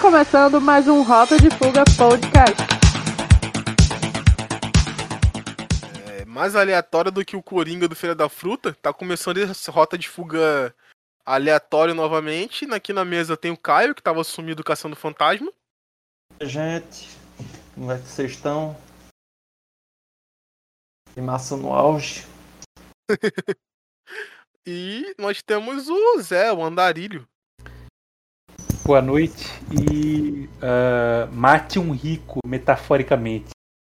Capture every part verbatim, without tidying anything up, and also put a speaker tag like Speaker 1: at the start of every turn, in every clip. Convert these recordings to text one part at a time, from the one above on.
Speaker 1: começando mais um Rota de Fuga Podcast.
Speaker 2: É, mais aleatório do que o Coringa do Feira da Fruta. Tá começando essa Rota de Fuga aleatório novamente. Aqui na mesa tem o Caio, que tava sumido caçando fantasma.
Speaker 3: Gente, como é que vocês estão? E massa no auge.
Speaker 2: E nós temos o Zé, o andarilho.
Speaker 4: Boa noite e uh, mate um rico, metaforicamente.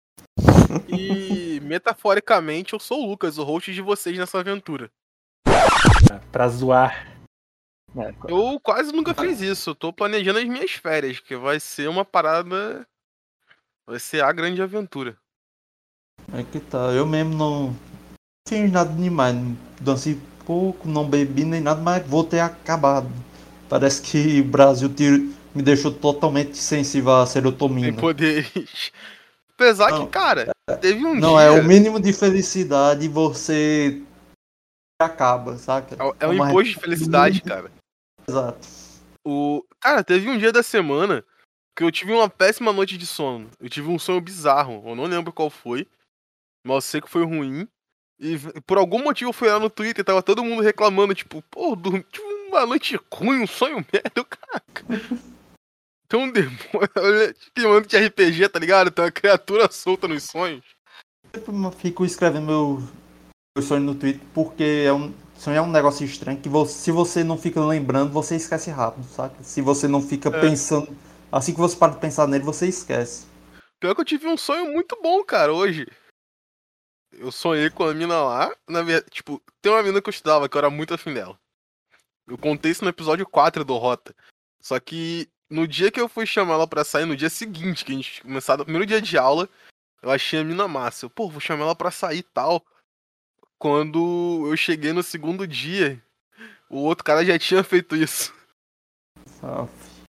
Speaker 2: E metaforicamente eu sou o Lucas, o host de vocês nessa aventura.
Speaker 4: Pra zoar.
Speaker 2: Eu quase nunca fiz isso, eu tô planejando as minhas férias, que vai ser uma parada... Vai ser a grande aventura.
Speaker 3: É que tá, eu mesmo não fiz nada demais, dancei pouco, não bebi nem nada, mas vou ter acabado. Parece que o Brasil tira, me deixou totalmente sensível à serotonina.
Speaker 2: Sem poderes. Apesar
Speaker 3: Não,
Speaker 2: que, cara, teve um
Speaker 3: não,
Speaker 2: dia...
Speaker 3: é o mínimo de felicidade você acaba, saca?
Speaker 2: É um
Speaker 3: uma...
Speaker 2: imposto de felicidade, cara.
Speaker 3: Exato.
Speaker 2: O... Cara, teve um dia da semana que eu tive uma péssima noite de sono. Eu tive um sonho bizarro, eu não lembro qual foi, mas eu sei que foi ruim. E por algum motivo eu fui lá no Twitter e tava todo mundo reclamando, tipo, pô, dormi, tive uma noite ruim, um sonho merda, caraca. Tem um demônio, queimando de R P G, tá ligado? Tem uma criatura solta nos sonhos.
Speaker 3: Eu sempre fico escrevendo meu, meu sonho no Twitter porque é um, sonho é um negócio estranho que você, se você não fica lembrando, você esquece rápido, saca? Se você não fica
Speaker 2: É.
Speaker 3: pensando, assim que você para de pensar nele, você esquece.
Speaker 2: Pior que eu tive um sonho muito bom, cara, hoje. Eu sonhei com a mina lá, na verdade, tipo, tem uma mina que eu estudava que eu era muito afim dela. Eu contei isso no episódio quatro do Rota. Só que no dia que eu fui chamar ela pra sair, no dia seguinte, que a gente começava, no primeiro dia de aula, eu achei a mina massa. Eu, pô, vou chamar ela pra sair e tal. Quando eu cheguei no segundo dia, o outro cara já tinha feito isso.
Speaker 3: Ah,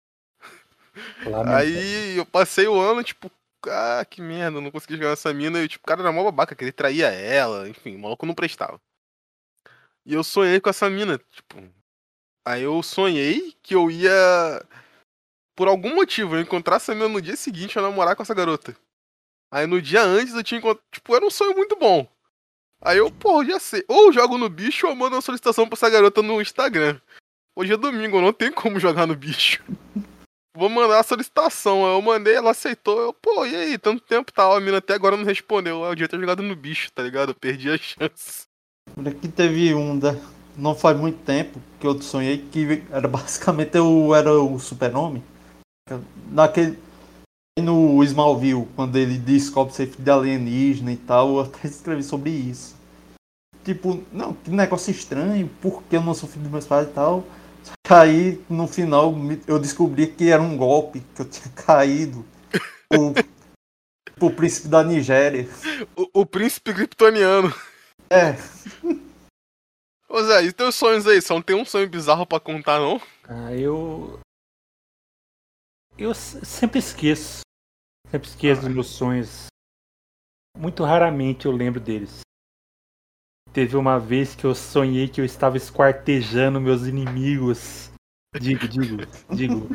Speaker 2: Aí eu passei o ano, tipo, ah, que merda, eu não consegui jogar essa mina. E tipo, o cara era mó babaca, que ele traía ela, enfim, o maluco não prestava. E eu sonhei com essa mina, tipo. Aí eu sonhei que eu ia, por algum motivo, eu encontrar essa mina no dia seguinte e eu namorar com essa garota. Aí no dia antes eu tinha encontrado, tipo, era um sonho muito bom. Aí eu, pô, já sei, ou eu jogo no bicho ou eu mando uma solicitação pra essa garota no Instagram. Hoje é domingo, não tem como jogar no bicho. Vou mandar a solicitação. Aí eu mandei, ela aceitou. Eu, pô, e aí? Tanto tempo tal. A mina até agora não respondeu. Eu devia ter jogado no bicho, tá ligado? Eu perdi a chance.
Speaker 3: aqui teve um, da, não faz muito tempo que eu sonhei que era basicamente eu era o super-homem. Naquele, no Smallville, quando ele descobre ser filho de alienígena e tal, eu até escrevi sobre isso. Tipo, não, que negócio estranho, porque eu não sou filho dos meus pais e tal. Aí, no final, eu descobri que era um golpe, que eu tinha caído o, o príncipe da Nigéria.
Speaker 2: O, o príncipe kryptoniano.
Speaker 3: É.
Speaker 2: Ô Zé, e teus sonhos aí? Só não tem um sonho bizarro pra contar, não?
Speaker 4: Ah, eu. Eu sempre esqueço. Sempre esqueço ah. dos meus sonhos. Muito raramente eu lembro deles. Teve uma vez que eu sonhei que eu estava esquartejando meus inimigos. Digo, digo, digo.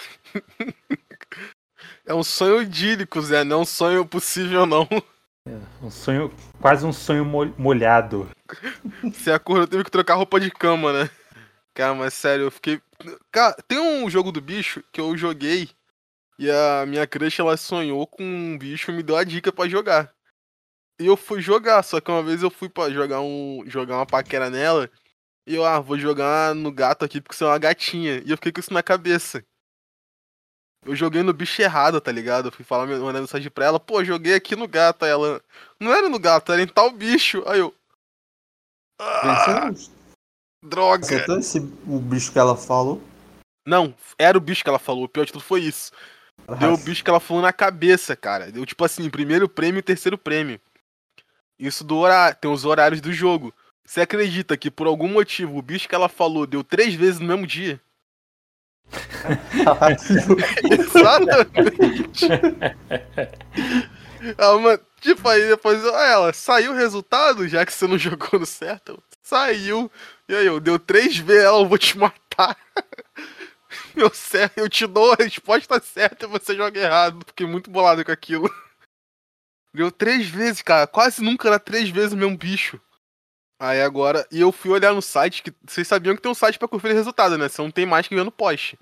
Speaker 2: É um sonho idílico, Zé, não é um sonho possível, não.
Speaker 4: É, um sonho, quase um sonho molhado.
Speaker 2: Você acordou, teve que trocar roupa de cama, né? Cara, mas sério, eu fiquei... Cara, tem um jogo do bicho que eu joguei e a minha crush, ela sonhou com um bicho e me deu a dica pra jogar. E eu fui jogar, só que uma vez eu fui pra jogar, um, jogar uma paquera nela e eu, ah, vou jogar no gato aqui porque você é uma gatinha. E eu fiquei com isso na cabeça. Eu joguei no bicho errado, tá ligado? Eu fui falar, mandar mensagem pra ela, pô, joguei aqui no gato. Aí ela, não era no gato, era em tal bicho. Aí eu... Ah, droga!
Speaker 3: Acertou esse, o bicho que ela falou?
Speaker 2: Não, era o bicho que ela falou, o pior de tudo foi isso. Deu o bicho que ela falou na cabeça, cara. Deu tipo assim, primeiro prêmio e terceiro prêmio. Isso do horário, tem os horários do jogo. Você acredita que por algum motivo o bicho que ela falou deu três vezes no mesmo dia? Exatamente. Ah, mano, tipo, aí depois ah, ela, saiu o resultado, já que você não jogou no certo? Saiu. E aí, eu deu três vezes ela, eu vou te matar. Eu, cer- eu te dou a resposta certa e você joga errado. Fiquei muito bolado com aquilo. Deu três vezes, cara. Quase nunca era três vezes o mesmo bicho. Aí agora. E eu fui olhar no site, que vocês sabiam que tem um site pra conferir resultado, né? Você não tem mais que ver no post.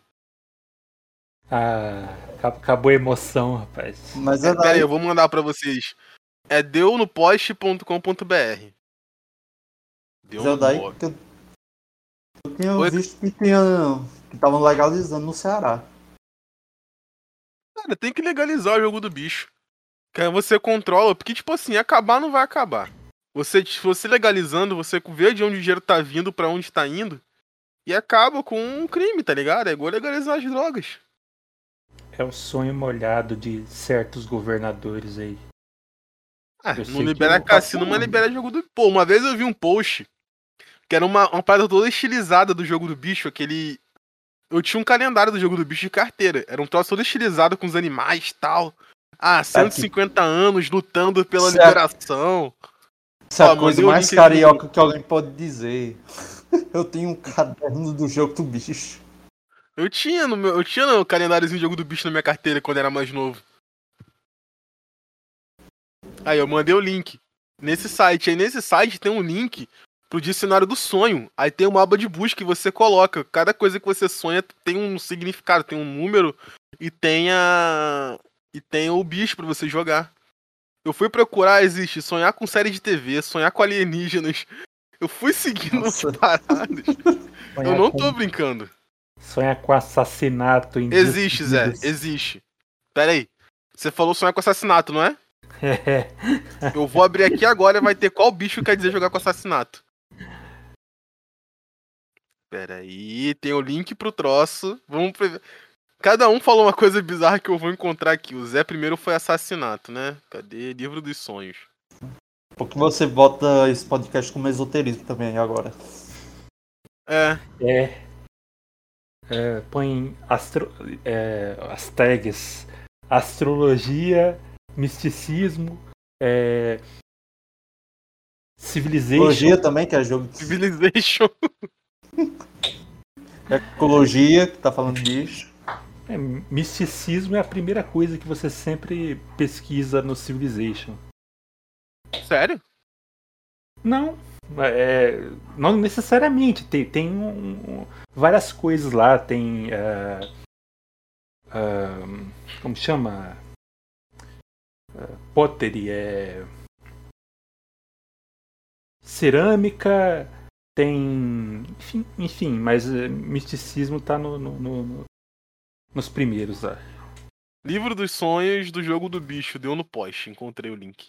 Speaker 4: Ah, acab- acabou a emoção, rapaz.
Speaker 3: Mas
Speaker 2: É,
Speaker 3: é
Speaker 2: pera aí,
Speaker 3: daí,
Speaker 2: eu vou mandar pra vocês. É deu no post ponto com ponto b r. Deu
Speaker 3: mas é
Speaker 2: no
Speaker 3: daí
Speaker 2: blog.
Speaker 3: que eu, eu tinha
Speaker 2: Oi?
Speaker 3: visto que tinha. Que estavam legalizando no Ceará.
Speaker 2: Cara, tem que legalizar o jogo do bicho. Que aí você controla, porque, tipo assim, acabar não vai acabar. Você, se você legalizando, você vê de onde o dinheiro tá vindo, pra onde tá indo, e acaba com um crime, tá ligado? É igual legalizar as drogas.
Speaker 4: É o sonho molhado de certos governadores aí.
Speaker 2: Ah,
Speaker 4: Eu
Speaker 2: não
Speaker 4: sei que
Speaker 2: libera
Speaker 4: eu-
Speaker 2: cassino, mas libera jogo do... Pô, uma vez eu vi um post, que era uma, uma parada toda estilizada do jogo do bicho, aquele... Eu tinha um calendário do jogo do bicho de carteira. Era um troço todo estilizado com os animais e tal. Ah, cento e cinquenta anos lutando pela
Speaker 3: Isso é-
Speaker 2: liberação.
Speaker 3: Isso é
Speaker 2: Ó,
Speaker 3: a coisa
Speaker 2: mandei o
Speaker 3: mais
Speaker 2: link
Speaker 3: carioca que alguém pode dizer. Eu tenho um caderno do jogo do bicho.
Speaker 2: Eu tinha no meu, eu tinha no calendáriozinho de jogo do bicho na minha carteira quando era mais novo. Aí eu mandei o link nesse site. Aí nesse site tem um link pro dicionário do sonho. Aí tem uma aba de busca que você coloca. Cada coisa que você sonha tem um significado, tem um número e tem a e tem o bicho pra você jogar. Eu fui procurar, existe sonhar com série de T V, sonhar com alienígenas. Eu fui seguindo umas
Speaker 3: Nossa.
Speaker 2: paradas. Eu
Speaker 4: Sonhar
Speaker 2: não
Speaker 4: com-
Speaker 2: tô brincando.
Speaker 4: Sonhar com assassinato em
Speaker 2: Existe,
Speaker 4: dias
Speaker 2: Zé,
Speaker 4: seguidos.
Speaker 2: existe. Pera aí. Você falou sonhar com assassinato, não é?
Speaker 4: É.
Speaker 2: Eu vou abrir aqui agora e vai ter qual bicho quer dizer jogar com assassinato. Pera aí, tem o link pro troço. Vamos pre... Cada um falou uma coisa bizarra que eu vou encontrar aqui. O Zé primeiro foi assassinato, né? Cadê? Livro dos sonhos.
Speaker 3: Porque você bota esse podcast como esoterismo também agora.
Speaker 2: É,
Speaker 4: É. É, põe astro, é, as tags astrologia, misticismo, é, civilization.
Speaker 3: Ecologia também, que é jogo de
Speaker 2: Civilization.
Speaker 3: ecologia, que tá falando de bicho.
Speaker 4: É, misticismo é a primeira coisa que você sempre pesquisa no Civilization.
Speaker 2: Sério?
Speaker 4: Não, é, não necessariamente. Tem, tem um- um- várias coisas lá. Tem. ah, ah, como chama? Ah, pottery, é. Cerâmica, tem. Enfim, enfim mas eh, misticismo tá no, no- no- no- nos primeiros lá.
Speaker 2: Livro dos sonhos do jogo do bicho. Deu no post. Encontrei o link.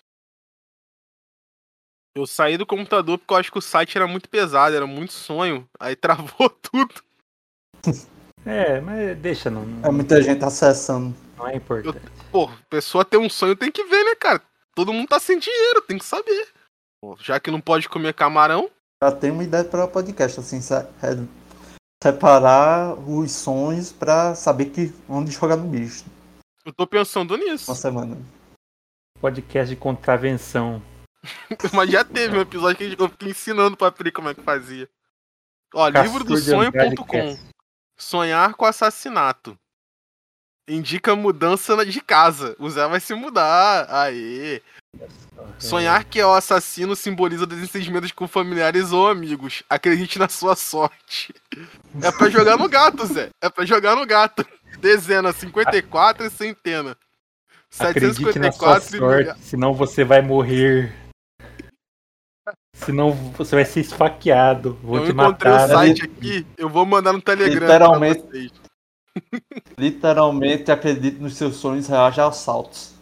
Speaker 2: Eu saí do computador porque eu acho que o site era muito pesado, era muito sonho. Aí travou tudo.
Speaker 4: É, mas deixa, não,
Speaker 3: É muita gente acessando.
Speaker 4: não é importante.
Speaker 2: Pô, pessoa ter um sonho tem que ver, né, cara? Todo mundo tá sem dinheiro, tem que saber. Pô, já que não pode comer camarão,
Speaker 3: Já tem uma ideia para podcast, assim, se- é separar os sonhos pra saber que onde jogar no bicho.
Speaker 2: eu tô pensando nisso.
Speaker 3: Uma semana.
Speaker 4: Podcast de contravenção.
Speaker 2: Mas já teve um episódio que eu fiquei ensinando pra Pri como é que fazia. Ó,
Speaker 4: Castor
Speaker 2: livro do
Speaker 4: de
Speaker 2: sonho
Speaker 4: Andrade
Speaker 2: ponto com.
Speaker 4: Cast.
Speaker 2: Sonhar com assassinato. Indica mudança na- de casa. O Zé vai se mudar. Aê. Sonhar que é o assassino simboliza desentendimentos com familiares ou amigos. Acredite na sua sorte. É pra jogar no gato, Zé. É pra jogar no gato. Dezena cinquenta e quatro e centena.
Speaker 4: Acredite na sua
Speaker 2: setecentos e cinquenta e quatro e
Speaker 4: sorte, senão você vai morrer. Senão você vai ser esfaqueado. Vou
Speaker 2: Eu
Speaker 4: te
Speaker 2: encontrei o
Speaker 4: matar.
Speaker 2: site aqui, eu vou mandar no Telegram
Speaker 3: Literalmente.
Speaker 2: pra vocês.
Speaker 3: Literalmente acredite nos seus sonhos, reage a assaltos.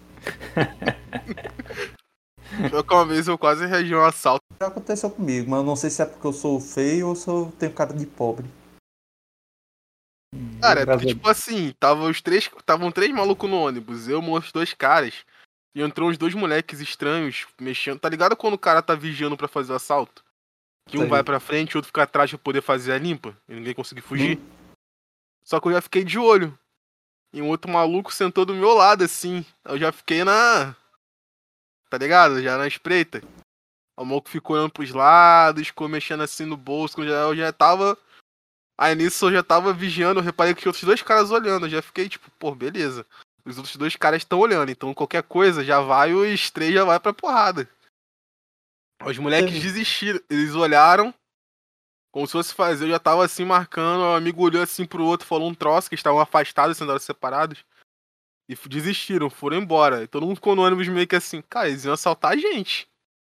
Speaker 2: Pior que uma vez eu quase reagi a um assalto.
Speaker 3: Já aconteceu comigo, mas eu não sei se é porque eu sou feio ou se eu tenho cara de pobre.
Speaker 2: Cara, é
Speaker 4: Graças
Speaker 2: porque,
Speaker 4: a
Speaker 2: tipo assim, tava os três. Estavam três malucos no ônibus, eu, meus dois caras. E entrou uns dois moleques estranhos mexendo. Tá ligado quando o cara tá vigiando pra fazer o assalto? Que um
Speaker 3: Sei.
Speaker 2: vai pra frente e outro fica atrás pra poder fazer a limpa. E ninguém conseguir fugir. Só que eu já fiquei de olho. E um outro maluco sentou do meu lado, assim. Eu já fiquei na. Tá ligado? Já na espreita. O maluco ficou olhando pros lados, ficou mexendo assim no bolso. Eu já, eu já tava. Aí nisso eu já tava vigiando, eu reparei que tinha outros dois caras olhando. Eu já fiquei tipo, pô, beleza. Os outros dois caras estão olhando, então qualquer coisa já vai, os três já vai pra porrada. Os moleques desistiram, eles olharam, como se fosse fazer, eu já tava assim marcando, o amigo olhou assim pro outro, falou um troço, que estavam afastados, sendo separados. E desistiram, foram embora. E todo mundo ficou no ônibus meio que assim, cara, eles iam assaltar a gente.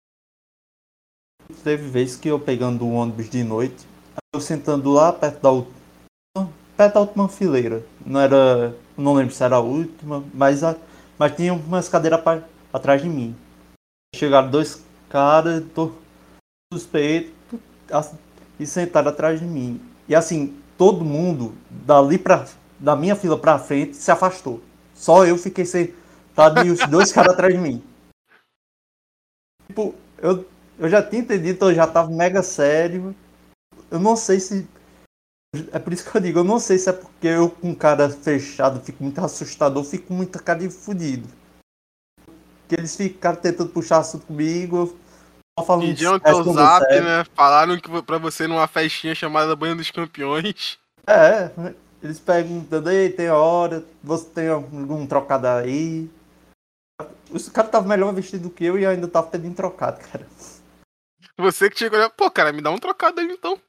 Speaker 3: Teve vez que eu pegando o ônibus de noite, eu sentando lá perto da, ú- perto da última fileira. Não era. Não lembro se era a última, mas, a, mas tinha umas cadeiras pra, atrás de mim. Chegaram dois caras, tô suspeito, as- e sentaram atrás de mim. E assim, todo mundo dali pra, da minha fila pra frente se afastou. Só eu fiquei sentado e os dois caras atrás de mim. Tipo, eu, eu já tinha entendido, então eu já tava mega sério. Eu não sei se. É por isso que eu digo, eu não sei se é porque eu com cara fechado fico muito assustador, fico com muita cara de fudido. Porque eles ficaram tentando puxar assunto comigo, eu só falando
Speaker 2: Pediam teu
Speaker 3: respondendo
Speaker 2: zap,
Speaker 3: sério.
Speaker 2: né? Falaram que pra você numa festinha chamada Banho dos Campeões.
Speaker 3: É, eles perguntando, ei, tem hora, você tem algum trocado aí? Os caras estavam melhor vestido do que eu e eu ainda tava pedindo trocado, cara.
Speaker 2: Você que tinha que olhar, pô, cara, me dá um trocado aí então.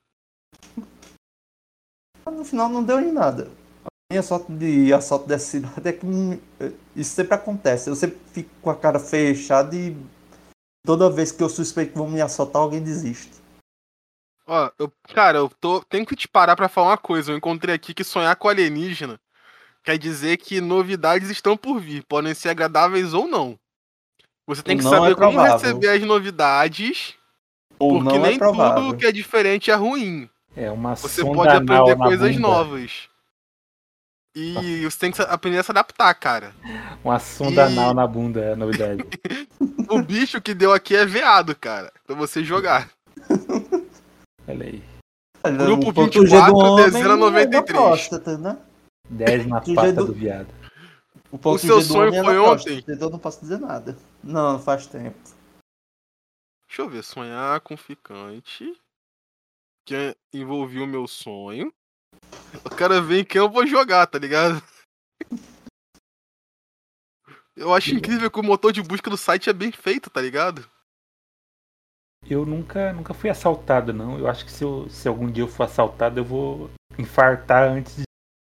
Speaker 3: No final não deu em nada. A minha sorte de assalto dessa cidade é que hum, isso sempre acontece. Eu sempre fico com a cara fechada e toda vez que eu suspeito que vão me assaltar, alguém desiste.
Speaker 2: Ó, eu, cara, eu tô, tenho que te parar pra falar uma coisa. Eu encontrei aqui que sonhar com alienígena quer dizer que novidades estão por vir. Podem ser agradáveis ou não. Você tem que
Speaker 3: Não é
Speaker 2: saber como
Speaker 3: provável.
Speaker 2: receber as novidades,
Speaker 3: Ou
Speaker 2: porque
Speaker 3: não é
Speaker 2: nem tudo
Speaker 3: provável.
Speaker 2: que é diferente é ruim.
Speaker 4: É uma
Speaker 2: Você
Speaker 4: sonda
Speaker 2: pode aprender
Speaker 4: anal na
Speaker 2: coisas
Speaker 4: bunda.
Speaker 2: novas. E você tem que aprender a se adaptar, cara.
Speaker 4: Uma sonda
Speaker 2: E-
Speaker 4: anal na bunda é a novidade.
Speaker 2: O bicho que deu aqui é veado, cara. Pra você jogar.
Speaker 4: Olha aí.
Speaker 2: Grupo
Speaker 3: O ponto
Speaker 2: vinte e
Speaker 3: G do
Speaker 2: quatro,
Speaker 3: homem
Speaker 2: dezena
Speaker 3: é
Speaker 2: noventa e
Speaker 3: da
Speaker 2: três.
Speaker 3: próstata, né?
Speaker 4: dez na
Speaker 3: Do
Speaker 4: pata
Speaker 3: jeito-
Speaker 4: do viado.
Speaker 3: O ponto
Speaker 2: seu
Speaker 3: G do
Speaker 2: sonho
Speaker 3: homem é
Speaker 2: foi
Speaker 3: da próstata,
Speaker 2: ontem?
Speaker 3: então eu não posso dizer nada. Não, faz tempo.
Speaker 2: Deixa eu ver. Sonhar com ficante. Que envolvia o meu sonho. O cara vem que eu vou jogar, tá ligado? Eu acho incrível que o motor de busca do site é bem feito, tá ligado?
Speaker 4: Eu nunca, nunca fui assaltado, não. Eu acho que se, eu, se algum dia eu for assaltado, eu vou infartar antes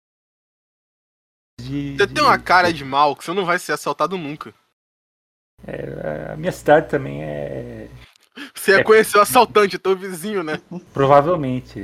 Speaker 4: de.
Speaker 2: Você
Speaker 4: de-
Speaker 2: tem uma cara de mal que você não vai ser assaltado nunca.
Speaker 4: É, a minha cidade também é.
Speaker 2: Você ia
Speaker 4: É.
Speaker 2: conhecer o assaltante, teu vizinho, né?
Speaker 4: Provavelmente.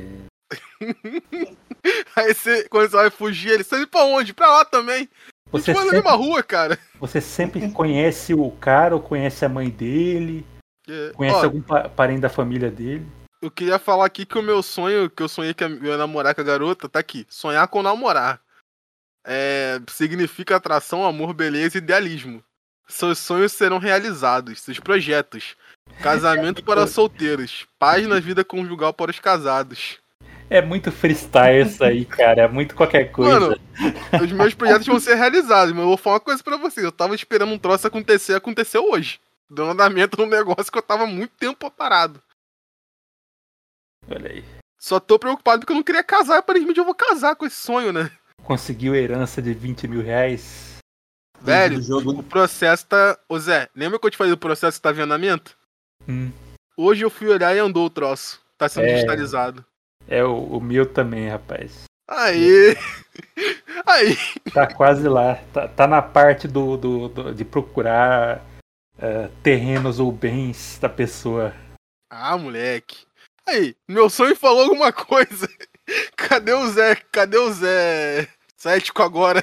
Speaker 2: Aí você, quando você vai fugir, ele sai pra onde? Pra lá também. A gente
Speaker 4: Você
Speaker 2: mora na
Speaker 4: sempre,
Speaker 2: mesma rua, cara.
Speaker 4: você sempre conhece o cara ou conhece a mãe dele,
Speaker 2: É,
Speaker 4: conhece
Speaker 2: ó,
Speaker 4: algum pa- parente da família dele.
Speaker 2: eu queria falar aqui que o meu sonho, que eu sonhei que eu ia namorar com a garota, tá aqui. Sonhar com namorar. É, significa atração, amor, beleza e idealismo. Seus sonhos serão realizados, seus projetos. Casamento para solteiros. Paz na vida conjugal para os casados.
Speaker 4: É muito freestyle isso aí, cara. É muito qualquer coisa.
Speaker 2: Mano, os meus projetos vão ser realizados, mas eu vou falar uma coisa pra vocês. Eu tava esperando um troço acontecer, aconteceu hoje. Deu andamento num negócio que eu tava muito tempo parado.
Speaker 4: Olha aí.
Speaker 2: Só tô preocupado porque eu não queria casar, aparentemente eu vou casar com esse sonho, né?
Speaker 4: Conseguiu herança de vinte mil reais.
Speaker 2: Velho,
Speaker 3: Do jogo-
Speaker 2: o processo tá... Ô Zé, lembra que eu te falei do processo que tava em andamento?
Speaker 4: Hum,
Speaker 2: Hoje eu fui olhar e andou o troço. Tá sendo
Speaker 4: É.
Speaker 2: digitalizado.
Speaker 4: é o, o meu também, rapaz.
Speaker 2: Aí. Aí.
Speaker 4: Tá quase lá. Tá, tá na parte do, do- do- de procurar eh, terrenos ou bens da pessoa.
Speaker 2: Ah, moleque. Aí, meu sonho falou alguma coisa. Cadê o Zé? Cadê o Zé? Cético agora.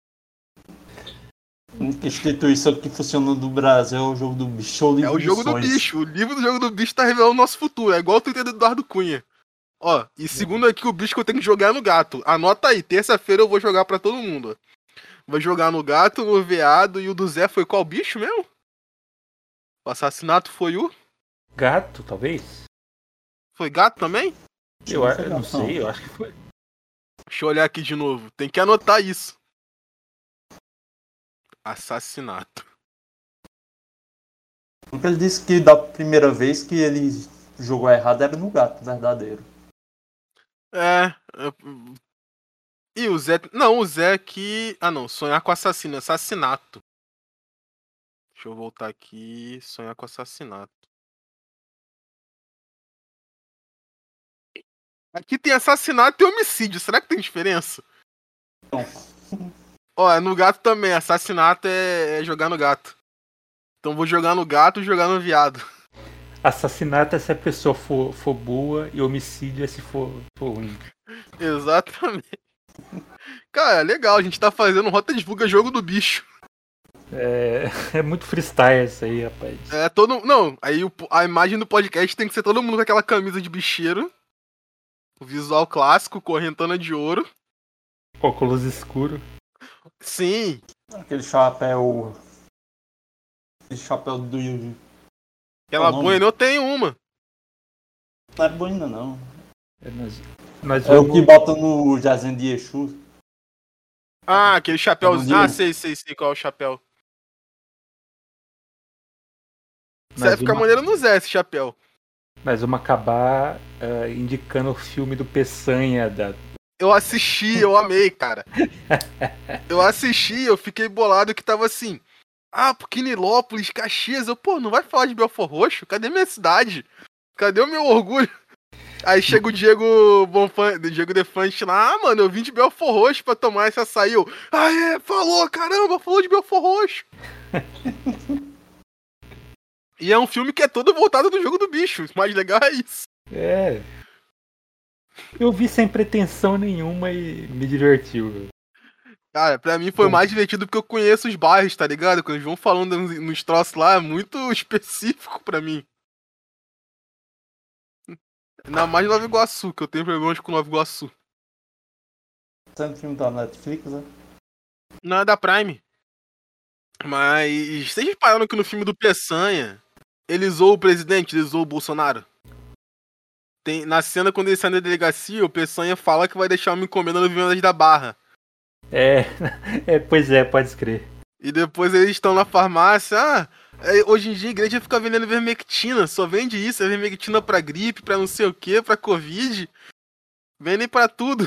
Speaker 3: A única instituição que funciona no Brasil é o jogo do bicho. ou
Speaker 2: É o
Speaker 3: livro
Speaker 2: jogo
Speaker 3: dos
Speaker 2: do
Speaker 3: sonhos.
Speaker 2: bicho. O livro do jogo do bicho tá revelando o nosso futuro. É igual o Twitter do Eduardo Cunha. Ó, e segundo aqui, o bicho que eu tenho que jogar é no gato. Anota aí, terça-feira eu vou jogar pra todo mundo. Vou jogar no gato, no veado e o do Zé foi qual bicho mesmo? O assassinato foi o?
Speaker 4: Gato, talvez?
Speaker 2: Foi gato também?
Speaker 4: Eu, a- eu não sei, eu acho que foi.
Speaker 2: Deixa eu olhar aqui de novo. Tem que anotar isso. Assassinato.
Speaker 3: Porque ele disse que da primeira vez que ele jogou errado era no gato verdadeiro.
Speaker 2: É. eu- E o Zé. Não, o Zé que. Ah, não. Sonhar com assassino. Assassinato. Deixa eu voltar aqui. Sonhar com assassinato. Aqui tem assassinato e homicídio. Será que tem diferença?
Speaker 3: Não.
Speaker 2: Ó, no gato também. Assassinato é, é jogar no gato. Então vou jogar no gato e jogar no viado.
Speaker 4: Assassinato é se a pessoa for, for boa e homicídio é se for, for ruim.
Speaker 2: Exatamente. Cara, legal. A gente tá fazendo Rota de Fuga jogo do bicho.
Speaker 4: É, é muito freestyle isso aí, rapaz.
Speaker 2: É todo. Não, aí o- a imagem do podcast tem que ser todo mundo com aquela camisa de bicheiro. O visual clássico, correntona de ouro.
Speaker 4: Óculos escuro.
Speaker 2: Sim.
Speaker 3: Aquele chapéu. Aquele chapéu do.
Speaker 2: Aquela
Speaker 3: Qual o nome?
Speaker 2: boina eu tenho uma.
Speaker 3: Não é boina, não.
Speaker 4: É, nós, nós
Speaker 3: É o
Speaker 4: vamos-
Speaker 3: que bota no Jazen de Exu.
Speaker 2: Ah, aquele chapéuzinho.
Speaker 3: Eu
Speaker 2: Ah,
Speaker 3: não
Speaker 2: sei, sei, sei qual é o chapéu.
Speaker 4: nós
Speaker 2: Zé fica
Speaker 4: vamos-
Speaker 2: maneiro no Zé esse chapéu.
Speaker 4: Nós vamos acabar ah, indicando o filme do Peçanha. Da...
Speaker 2: Eu assisti, eu amei, cara. Eu assisti, eu fiquei bolado que tava assim. Ah, porque Nilópolis, Caxias. Eu, pô, não vai falar de Belfort Roxo? Cadê minha cidade? Cadê o meu orgulho? Aí chega o Diego Bonfan, Diego Defante lá, ah, mano, eu vim de Belfort Roxo pra tomar esse açaí. Eu, ah, é, falou, caramba, falou de Belfort Roxo. E é um filme que é todo voltado do jogo do bicho. O mais legal é isso.
Speaker 4: É. Eu vi sem pretensão nenhuma e me divertiu.
Speaker 2: Cara, pra mim foi mais divertido porque eu conheço os bairros, tá ligado? Quando eles vão falando nos, nos troços lá, é muito específico pra mim. Ainda mais Nova Iguaçu, que eu tenho problemas com Nova Iguaçu.
Speaker 3: Sendo filme da Netflix, né?
Speaker 2: Não é da Prime. Mas vocês repararam que no filme do Peçanha, ele zoou o presidente, ele zoou o Bolsonaro? Tem, na cena, quando ele sai da delegacia, o Peçanha fala que vai deixar uma encomenda no Vivendas da Barra.
Speaker 4: É, é, pois é, pode escrever.
Speaker 2: E depois eles estão na farmácia. Ah, é, hoje em dia a igreja fica vendendo vermectina. Só vende isso. É vermectina pra gripe, pra não sei o que, pra Covid. Vendem pra tudo.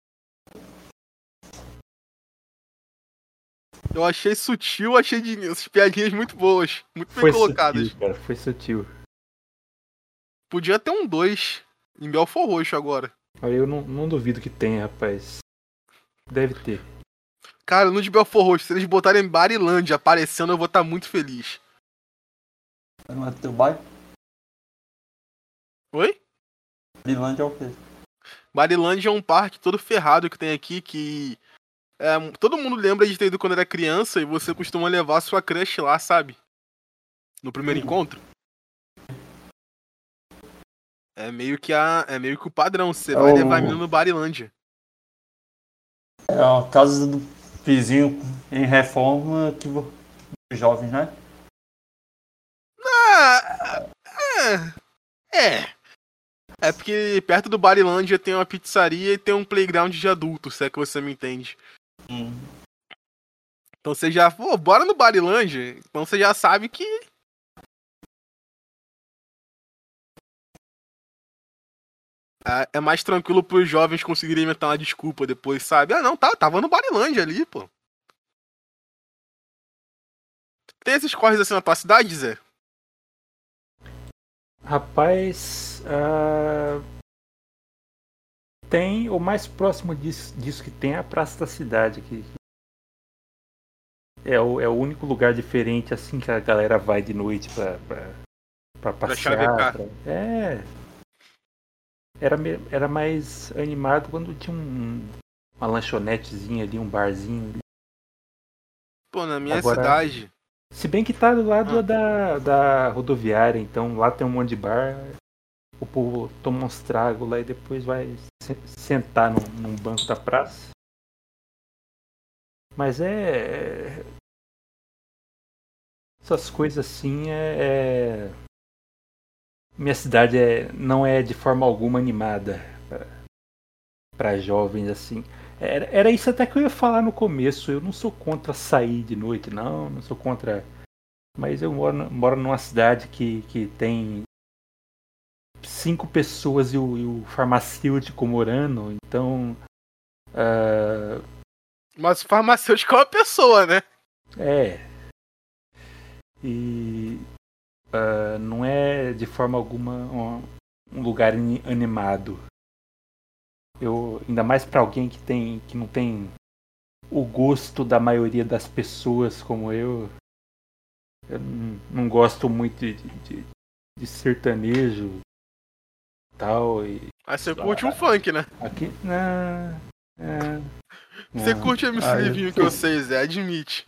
Speaker 2: Eu achei sutil, achei de, essas piadinhas muito boas. Muito bem
Speaker 4: Foi
Speaker 2: colocadas.
Speaker 4: sutil, cara, foi sutil.
Speaker 2: Podia ter um dois em Belfort Roxo agora.
Speaker 4: Olha, eu não, não duvido que tenha, rapaz. Deve ter.
Speaker 2: Cara, no de Belfort Roxo, se eles botarem Barilândia aparecendo, eu vou estar muito feliz.
Speaker 3: Não é teu bairro?
Speaker 2: Oi?
Speaker 3: Barilândia é o quê?
Speaker 2: Barilândia é um parque todo ferrado que tem aqui que... É, todo mundo lembra de ter ido quando era criança e você costuma levar sua crush lá, sabe? No primeiro
Speaker 3: Uhum.
Speaker 2: encontro. É meio que a, é meio que o padrão, você
Speaker 3: É
Speaker 2: vai
Speaker 3: o-
Speaker 2: levar a menina no Barilândia.
Speaker 3: É uma casa do vizinho em reforma que vo- dos jovens, né?
Speaker 2: Ah, é, é. É porque perto do Barilândia tem uma pizzaria e tem um playground de adultos, se é que você me entende.
Speaker 3: Hum.
Speaker 2: Então você já, pô, bora no Barilândia. Então você já sabe que é- é mais tranquilo pros jovens conseguirem inventar uma desculpa depois, sabe? Ah, não, tá, tava no Barilândia ali, pô. Tem esses corres assim na tua cidade, Zé?
Speaker 4: Rapaz, ah, tem o mais próximo disso, disso que tem é a Praça da Cidade aqui. É o, é o único lugar diferente assim que a galera vai de noite pra, pra, pra passear.
Speaker 2: chavecar.
Speaker 4: pra- É. Era, me- era mais animado quando tinha um, uma lanchonetezinha ali, um barzinho ali.
Speaker 2: Pô, na minha
Speaker 4: Agora-
Speaker 2: cidade.
Speaker 4: Se bem que tá do lado
Speaker 2: Ah.
Speaker 4: da, da rodoviária, então lá tem um monte de bar. O povo toma uns tragos lá e depois vai se- sentar num, num banco da praça. Mas é. é- Essas coisas assim é. é- Minha cidade é, não é de forma alguma animada para jovens assim. Era, era isso até que eu ia falar no começo. Eu não sou contra sair de noite, não. Não sou contra. Mas eu moro, moro numa cidade que, que tem cinco pessoas e o, e o farmacêutico morando, então. Uh...
Speaker 2: Mas o farmacêutico é uma pessoa, né?
Speaker 4: É. E. Uh, não é de forma alguma um, um lugar animado. Eu, ainda mais para alguém que, tem, que não tem o gosto da maioria das pessoas como eu. Eu não, não gosto muito de, de, de sertanejo tal. E,
Speaker 2: ah, você curte um funk, né?
Speaker 4: Aqui. Não, não,
Speaker 2: você
Speaker 4: não.
Speaker 2: curte M C
Speaker 3: ah,
Speaker 2: Livinho
Speaker 3: eu...
Speaker 2: que eu sei, Zé, admite.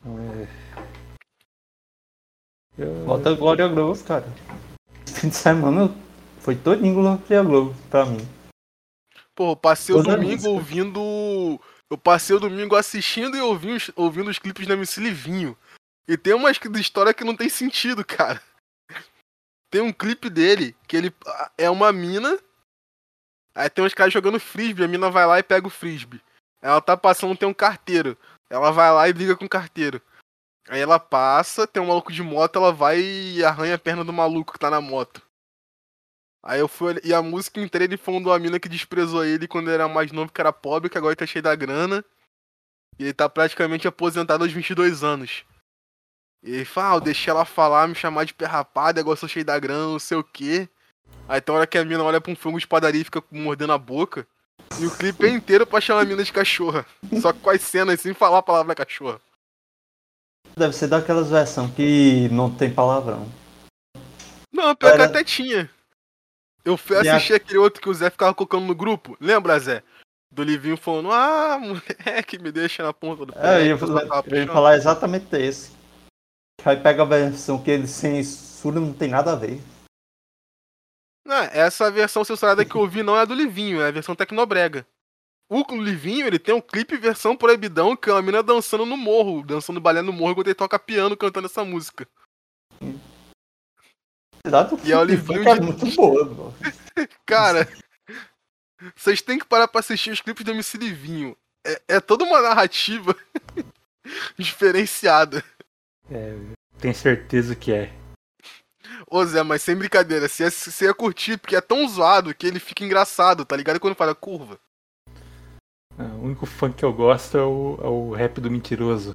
Speaker 4: É. Eu...
Speaker 3: Bota Glória Groove, cara. Fim de semana foi todinho Glória Groove pra mim.
Speaker 2: Pô, eu passei o
Speaker 3: Toda
Speaker 2: domingo
Speaker 3: música.
Speaker 2: ouvindo. Eu passei o domingo assistindo e ouvindo, ouvindo os clipes da M C Livinho. E tem umas história que não tem sentido, cara. Tem um clipe dele que ele é uma mina. Aí tem uns caras jogando frisbee, a mina vai lá e pega o frisbee. Ela tá passando, tem um carteiro. Ela vai lá e briga com o carteiro. Aí ela passa, tem um maluco de moto, ela vai e arranha a perna do maluco que tá na moto. Aí eu fui. E a música inteira ele falando de uma mina que desprezou ele quando ele era mais novo, que era pobre, que agora ele tá cheio da grana. E ele tá praticamente aposentado aos vinte e dois anos. E ele fala, ah, eu deixei ela falar, me chamar de perrapada, agora eu sou cheio da grana, não sei o quê. Aí tem hora que a mina olha pra um frango de padaria e fica mordendo a boca. E o clipe é inteiro pra chamar a mina de cachorra. Só que com as cenas sem falar a palavra cachorra.
Speaker 3: Deve ser daquelas versões que não tem palavrão.
Speaker 2: Não, pior
Speaker 3: Era...
Speaker 2: que até tinha. Eu fui
Speaker 3: E
Speaker 2: assistir
Speaker 3: a...
Speaker 2: aquele outro que o Zé ficava colocando no grupo. Lembra, Zé? Do Livinho falando, ah, moleque, me deixa na ponta do pé.
Speaker 3: É, eu ia,
Speaker 2: falar,
Speaker 3: eu ia falar exatamente desse. Aí pega a versão que ele censura, não tem nada a ver.
Speaker 2: Não, essa versão censurada que eu ouvi não é a do Livinho, é a versão Tecnobrega. O Livinho, ele tem um clipe versão proibidão, que é uma mina dançando no morro, dançando balé no morro, enquanto ele toca piano cantando essa música.
Speaker 3: Exato,
Speaker 2: E é o Livinho
Speaker 3: é
Speaker 2: de...
Speaker 3: muito boa, bro.
Speaker 2: Cara, vocês têm que parar pra assistir os clipes do M C Livinho. É, é toda uma narrativa diferenciada.
Speaker 4: É, tenho certeza que é.
Speaker 2: Ô Zé, mas sem brincadeira, você ia, você ia curtir, porque é tão zoado que ele fica engraçado, tá ligado? Quando fala curva.
Speaker 4: O único funk que eu gosto é o, é o rap do Mentiroso.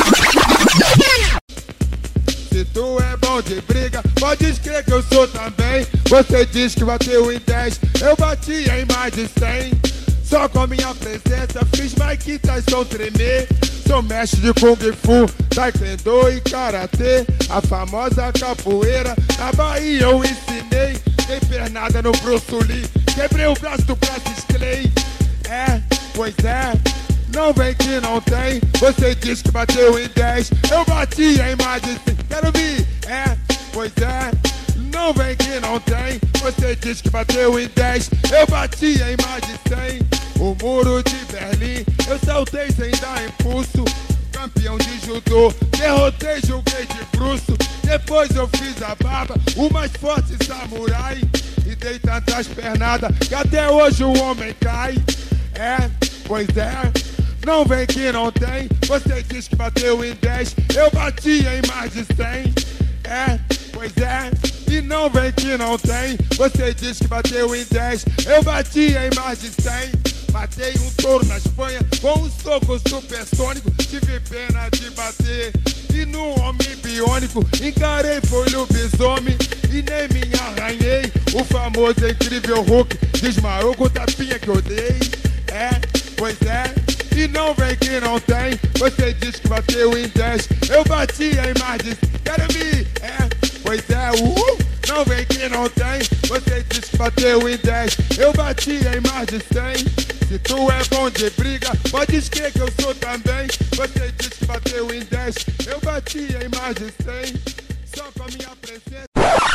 Speaker 5: Se tu é bom de briga, pode crer que eu sou também. Você diz que bateu em dez, eu bati em mais de cem. Só com a minha presença fiz Mike Tyson tremer. Sou mestre de Kung Fu, Taekwondo e Karatê. A famosa capoeira, na Bahia eu ensinei. Dei pernada no Bruce Lee, quebrei o braço do Francis Clay. É, pois é, não vem que não tem. Você diz que bateu em dez, eu bati em mais de cem. Quero vir, é, pois é, não vem que não tem. Você diz que bateu em dez, eu bati em mais de cem. O muro de Berlim, eu saltei sem dar impulso. Campeão de judô, derrotei, joguei de bruço. Depois eu fiz a barba, o mais forte samurai. E dei tantas pernadas que até hoje o homem cai. É, pois é, não vem que não tem. Você diz que bateu em dez, eu bati em mais de cem. É, pois é, e não vem que não tem. Você diz que bateu em dez, eu bati em mais de cem. Matei um touro na Espanha com um soco supersônico. Tive pena de bater e no homem biônico encarei, foi lobisomem e nem me arranhei. O famoso incrível Hulk desmaiou com o tapinha que eu dei. É, pois é, e não vem que não tem. Você diz que bateu em dez, eu bati em mais de... Quero me... É, pois é, uh, não vem que não tem. Você diz que bateu em dez, eu bati em mais de cem. Se tu é bom de briga, pode esquecer que eu sou também. Você diz que bateu em dez, eu bati em mais de cem. Só com a minha presença.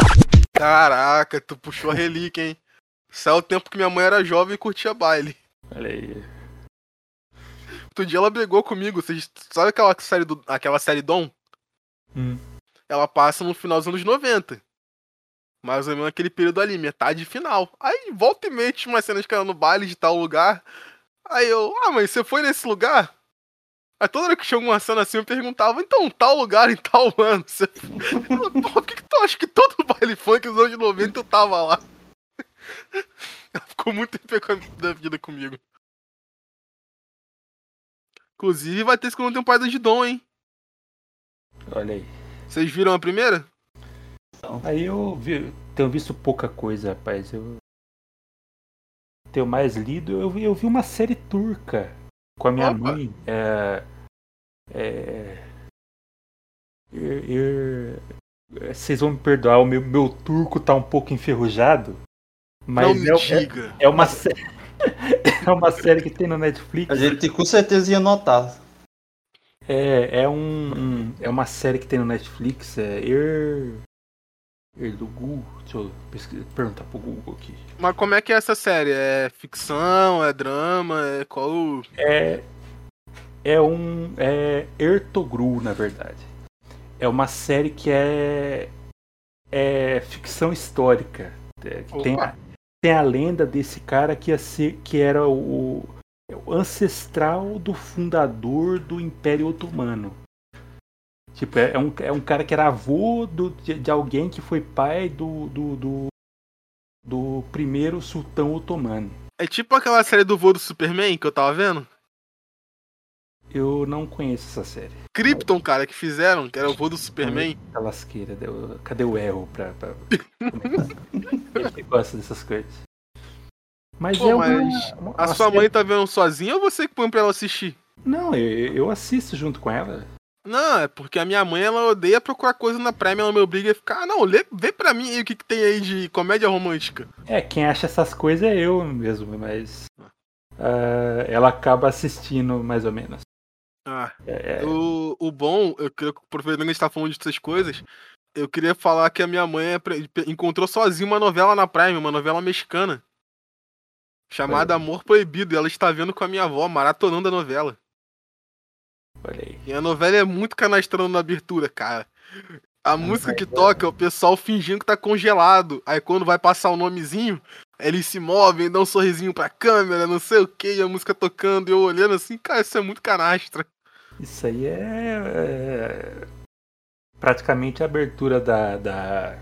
Speaker 2: Caraca, tu puxou a relíquia, hein? Isso é o tempo que minha mãe era jovem e curtia baile.
Speaker 4: Olha aí.
Speaker 2: Outro dia ela brigou comigo. Vocês sabe aquela série, do, aquela série Dom?
Speaker 4: Hum.
Speaker 2: Ela passa no final dos anos noventa. Mais ou menos naquele período ali, metade final. Aí volta e meia tinha umas cenas que ela no baile de tal lugar. Aí eu, ah, mas você foi nesse lugar? Aí toda hora que tinha alguma cena assim eu perguntava, então, tal lugar em tal ano. Você... Por que, que tu acha que todo baile funk dos anos noventa eu tava lá? Ela ficou muito tempo da vida comigo. Inclusive, vai ter segunda temporada de Dom, hein?
Speaker 4: Olha aí.
Speaker 2: Vocês viram a primeira?
Speaker 4: Aí eu vi, tenho visto pouca coisa, rapaz. Eu tenho mais lido. Eu vi, eu vi uma série turca com a minha
Speaker 2: Opa.
Speaker 4: mãe. É, é, er- er- vocês vão me perdoar, o meu, meu turco tá um pouco enferrujado. Mas
Speaker 2: Não
Speaker 4: é,
Speaker 2: me diga.
Speaker 4: é, é uma série. É uma série que tem no Netflix.
Speaker 3: A gente com certeza ia notar.
Speaker 4: É, é, um, um- é uma série que tem no Netflix. É Er. Erdogan. Deixa eu pesquisar, perguntar pro Google aqui.
Speaker 2: Mas como é que é essa série? É ficção? É drama? É qual o...
Speaker 4: É. É um. É Ertogru, na verdade. É uma série que é. É ficção histórica. É, que tem,
Speaker 2: Opa.
Speaker 4: a, tem a lenda desse cara que, ia ser, que era o, o ancestral do fundador do Império Otomano. Tipo, é, é um, é um cara que era avô do, de, de alguém que foi pai do, do, do, do primeiro sultão otomano.
Speaker 2: É tipo aquela série do voo do Superman que eu tava vendo?
Speaker 4: Eu não conheço essa série.
Speaker 2: Krypton, cara, que fizeram, que era o voo do Superman.
Speaker 4: A lasqueira, deu- cadê o erro pra. pra... Ele gosta dessas coisas. Mas
Speaker 2: Pô,
Speaker 4: é uma,
Speaker 2: mas
Speaker 4: uma-
Speaker 2: A
Speaker 4: uma
Speaker 2: sua
Speaker 4: série-
Speaker 2: mãe tá vendo sozinha ou você que põe pra ela assistir?
Speaker 4: Não, eu, eu assisto junto com ela.
Speaker 2: Não, é porque a minha mãe, ela odeia procurar coisa na Prime, ela me obriga a ficar, ah, não, lê, vê pra mim aí o que, que tem aí de comédia romântica.
Speaker 4: É, quem acha essas coisas é eu mesmo, mas. ah, ela acaba assistindo mais ou menos.
Speaker 2: Ah,
Speaker 4: É,
Speaker 2: o, o bom, eu queria, aproveitando que a gente tá falando dessas coisas, eu queria falar que a minha mãe é pre- encontrou sozinha uma novela na Prime, uma novela mexicana, chamada Amor Proibido, e ela está vendo com a minha avó, maratonando a novela.
Speaker 4: olha aí.
Speaker 2: E a novela é muito canastrão na abertura, cara. A música que toca é o pessoal fingindo que tá congelado. Aí quando vai passar o nomezinho, eles se movem, dão um sorrisinho pra câmera, não sei o que, e a música tocando, e eu olhando assim, cara, isso é muito canastra.
Speaker 4: Isso aí é, é praticamente a abertura da, da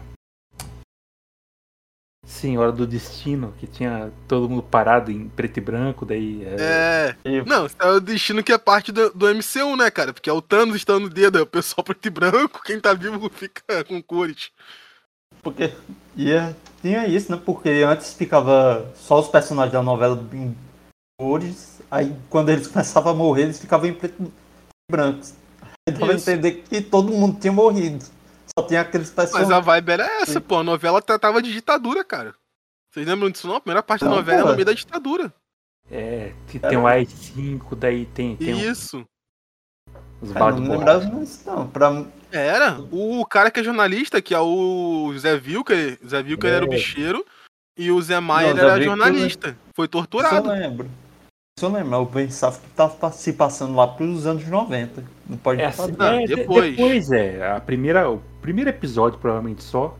Speaker 4: Senhora do Destino, que tinha todo mundo parado em preto e branco, daí é,
Speaker 2: É.
Speaker 3: E-
Speaker 2: Não, isso é o destino que é parte do, do M C U, né, cara? Porque é o Thanos estando no dedo, é o pessoal preto e branco, quem tá vivo fica com cores.
Speaker 3: Porque ia, tinha isso, né? Porque antes ficava só os personagens da novela em cores, aí quando eles começavam a morrer, eles ficavam em preto e branco. Aí dava a
Speaker 2: Isso.
Speaker 3: entender que todo mundo tinha morrido. Só tinha aqueles
Speaker 2: Mas
Speaker 3: personagens.
Speaker 2: a vibe era essa,
Speaker 3: Sim.
Speaker 2: pô. A novela tratava de ditadura, cara. Vocês lembram disso não? A primeira parte da
Speaker 3: Não,
Speaker 2: novela é
Speaker 3: pô.
Speaker 2: no meio da ditadura.
Speaker 4: é, que tem o A I cinco, daí tem, tem um-
Speaker 2: Isso.
Speaker 4: os
Speaker 3: Ah,
Speaker 4: balde
Speaker 3: não
Speaker 4: de
Speaker 3: lembrava
Speaker 4: borracha.
Speaker 3: disso, não. Pra...
Speaker 2: Era. O cara que é jornalista, que é o Zé Vilker. Zé Vilker
Speaker 4: É.
Speaker 2: era o bicheiro. E o Zé Maier
Speaker 3: Não, Zé
Speaker 2: era
Speaker 3: Vilker,
Speaker 2: jornalista. Foi
Speaker 3: Isso eu
Speaker 2: torturado.
Speaker 3: lembro. Isso eu lembro. Eu pensava que tava se passando lá pros anos noventa. Não pode
Speaker 4: É,
Speaker 3: falar.
Speaker 2: Ah,
Speaker 4: é, de-
Speaker 2: depois.
Speaker 4: depois é. A primeira, o primeiro episódio, provavelmente só,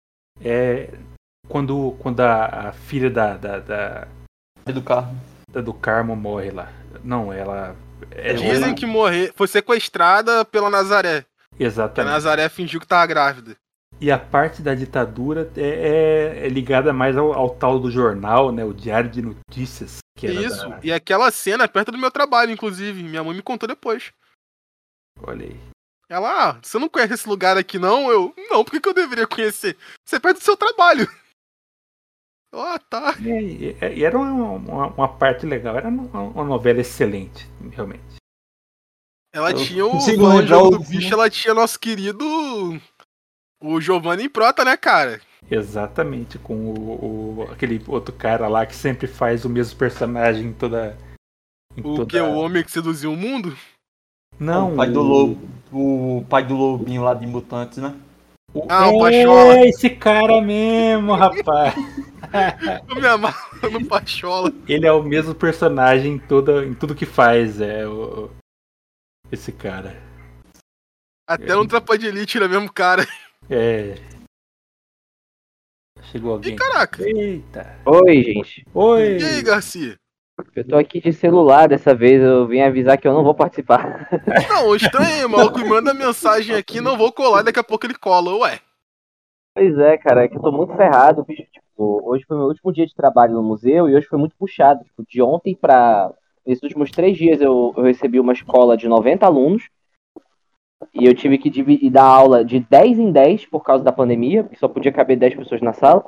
Speaker 4: é quando, quando a, a filha da, da, da,
Speaker 3: Do carro.
Speaker 4: da- do Carmo morre lá. Não, ela. É,
Speaker 2: Dizem
Speaker 4: ela-
Speaker 2: que morreu. Foi sequestrada pela Nazaré. Que a
Speaker 4: Exatamente.
Speaker 2: Nazaré fingiu que tava grávida.
Speaker 4: E a parte da ditadura é, é- é ligada mais ao, ao tal do jornal, né? O Diário de Notícias. Que era
Speaker 2: Isso.
Speaker 4: da-
Speaker 2: E aquela cena é perto do meu trabalho, inclusive. Minha mãe me contou depois.
Speaker 4: Olha aí.
Speaker 2: Ela, ah, você não conhece esse lugar aqui não? Eu, não, por que, que eu deveria conhecer? Você é perto do seu trabalho. Ah, tá.
Speaker 4: E, e- e era uma, uma, uma parte legal, era uma, uma novela excelente, realmente.
Speaker 2: Ela
Speaker 3: Eu
Speaker 2: tinha o
Speaker 3: consigo
Speaker 2: vilão
Speaker 3: lembrar
Speaker 2: jogo
Speaker 3: o-
Speaker 2: do bicho, ela tinha nosso querido o Giovanni Prota, né, cara?
Speaker 4: Exatamente, com o, o- aquele outro cara lá que sempre faz o mesmo personagem em toda. Em
Speaker 2: O
Speaker 4: toda...
Speaker 2: que? O homem que seduziu o mundo?
Speaker 4: Não,
Speaker 3: o pai do
Speaker 4: o-
Speaker 3: lobo. O pai do lobinho lá de Mutantes, né?
Speaker 4: o-
Speaker 2: Ah, o
Speaker 4: é
Speaker 2: Pachola.
Speaker 4: esse cara mesmo, rapaz.
Speaker 2: Eu me amarro no Pachola.
Speaker 4: Ele é o mesmo personagem em, toda, em tudo que faz, é o, esse cara.
Speaker 2: Até no Tropa de Elite, ele é mesmo cara.
Speaker 4: É. Chegou alguém.
Speaker 2: Ih, caraca.
Speaker 4: Eita.
Speaker 6: Oi, gente.
Speaker 4: Oi.
Speaker 2: E aí, Garcia?
Speaker 6: Eu tô aqui de celular dessa vez, eu vim avisar que eu não vou participar.
Speaker 2: Não, estranho, o maluco me manda mensagem aqui, não vou colar, daqui a pouco ele cola, ué.
Speaker 6: Pois é, cara, é que eu tô muito ferrado, bicho. Tipo, O- Hoje foi meu último dia de trabalho no museu e hoje foi muito puxado. Tipo, de ontem para nesses últimos três dias eu, eu recebi uma escola de noventa alunos e eu tive que dividir, dar aula de dez em dez por causa da pandemia, porque só podia caber dez pessoas na sala.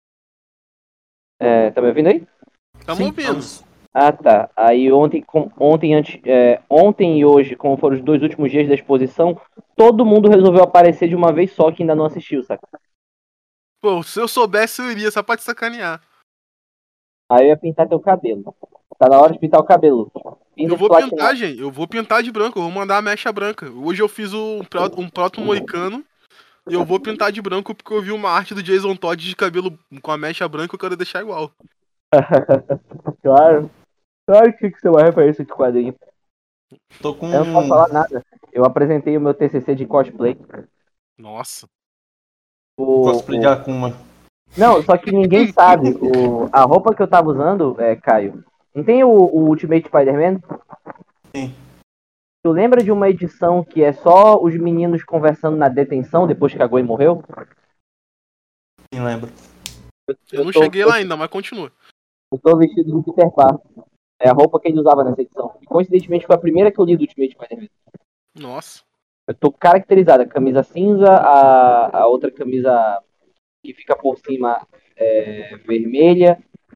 Speaker 6: É, tá me ouvindo aí?
Speaker 2: Tamo
Speaker 3: Sim,
Speaker 2: ouvindo.
Speaker 3: vamos.
Speaker 6: Ah, tá. Aí ontem, com, ontem, antes, é, ontem e hoje, como foram os dois últimos dias da exposição, todo mundo resolveu aparecer de uma vez só que ainda não assistiu, saca?
Speaker 2: Pô, se eu soubesse, eu iria, só pra te sacanear.
Speaker 6: Aí eu ia pintar teu cabelo. Tá na hora de pintar o cabelo. Pinta
Speaker 2: Eu
Speaker 6: de
Speaker 2: vou
Speaker 6: platinar.
Speaker 2: pintar, gente. Eu vou pintar de branco. Eu vou mandar a mecha branca. Hoje eu fiz um, pro- um proto moicano. E eu vou pintar de branco porque eu vi uma arte do Jason Todd de cabelo com a mecha branca e eu quero deixar igual.
Speaker 6: Claro. Claro que isso é uma referência de quadrinho.
Speaker 3: Tô com.
Speaker 6: Eu não posso falar nada. Eu apresentei o meu T C C de cosplay.
Speaker 2: Nossa.
Speaker 6: O,
Speaker 3: Cosplay de
Speaker 6: o-
Speaker 3: Akuma.
Speaker 6: Não, só que ninguém sabe. O... A roupa que eu tava usando, é, Caio, não tem o, o Ultimate Spider-Man?
Speaker 3: Sim.
Speaker 6: Tu lembra de uma edição que é só os meninos conversando na detenção depois que a Gwen morreu?
Speaker 3: Sim, lembro.
Speaker 2: Eu não
Speaker 6: tô-
Speaker 2: cheguei lá ainda, mas continua.
Speaker 6: Eu tô vestido de Peter Parker. É a roupa que ele usava nessa edição. E coincidentemente foi a primeira que eu li do Ultimate Spider-Man.
Speaker 2: Nossa.
Speaker 6: Eu tô caracterizada, camisa cinza, a, a outra camisa que fica por cima é vermelha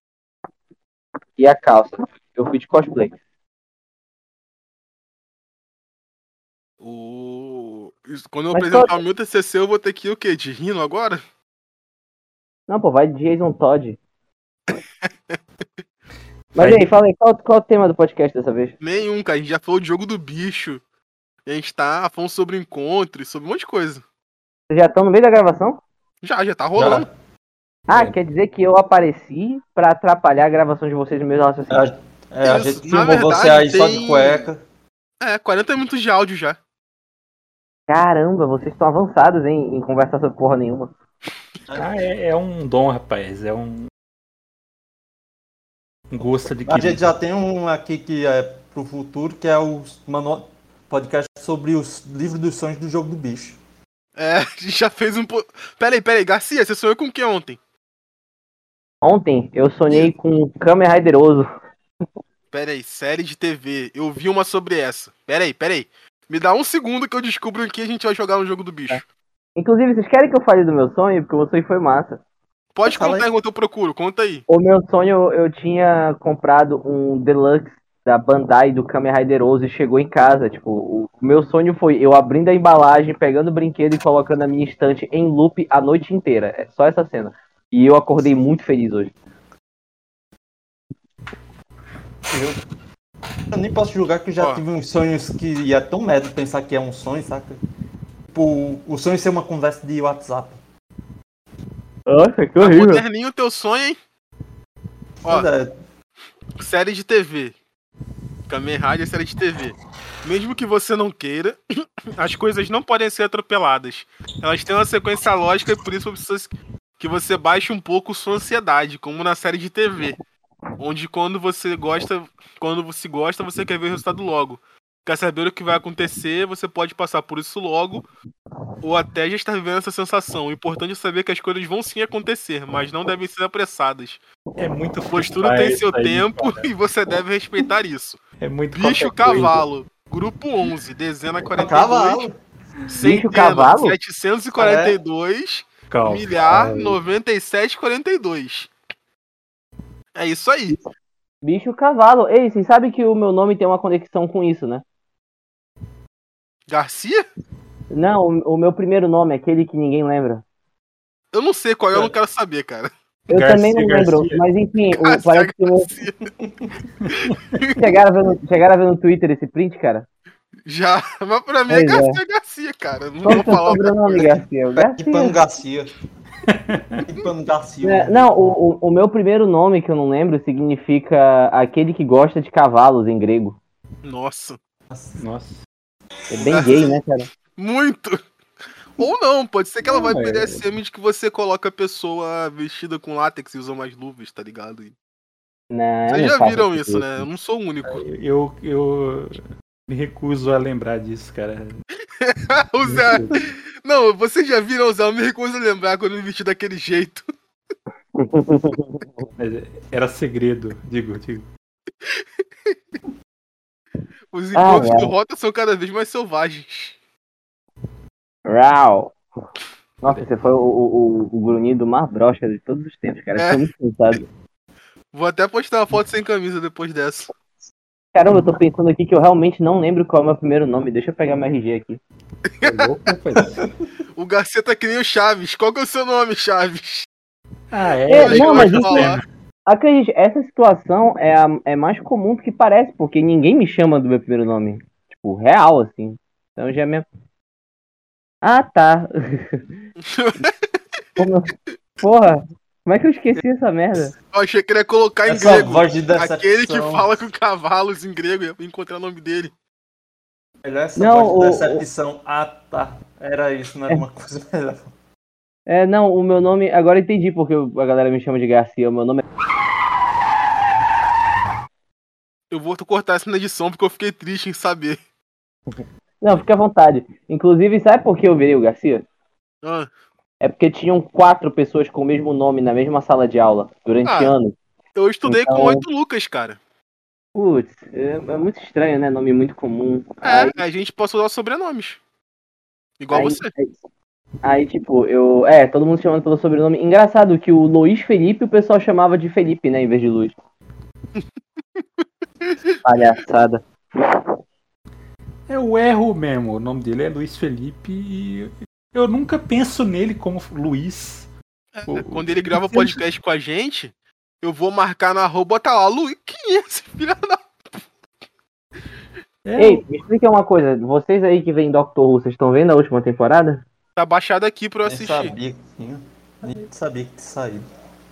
Speaker 6: e a calça. Eu fui de cosplay.
Speaker 2: O... isso- Quando eu
Speaker 6: Mas
Speaker 2: apresentar
Speaker 6: só-
Speaker 2: o meu T C C, eu vou ter que ir o quê? De rino agora?
Speaker 6: Não, pô, vai de Jason Todd. Mas
Speaker 4: Vai
Speaker 6: e aí,
Speaker 4: de-
Speaker 6: fala aí, qual, qual é o tema do podcast dessa vez?
Speaker 2: Nenhum, cara. A gente já falou de jogo do bicho. E a gente tá falando sobre encontros, sobre um monte de coisa.
Speaker 6: Vocês já estão no meio da gravação?
Speaker 2: Já, já tá rolando.
Speaker 3: Já.
Speaker 6: Ah,
Speaker 4: É.
Speaker 6: quer dizer que eu apareci pra atrapalhar a gravação de vocês no meio da raciocínio.
Speaker 3: É, a
Speaker 2: Isso,
Speaker 3: gente
Speaker 2: na
Speaker 3: filmou você
Speaker 2: verdade,
Speaker 3: aí só de
Speaker 2: tem-
Speaker 3: cueca.
Speaker 2: É, quarenta minutos de áudio já.
Speaker 6: Caramba, vocês estão avançados em, em conversar sobre porra nenhuma.
Speaker 4: Ah, é, é um dom, rapaz. É um. Um gosto de
Speaker 3: A gente já tem um aqui que é pro futuro, que é o manual- podcast sobre os livros dos sonhos do jogo do bicho.
Speaker 2: É, a gente já fez um. po- Pera aí, pera aí. Garcia, você sonhou com o que ontem?
Speaker 6: Ontem eu sonhei com um Kamen Rideroso.
Speaker 2: Pera aí, série de T V. Eu vi uma sobre essa. Pera aí, pera aí. Me dá um segundo que eu descubro em que a gente vai jogar no jogo do bicho.
Speaker 6: Inclusive, vocês querem que eu fale do meu sonho? Porque o meu sonho foi massa.
Speaker 2: Pode
Speaker 3: Fala
Speaker 2: contar
Speaker 3: aí.
Speaker 2: enquanto eu procuro, conta aí.
Speaker 6: O meu sonho, eu tinha comprado um Deluxe da Bandai do Kamen Rideroso e chegou em casa. Tipo, o o meu sonho foi eu abrindo a embalagem, pegando o brinquedo e colocando na minha estante em loop a noite inteira. É só essa cena. E eu acordei muito feliz hoje.
Speaker 3: Eu nem posso julgar que eu já
Speaker 2: Ó.
Speaker 3: tive uns sonhos que é tão medo pensar que é um sonho, saca? Tipo, o sonho ser uma conversa de WhatsApp.
Speaker 6: Nossa, que
Speaker 2: Tá moderninho o teu sonho, hein? Ó,
Speaker 3: Mas é,
Speaker 2: série de T V. Kamen Rider é série de T V. Mesmo que você não queira, as coisas não podem ser atropeladas. Elas têm uma sequência lógica e por isso precisa que você baixe um pouco sua ansiedade, como na série de T V. Onde quando você gosta, quando você gosta, você quer ver o resultado logo. Quer saber o que vai acontecer, você pode passar por isso logo, ou até já estar vivendo essa sensação. O importante é saber que as coisas vão sim acontecer, mas não devem ser apressadas.
Speaker 4: É muito
Speaker 2: O futuro tem
Speaker 4: freestyle
Speaker 2: seu
Speaker 4: isso aí,
Speaker 2: tempo
Speaker 4: cara.
Speaker 2: e você deve respeitar isso.
Speaker 4: É muito
Speaker 2: Bicho
Speaker 4: qualquer coisa.
Speaker 2: Cavalo, grupo onze, dezena quarenta e dois,
Speaker 3: cavalo.
Speaker 2: centena
Speaker 6: Cavalo?
Speaker 2: setecentos e quarenta e dois,
Speaker 4: Calma.
Speaker 2: milhar noventa e sete quarenta e dois. É isso aí.
Speaker 6: Bicho cavalo. Ei, vocês sabem que o meu nome tem uma conexão com isso, né?
Speaker 2: Garcia?
Speaker 6: Não, o, o meu primeiro nome, aquele que ninguém lembra.
Speaker 2: Eu não sei qual é, eu não quero saber, cara.
Speaker 6: Eu
Speaker 4: Garcia,
Speaker 6: também não lembro,
Speaker 4: Garcia.
Speaker 6: mas enfim, o,
Speaker 2: Garcia,
Speaker 6: parece que o meu...
Speaker 2: Garcia.
Speaker 6: chegaram, a ver no, chegaram a ver no Twitter esse print, cara?
Speaker 2: Já, mas pra mim é
Speaker 6: Pois é.
Speaker 2: Garcia Garcia, cara. Não
Speaker 6: Qual
Speaker 2: vou
Speaker 6: que é o
Speaker 2: falar outra
Speaker 6: sobrenome,
Speaker 2: coisa.
Speaker 6: Garcia? O
Speaker 3: Pé de pano
Speaker 6: Garcia.
Speaker 3: Garcia. De pano Garcia.
Speaker 6: É, não, o, o, o meu primeiro nome, que eu não lembro, significa aquele que gosta de cavalos em grego.
Speaker 2: Nossa,
Speaker 4: Nossa.
Speaker 6: É bem gay, né, cara?
Speaker 2: muito. Ou não, pode ser que ela vai
Speaker 4: Não, é-
Speaker 2: P D S M de que você coloca a pessoa vestida com látex e usa mais luvas, tá ligado?
Speaker 6: Não,
Speaker 2: Vocês
Speaker 6: não
Speaker 2: já
Speaker 6: faço
Speaker 2: viram
Speaker 6: isso.
Speaker 2: isso, né? Eu não sou o único.
Speaker 4: Eu, eu me recuso a lembrar disso, cara.
Speaker 2: O Zé... Não, vocês já viram o Zé? Eu me recuso a lembrar quando eu me vesti daquele jeito.
Speaker 4: Era segredo, digo, digo.
Speaker 2: Os
Speaker 6: Ah,
Speaker 2: encontros
Speaker 6: é.
Speaker 2: do Rota são cada vez mais selvagens.
Speaker 6: Rau. Nossa, você foi o, o, o, o grunhido mais broxa de todos os tempos, cara.
Speaker 2: É.
Speaker 6: Foi muito cansado.
Speaker 2: Vou até postar uma foto sem camisa depois dessa.
Speaker 6: Caramba, eu tô pensando aqui que eu realmente não lembro qual é o meu primeiro nome. Deixa eu pegar meu R G aqui.
Speaker 4: Ô, louco, rapaz.
Speaker 2: O Garcia tá que nem o Chaves. Qual que é o seu nome, Chaves?
Speaker 4: Ah,
Speaker 6: É,
Speaker 4: é.
Speaker 6: não, mas
Speaker 2: eu
Speaker 6: isso-
Speaker 2: vou falar.
Speaker 6: Acredite, essa situação é, a- é mais comum do que parece, porque ninguém me chama do meu primeiro nome. Tipo, real, assim. Então já é minha. Ah, tá. Como- Porra, como é que eu esqueci essa merda?
Speaker 2: Eu achei que ele ia colocar em
Speaker 3: Essa
Speaker 2: grego.
Speaker 3: voz de decepção.
Speaker 2: Aquele que fala com cavalos em grego, ia encontrar o nome dele.
Speaker 3: Melhor essa
Speaker 6: Não,
Speaker 3: voz de
Speaker 6: o-
Speaker 3: decepção. Ah, tá. Era isso, não era uma coisa melhor.
Speaker 6: É, não, o meu nome. Agora eu entendi porque a galera me chama de Garcia. O meu nome é.
Speaker 2: Eu vou cortar isso na edição porque eu fiquei triste em saber.
Speaker 6: Não, fica à vontade. Inclusive, sabe por que eu virei o Garcia?
Speaker 2: Ah,
Speaker 6: É porque tinham quatro pessoas com o mesmo nome na mesma sala de aula durante
Speaker 2: Ah.
Speaker 6: anos.
Speaker 2: eu estudei
Speaker 6: Então-
Speaker 2: com oito Lucas, cara.
Speaker 6: Putz, é, é muito estranho, né? Nome muito comum.
Speaker 2: É,
Speaker 6: Aí,
Speaker 2: a gente possa usar sobrenomes. Igual
Speaker 6: aí,
Speaker 2: você.
Speaker 6: aí, aí, tipo, eu. É, todo mundo chamando pelo sobrenome. Engraçado que o Luiz Felipe o pessoal chamava de Felipe, né? Em vez de Luiz. Palhaçada.
Speaker 4: É o erro mesmo. O nome dele é Luiz Felipe e eu nunca penso nele como Luiz. O-
Speaker 2: Quando ele grava podcast com a gente, eu vou marcar na arroba, tá lá, Luiz, quem é esse filho da...
Speaker 4: É,
Speaker 6: Ei, me explica uma coisa. Vocês aí que vêm Doctor Who, vocês estão vendo a última temporada?
Speaker 2: Tá baixado aqui pra eu
Speaker 3: Nem
Speaker 2: assistir.
Speaker 3: sabia que tinha. Nem sabia que tinha saído.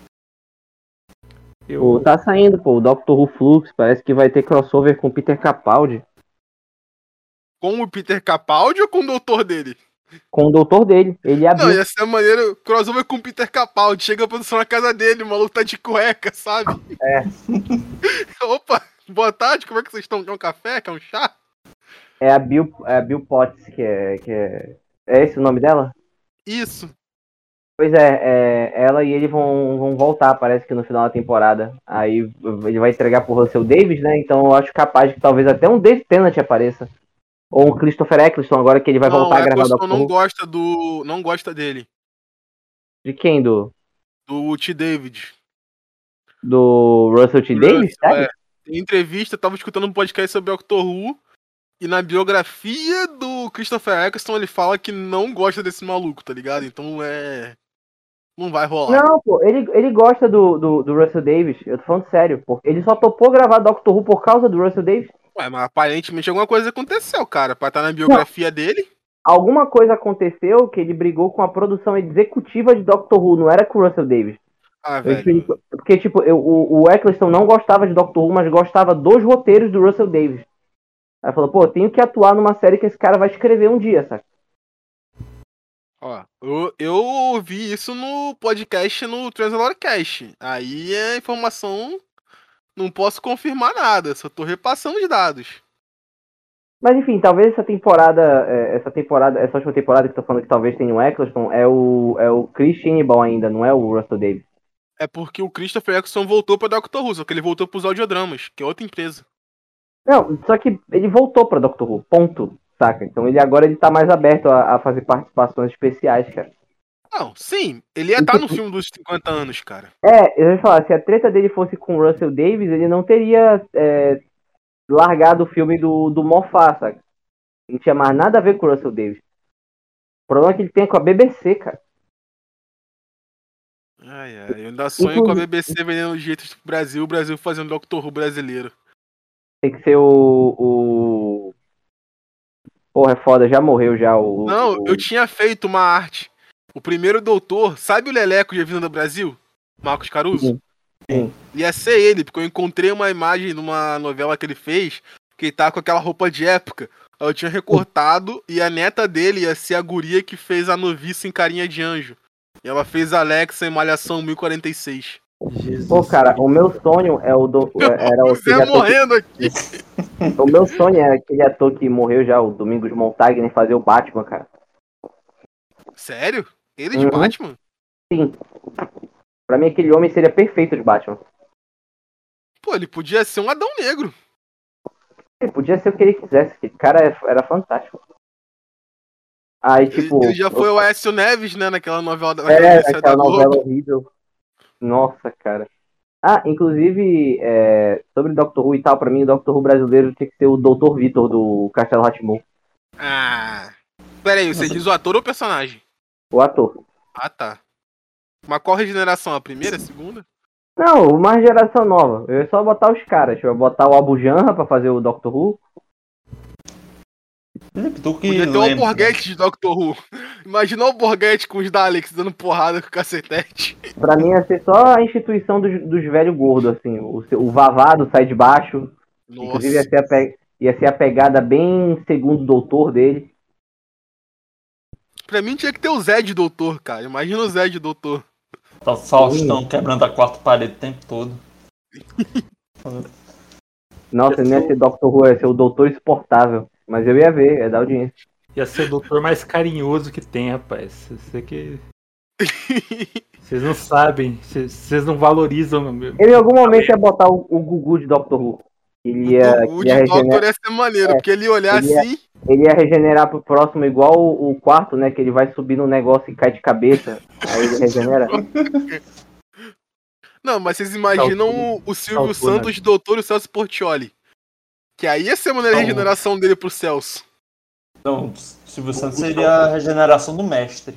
Speaker 6: Pô,
Speaker 4: eu,
Speaker 6: tá saindo, pô. O Doctor Who Flux. Parece que vai ter crossover com o Peter Capaldi.
Speaker 2: Com o Peter Capaldi ou com o doutor dele?
Speaker 6: Com o doutor dele. Ele
Speaker 2: Não,
Speaker 6: abriu.
Speaker 2: ia ser maneiro, crossover com o Peter Capaldi. Chega a produção na casa dele, o maluco tá de cueca, sabe?
Speaker 6: É.
Speaker 2: Opa, boa tarde, como é que vocês estão? Quer um café? Quer um chá?
Speaker 6: É a Bill, é a Bill Potts, que é, que é. É esse o nome dela?
Speaker 2: Isso.
Speaker 6: Pois é, é, ela e ele vão, vão voltar, parece que no final da temporada. Aí ele vai entregar pro Russell Davis, né? Então eu acho capaz de que talvez até um Dave Tennant apareça. Ou um Christopher Eccleston, agora que ele vai
Speaker 2: não,
Speaker 6: voltar a
Speaker 2: o
Speaker 6: gravar o
Speaker 2: Eccleston
Speaker 6: Doctor
Speaker 2: não
Speaker 6: Who.
Speaker 2: gosta do... não gosta dele.
Speaker 6: De quem? Do,
Speaker 2: Do T. David.
Speaker 6: do Russell T. Davis?
Speaker 2: Russell,
Speaker 6: Sério?
Speaker 2: é. Em entrevista, eu tava escutando um podcast sobre Doctor Who. E na biografia do Christopher Eccleston, ele fala que não gosta desse maluco, tá ligado? Então é... não vai rolar.
Speaker 6: Não, pô, ele, ele gosta do, do, do Russell Davis. Eu tô falando sério, pô. Ele só topou gravar Doctor Who por causa do Russell Davis.
Speaker 2: Ué, mas aparentemente alguma coisa aconteceu, cara. Pra estar na biografia dele.
Speaker 6: Alguma coisa aconteceu que ele brigou com a produção executiva de Doctor Who, não era com o Russell Davis.
Speaker 2: Ah,
Speaker 6: Eu
Speaker 2: velho.
Speaker 6: explico- Porque, tipo, eu, o, o Eccleston não gostava de Doctor Who, mas gostava dos roteiros do Russell Davis. Aí falou, pô, tenho que atuar numa série que esse cara vai escrever um dia, saca?
Speaker 2: Ó, eu, eu ouvi isso no podcast no Translorcast. Aí é informação. Não posso confirmar nada, só tô repassando os dados.
Speaker 6: Mas enfim, talvez essa temporada, é, essa temporada, essa última temporada que eu tô falando que talvez tenha o Eccleston, é o, é o Chris Chenibal ainda, não é o Russell Davis.
Speaker 2: É porque o Christopher Eccleston voltou pra Doctor Who, só que ele voltou pros audiodramas, que é outra empresa.
Speaker 6: Não, só que ele voltou pra Doctor Who, ponto, saca? Então ele agora ele tá mais aberto a, a fazer participações especiais, cara.
Speaker 2: Não, sim, ele ia estar no filme dos cinquenta anos, cara.
Speaker 6: É, eu ia falar, se a treta dele fosse com o Russell Davis, ele não teria é, largado o filme do, do Moffat, saca? Não tinha mais nada a ver com o Russell Davis. O problema é que ele tem com a B B C, cara.
Speaker 2: Ai, ai, eu ainda sonho com a B B C vendendo jeitos pro Brasil, o Brasil fazendo Doctor Who brasileiro.
Speaker 6: Tem que ser o... o... Porra, é foda, já morreu já o...
Speaker 2: Não,
Speaker 6: o...
Speaker 2: eu tinha feito uma arte. O primeiro doutor, sabe o Leleco de Avenida Brasil? Marcos Caruso?
Speaker 6: Sim, sim.
Speaker 2: Ia ser ele, porque eu encontrei uma imagem numa novela que ele fez, que ele tá com aquela roupa de época. Aí eu tinha recortado e a neta dele ia ser a guria que fez a noviça em Carinha de Anjo. E ela fez a Alexa em Malhação mil e quarenta e seis.
Speaker 4: Jesus.
Speaker 6: Pô, cara, o meu sonho é o... Do... Era
Speaker 2: O
Speaker 6: o...
Speaker 2: Zé morrendo aqui.
Speaker 6: o meu sonho é aquele ator que morreu já, o Domingos Montagne, fazer o Batman, cara.
Speaker 2: Sério? Ele de
Speaker 6: Uhum.
Speaker 2: Batman?
Speaker 6: Sim. Pra mim, aquele homem seria perfeito de Batman.
Speaker 2: Pô, ele podia ser um Adão Negro.
Speaker 6: Ele podia ser o que ele quisesse. Aquele cara era fantástico. Aí, tipo...
Speaker 2: Ele já foi
Speaker 6: eu...
Speaker 2: o Aécio Neves, né, naquela novela, naquela
Speaker 6: É,
Speaker 2: novela
Speaker 6: aquela
Speaker 2: da
Speaker 6: novela
Speaker 2: Globo.
Speaker 6: horrível. Nossa, cara. Ah, inclusive, é, sobre Doctor Who e tal, pra mim o Doctor Who brasileiro tinha que ser o doutor Vitor do Castelo Rá-Tim-Bum.
Speaker 2: Ah. Pera aí, você diz o ator ou o personagem?
Speaker 6: O ator.
Speaker 2: Ah, tá. Mas qual regeneração? A primeira, a segunda?
Speaker 6: Não, uma geração nova. Eu ia só botar os caras. Eu ia botar o Abu Janra pra fazer o Doctor Who.
Speaker 3: Felipe, tu que
Speaker 2: Podia ter um
Speaker 3: lembra,
Speaker 2: Alborguete de Doctor Who. Imagina o Alborguete com os Daleks dando porrada com o cacetete.
Speaker 6: Pra mim ia ser só a instituição dos, dos velhos gordos, assim. O, o Vavado sai de baixo.
Speaker 2: Nossa.
Speaker 6: Inclusive ia ser, a pe... ia ser a pegada bem segundo doutor dele.
Speaker 2: Pra mim tinha que ter o Zé de Doutor, cara. Imagina o Zé de Doutor.
Speaker 3: Tá o Faustão quebrando a quarta parede o tempo todo.
Speaker 6: Nossa, não ia ser Doctor Who, ia ser o Doutor Exportável. Mas eu ia ver, ia dar audiência.
Speaker 4: Ia ser o doutor mais carinhoso que tem, rapaz. Você que. Vocês não sabem, vocês não valorizam.
Speaker 6: Ele em algum momento ia botar o, o Gugu de Doctor Who. Ele ia,
Speaker 2: O
Speaker 6: ele ia
Speaker 2: de Doctor
Speaker 6: regenerar,
Speaker 2: ia ser maneiro,
Speaker 6: É,
Speaker 2: porque ele ia olhar
Speaker 6: ele ia-
Speaker 2: assim.
Speaker 6: ele ia regenerar pro próximo igual o, o quarto, né? Que ele vai subir no negócio e cai de cabeça. Aí ele regenera.
Speaker 2: Não, mas vocês imaginam o, o Silvio
Speaker 4: Altura.
Speaker 2: Santos de Doutor e o Celso Portioli. Que aí ia ser a maneira de
Speaker 3: Não.
Speaker 2: regeneração dele pro Celso.
Speaker 3: Não, Silvio Santos seria a regeneração do mestre.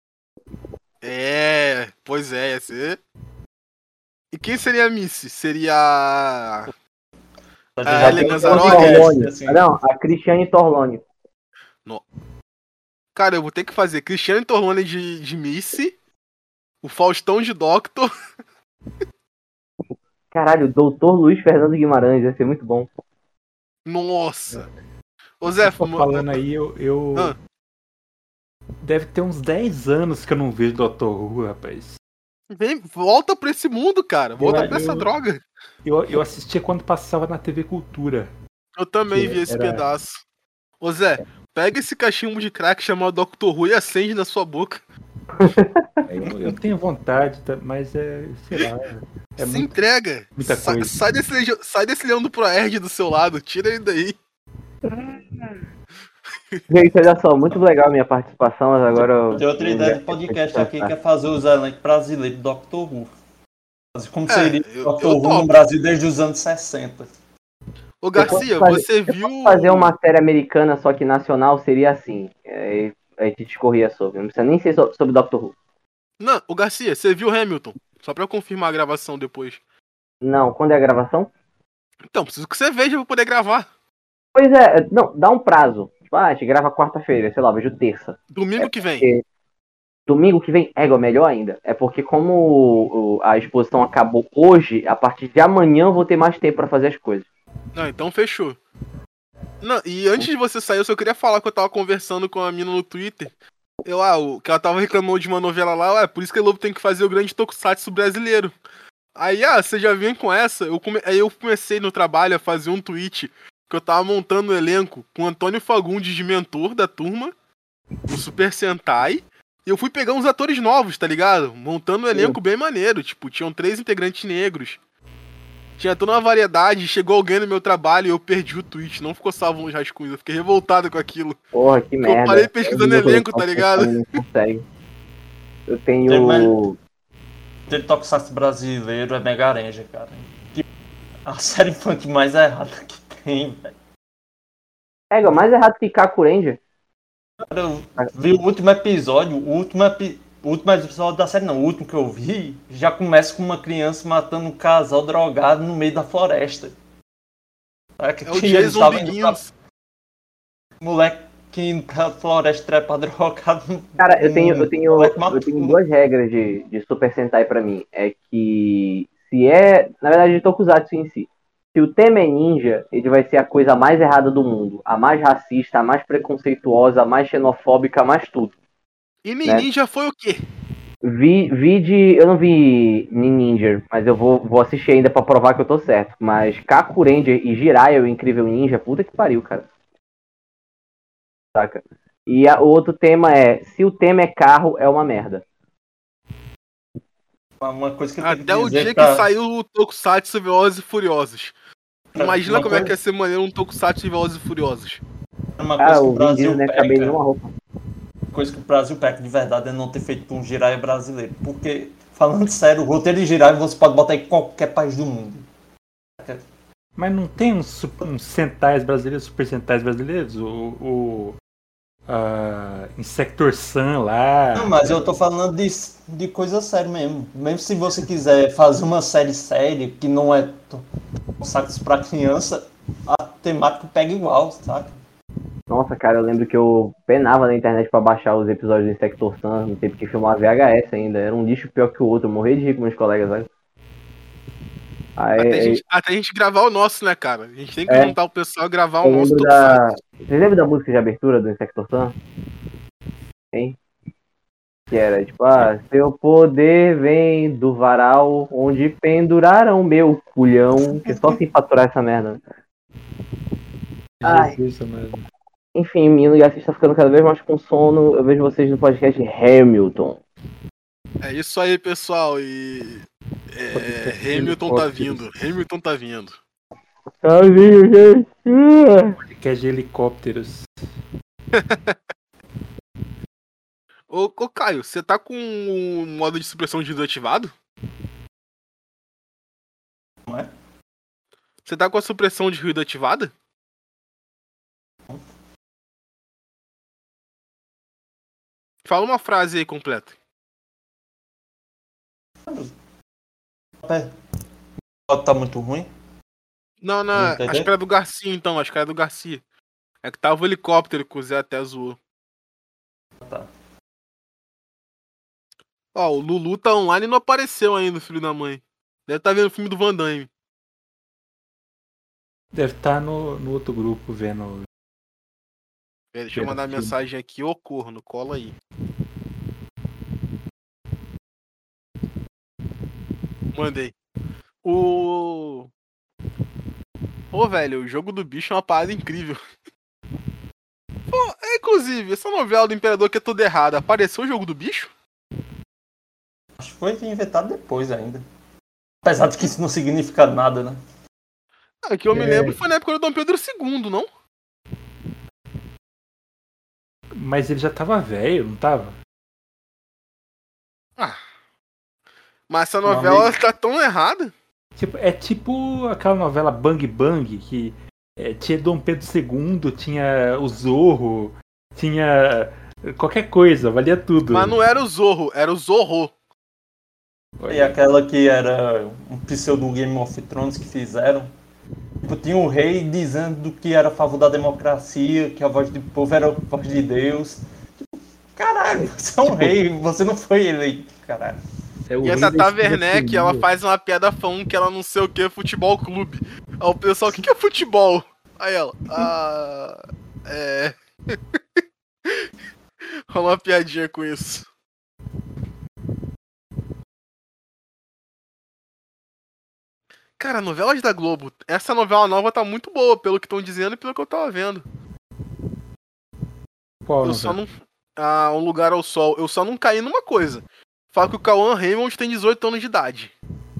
Speaker 2: É, pois é, ia ser. E quem seria a Missy? Seria a.
Speaker 3: Já
Speaker 2: Helena
Speaker 3: tem um
Speaker 2: Zaroli?
Speaker 3: podcast,
Speaker 6: Torlone.
Speaker 3: assim.
Speaker 6: Ah, não, a Cristiane Torlone.
Speaker 2: Cara, eu vou ter que fazer Cristiane Torlone de, de Missy, o Faustão de Doctor.
Speaker 6: Caralho, doutor Luiz Fernando Guimarães, ia ser muito bom.
Speaker 2: Nossa! Ô Zé,
Speaker 4: Tô falando aí, eu. eu...
Speaker 2: Ah.
Speaker 4: Deve ter uns dez anos que eu não vejo doutor Who, rapaz.
Speaker 2: vem, volta pra esse mundo, cara. Volta
Speaker 4: Eu-
Speaker 2: pra essa
Speaker 4: eu-
Speaker 2: droga.
Speaker 4: Eu, eu assistia quando passava na T V Cultura.
Speaker 2: Eu também
Speaker 4: Que
Speaker 2: vi esse
Speaker 4: era-
Speaker 2: pedaço. Ô Zé, pega esse cachimbo de crack chamado Doctor Who e acende na sua boca.
Speaker 4: Eu, eu tenho vontade, tá, mas é. Sei lá. É
Speaker 2: Se
Speaker 4: muito.
Speaker 2: entrega.
Speaker 4: muita
Speaker 2: Sa-
Speaker 4: coisa.
Speaker 2: sai, desse, legio- sai desse leão do Proerd do seu lado. Tira ele daí.
Speaker 6: Gente, olha só, muito legal a minha participação, mas agora eu...
Speaker 3: Tem outra ideia de podcast aqui que é fazer os elencos brasileiros do Doctor Who. Fazer como
Speaker 2: É,
Speaker 3: seria
Speaker 2: eu-
Speaker 3: o Doctor
Speaker 2: eu
Speaker 3: Who
Speaker 2: topo.
Speaker 3: no Brasil desde os anos sessenta.
Speaker 2: Ô Garcia,
Speaker 6: posso fazer-
Speaker 2: você viu.
Speaker 6: Fazer uma série americana, só que nacional, seria assim. É, a gente discorria sobre. Não precisa nem ser so- sobre Doctor Who.
Speaker 2: Não, ô Garcia, você viu Hamilton? Só pra eu confirmar a gravação depois.
Speaker 6: Não, quando é a gravação?
Speaker 2: Então, preciso que você veja pra poder gravar.
Speaker 6: Pois é, não, dá um prazo. Tipo, ah, a gente grava quarta-feira, sei lá, vejo terça.
Speaker 2: Domingo que vem.
Speaker 6: porque Domingo que vem, égua, melhor ainda. É porque como o- o- a exposição acabou hoje, a partir de amanhã eu vou ter mais tempo pra fazer as coisas.
Speaker 2: Não, então fechou. Não, e antes de você sair, eu só queria falar que eu tava conversando com a mina no Twitter. Eu, ah, o, que ela tava reclamando de uma novela lá, ah, por isso que a Globo tem que fazer o grande tokusatsu brasileiro. Aí, ah, você já vem com essa? Eu come... Aí eu comecei no trabalho a fazer um tweet que eu tava montando o elenco com o Antônio Fagundes de mentor da turma, o Super Sentai, e eu fui pegar uns atores novos, tá ligado? Montando um elenco bem maneiro, tipo, tinham três integrantes negros. Tinha toda uma variedade, chegou alguém no meu trabalho e eu perdi o tweet, não ficou salvo nos rascunhos, eu fiquei revoltado com aquilo.
Speaker 6: Porra, que
Speaker 2: Eu
Speaker 6: merda.
Speaker 2: parei pesquisando
Speaker 6: Eu não-
Speaker 2: elenco, tá ligado?
Speaker 6: Não consegue. Eu
Speaker 3: Tem
Speaker 6: tenho...
Speaker 3: mais- Aquele Tokusatsu brasileiro é Mega Ranger, cara. Que- A série infantil mais errada que tem, velho.
Speaker 6: Égua, mais errado que Kaku Ranger.
Speaker 3: Cara, eu vi o último episódio, o último, epi... o último episódio da série não, o último que eu vi, já começa com uma criança matando um casal drogado no meio da floresta. É, que
Speaker 2: É o
Speaker 3: eles
Speaker 2: Jason
Speaker 3: tavam indo pra-
Speaker 2: Begins.
Speaker 3: Moleque que indo pra floresta trepa drogado.
Speaker 6: Cara, eu tenho, eu tenho,
Speaker 3: Moleque matou
Speaker 6: eu tenho
Speaker 3: um-
Speaker 6: duas regras de, de Super Sentai pra mim. É que se é, na verdade, de Tokusatsu em si. Se o tema é ninja, ele vai ser a coisa mais errada do mundo. A mais racista, a mais preconceituosa, a mais xenofóbica, a mais tudo.
Speaker 2: E
Speaker 6: Né?
Speaker 2: Ninja foi o quê?
Speaker 6: Vi, vi de... Eu não vi Ninja, mas eu vou, vou assistir ainda pra provar que eu tô certo. Mas Kaku Ranger e Jiraiya, o Incrível Ninja, puta que pariu, cara. Saca? E a- o outro tema é, se o tema é carro, é uma merda.
Speaker 3: Uma coisa que eu tenho que
Speaker 2: Até o
Speaker 3: dizer
Speaker 2: dia
Speaker 3: pra...
Speaker 2: que saiu o Tokusatsu Velozes e Furiosos. Imagina
Speaker 3: uma
Speaker 2: como é
Speaker 3: coisa-
Speaker 2: que ia ser maneiro um Tokusatsu de Velozes e Furiosos.
Speaker 3: Uma
Speaker 6: Cara,
Speaker 3: coisa que o
Speaker 6: o Vin Diesel
Speaker 3: Brasil
Speaker 6: não ia caber em
Speaker 3: peca,
Speaker 6: nenhuma roupa.
Speaker 3: coisa que o Brasil peca de verdade é não ter feito um Jiraiya brasileiro. Porque, falando sério, o roteiro de Jiraiya você pode botar em qualquer país do mundo.
Speaker 4: Mas não tem uns, sup- uns Sentais brasileiros, Super Sentais brasileiros? O, o a Insector Sun lá.
Speaker 3: Não, mas eu tô falando de, de coisa séria mesmo. Mesmo se você quiser fazer uma série séria, que não é tão saco pra criança, a temática pega igual, saca?
Speaker 6: Nossa, cara, eu lembro que eu penava na internet pra baixar os episódios do Insector Sun, não sei porque filmava V H S ainda. Era um lixo pior que o outro, eu morria de rir com meus colegas, sabe? Aí,
Speaker 2: Até a, gente, até a gente gravar o nosso, né, cara? A gente tem que
Speaker 6: É.
Speaker 2: juntar o pessoal e gravar
Speaker 6: eu
Speaker 2: o nosso
Speaker 6: lembro da...
Speaker 2: Tokusatsu.
Speaker 6: Vocês lembram da música de abertura do Insector Sun? Hein? Que era tipo, ah, seu poder vem do varal onde penduraram meu culhão. Que só se faturar essa merda. Ai.
Speaker 4: Jesus amado.
Speaker 6: Enfim, menino Garcia está ficando cada vez mais com sono. Eu vejo vocês no podcast Hamilton.
Speaker 2: É isso aí, pessoal. E. É, Hamilton tá vindo. Hamilton tá vindo.
Speaker 6: Tá vindo, gente.
Speaker 4: Que é de helicópteros.
Speaker 2: Ô, ô Caio, você tá com o modo de supressão de ruído ativado?
Speaker 3: Não é?
Speaker 2: Você tá com a supressão de ruído ativada? Fala uma frase aí completa.
Speaker 3: Tá muito ruim?
Speaker 2: Não, não,
Speaker 3: Não
Speaker 2: acho
Speaker 3: entendeu?
Speaker 2: que era do Garcia então, acho que era do Garcia. É que tava o helicóptero que o Zé até zoou.
Speaker 3: Tá.
Speaker 2: Ó, o Lulu tá online e não apareceu ainda, filho da mãe. Deve estar vendo o filme do Van Damme.
Speaker 4: Deve estar no, no outro grupo vendo.
Speaker 2: Pera, deixa eu
Speaker 4: Vendo
Speaker 2: mandar
Speaker 4: filme.
Speaker 2: mensagem aqui, ô corno, cola aí. Mandei. O. Pô, velho, o jogo do bicho é uma parada incrível. Pô, é, inclusive, essa novela do Imperador que é toda errada, apareceu o jogo do bicho?
Speaker 3: Acho que foi inventado depois ainda. Apesar de que isso não significa nada, né?
Speaker 2: Ah, que eu me
Speaker 4: É.
Speaker 2: lembro foi na época do Dom Pedro segundo, não?
Speaker 4: Mas ele já tava velho, não tava?
Speaker 2: Ah. Mas essa novela
Speaker 3: amigo.
Speaker 2: tá tão errada.
Speaker 4: Tipo, é tipo aquela novela Bang Bang, que é, tinha Dom Pedro segundo, tinha o Zorro, tinha qualquer coisa, valia tudo.
Speaker 2: Mas não era o Zorro, era o Zorro.
Speaker 3: E aquela que era um pseudo Game of Thrones que fizeram. Tipo, tinha um rei dizendo que era a favor da democracia, que a voz do povo era a voz de Deus. Tipo, caralho, você é um rei, você não foi eleito, caralho.
Speaker 4: É o
Speaker 2: E a
Speaker 4: rei da
Speaker 2: Tata Werneck,
Speaker 4: esquizofrenia.
Speaker 2: ela faz uma piada falando que ela não sei o que, futebol clube. Aí o pessoal, o que, que é futebol? Aí ela, ah. É. Rola uma piadinha com isso. Cara, novelas da Globo. Essa novela nova tá muito boa, pelo que estão dizendo e pelo que eu tava vendo.
Speaker 4: Qual
Speaker 2: Eu só
Speaker 4: novela?
Speaker 2: não. Ah, Um Lugar ao Sol. Eu só não caí numa coisa. Fala que o Cauã Raymond tem dezoito anos de idade.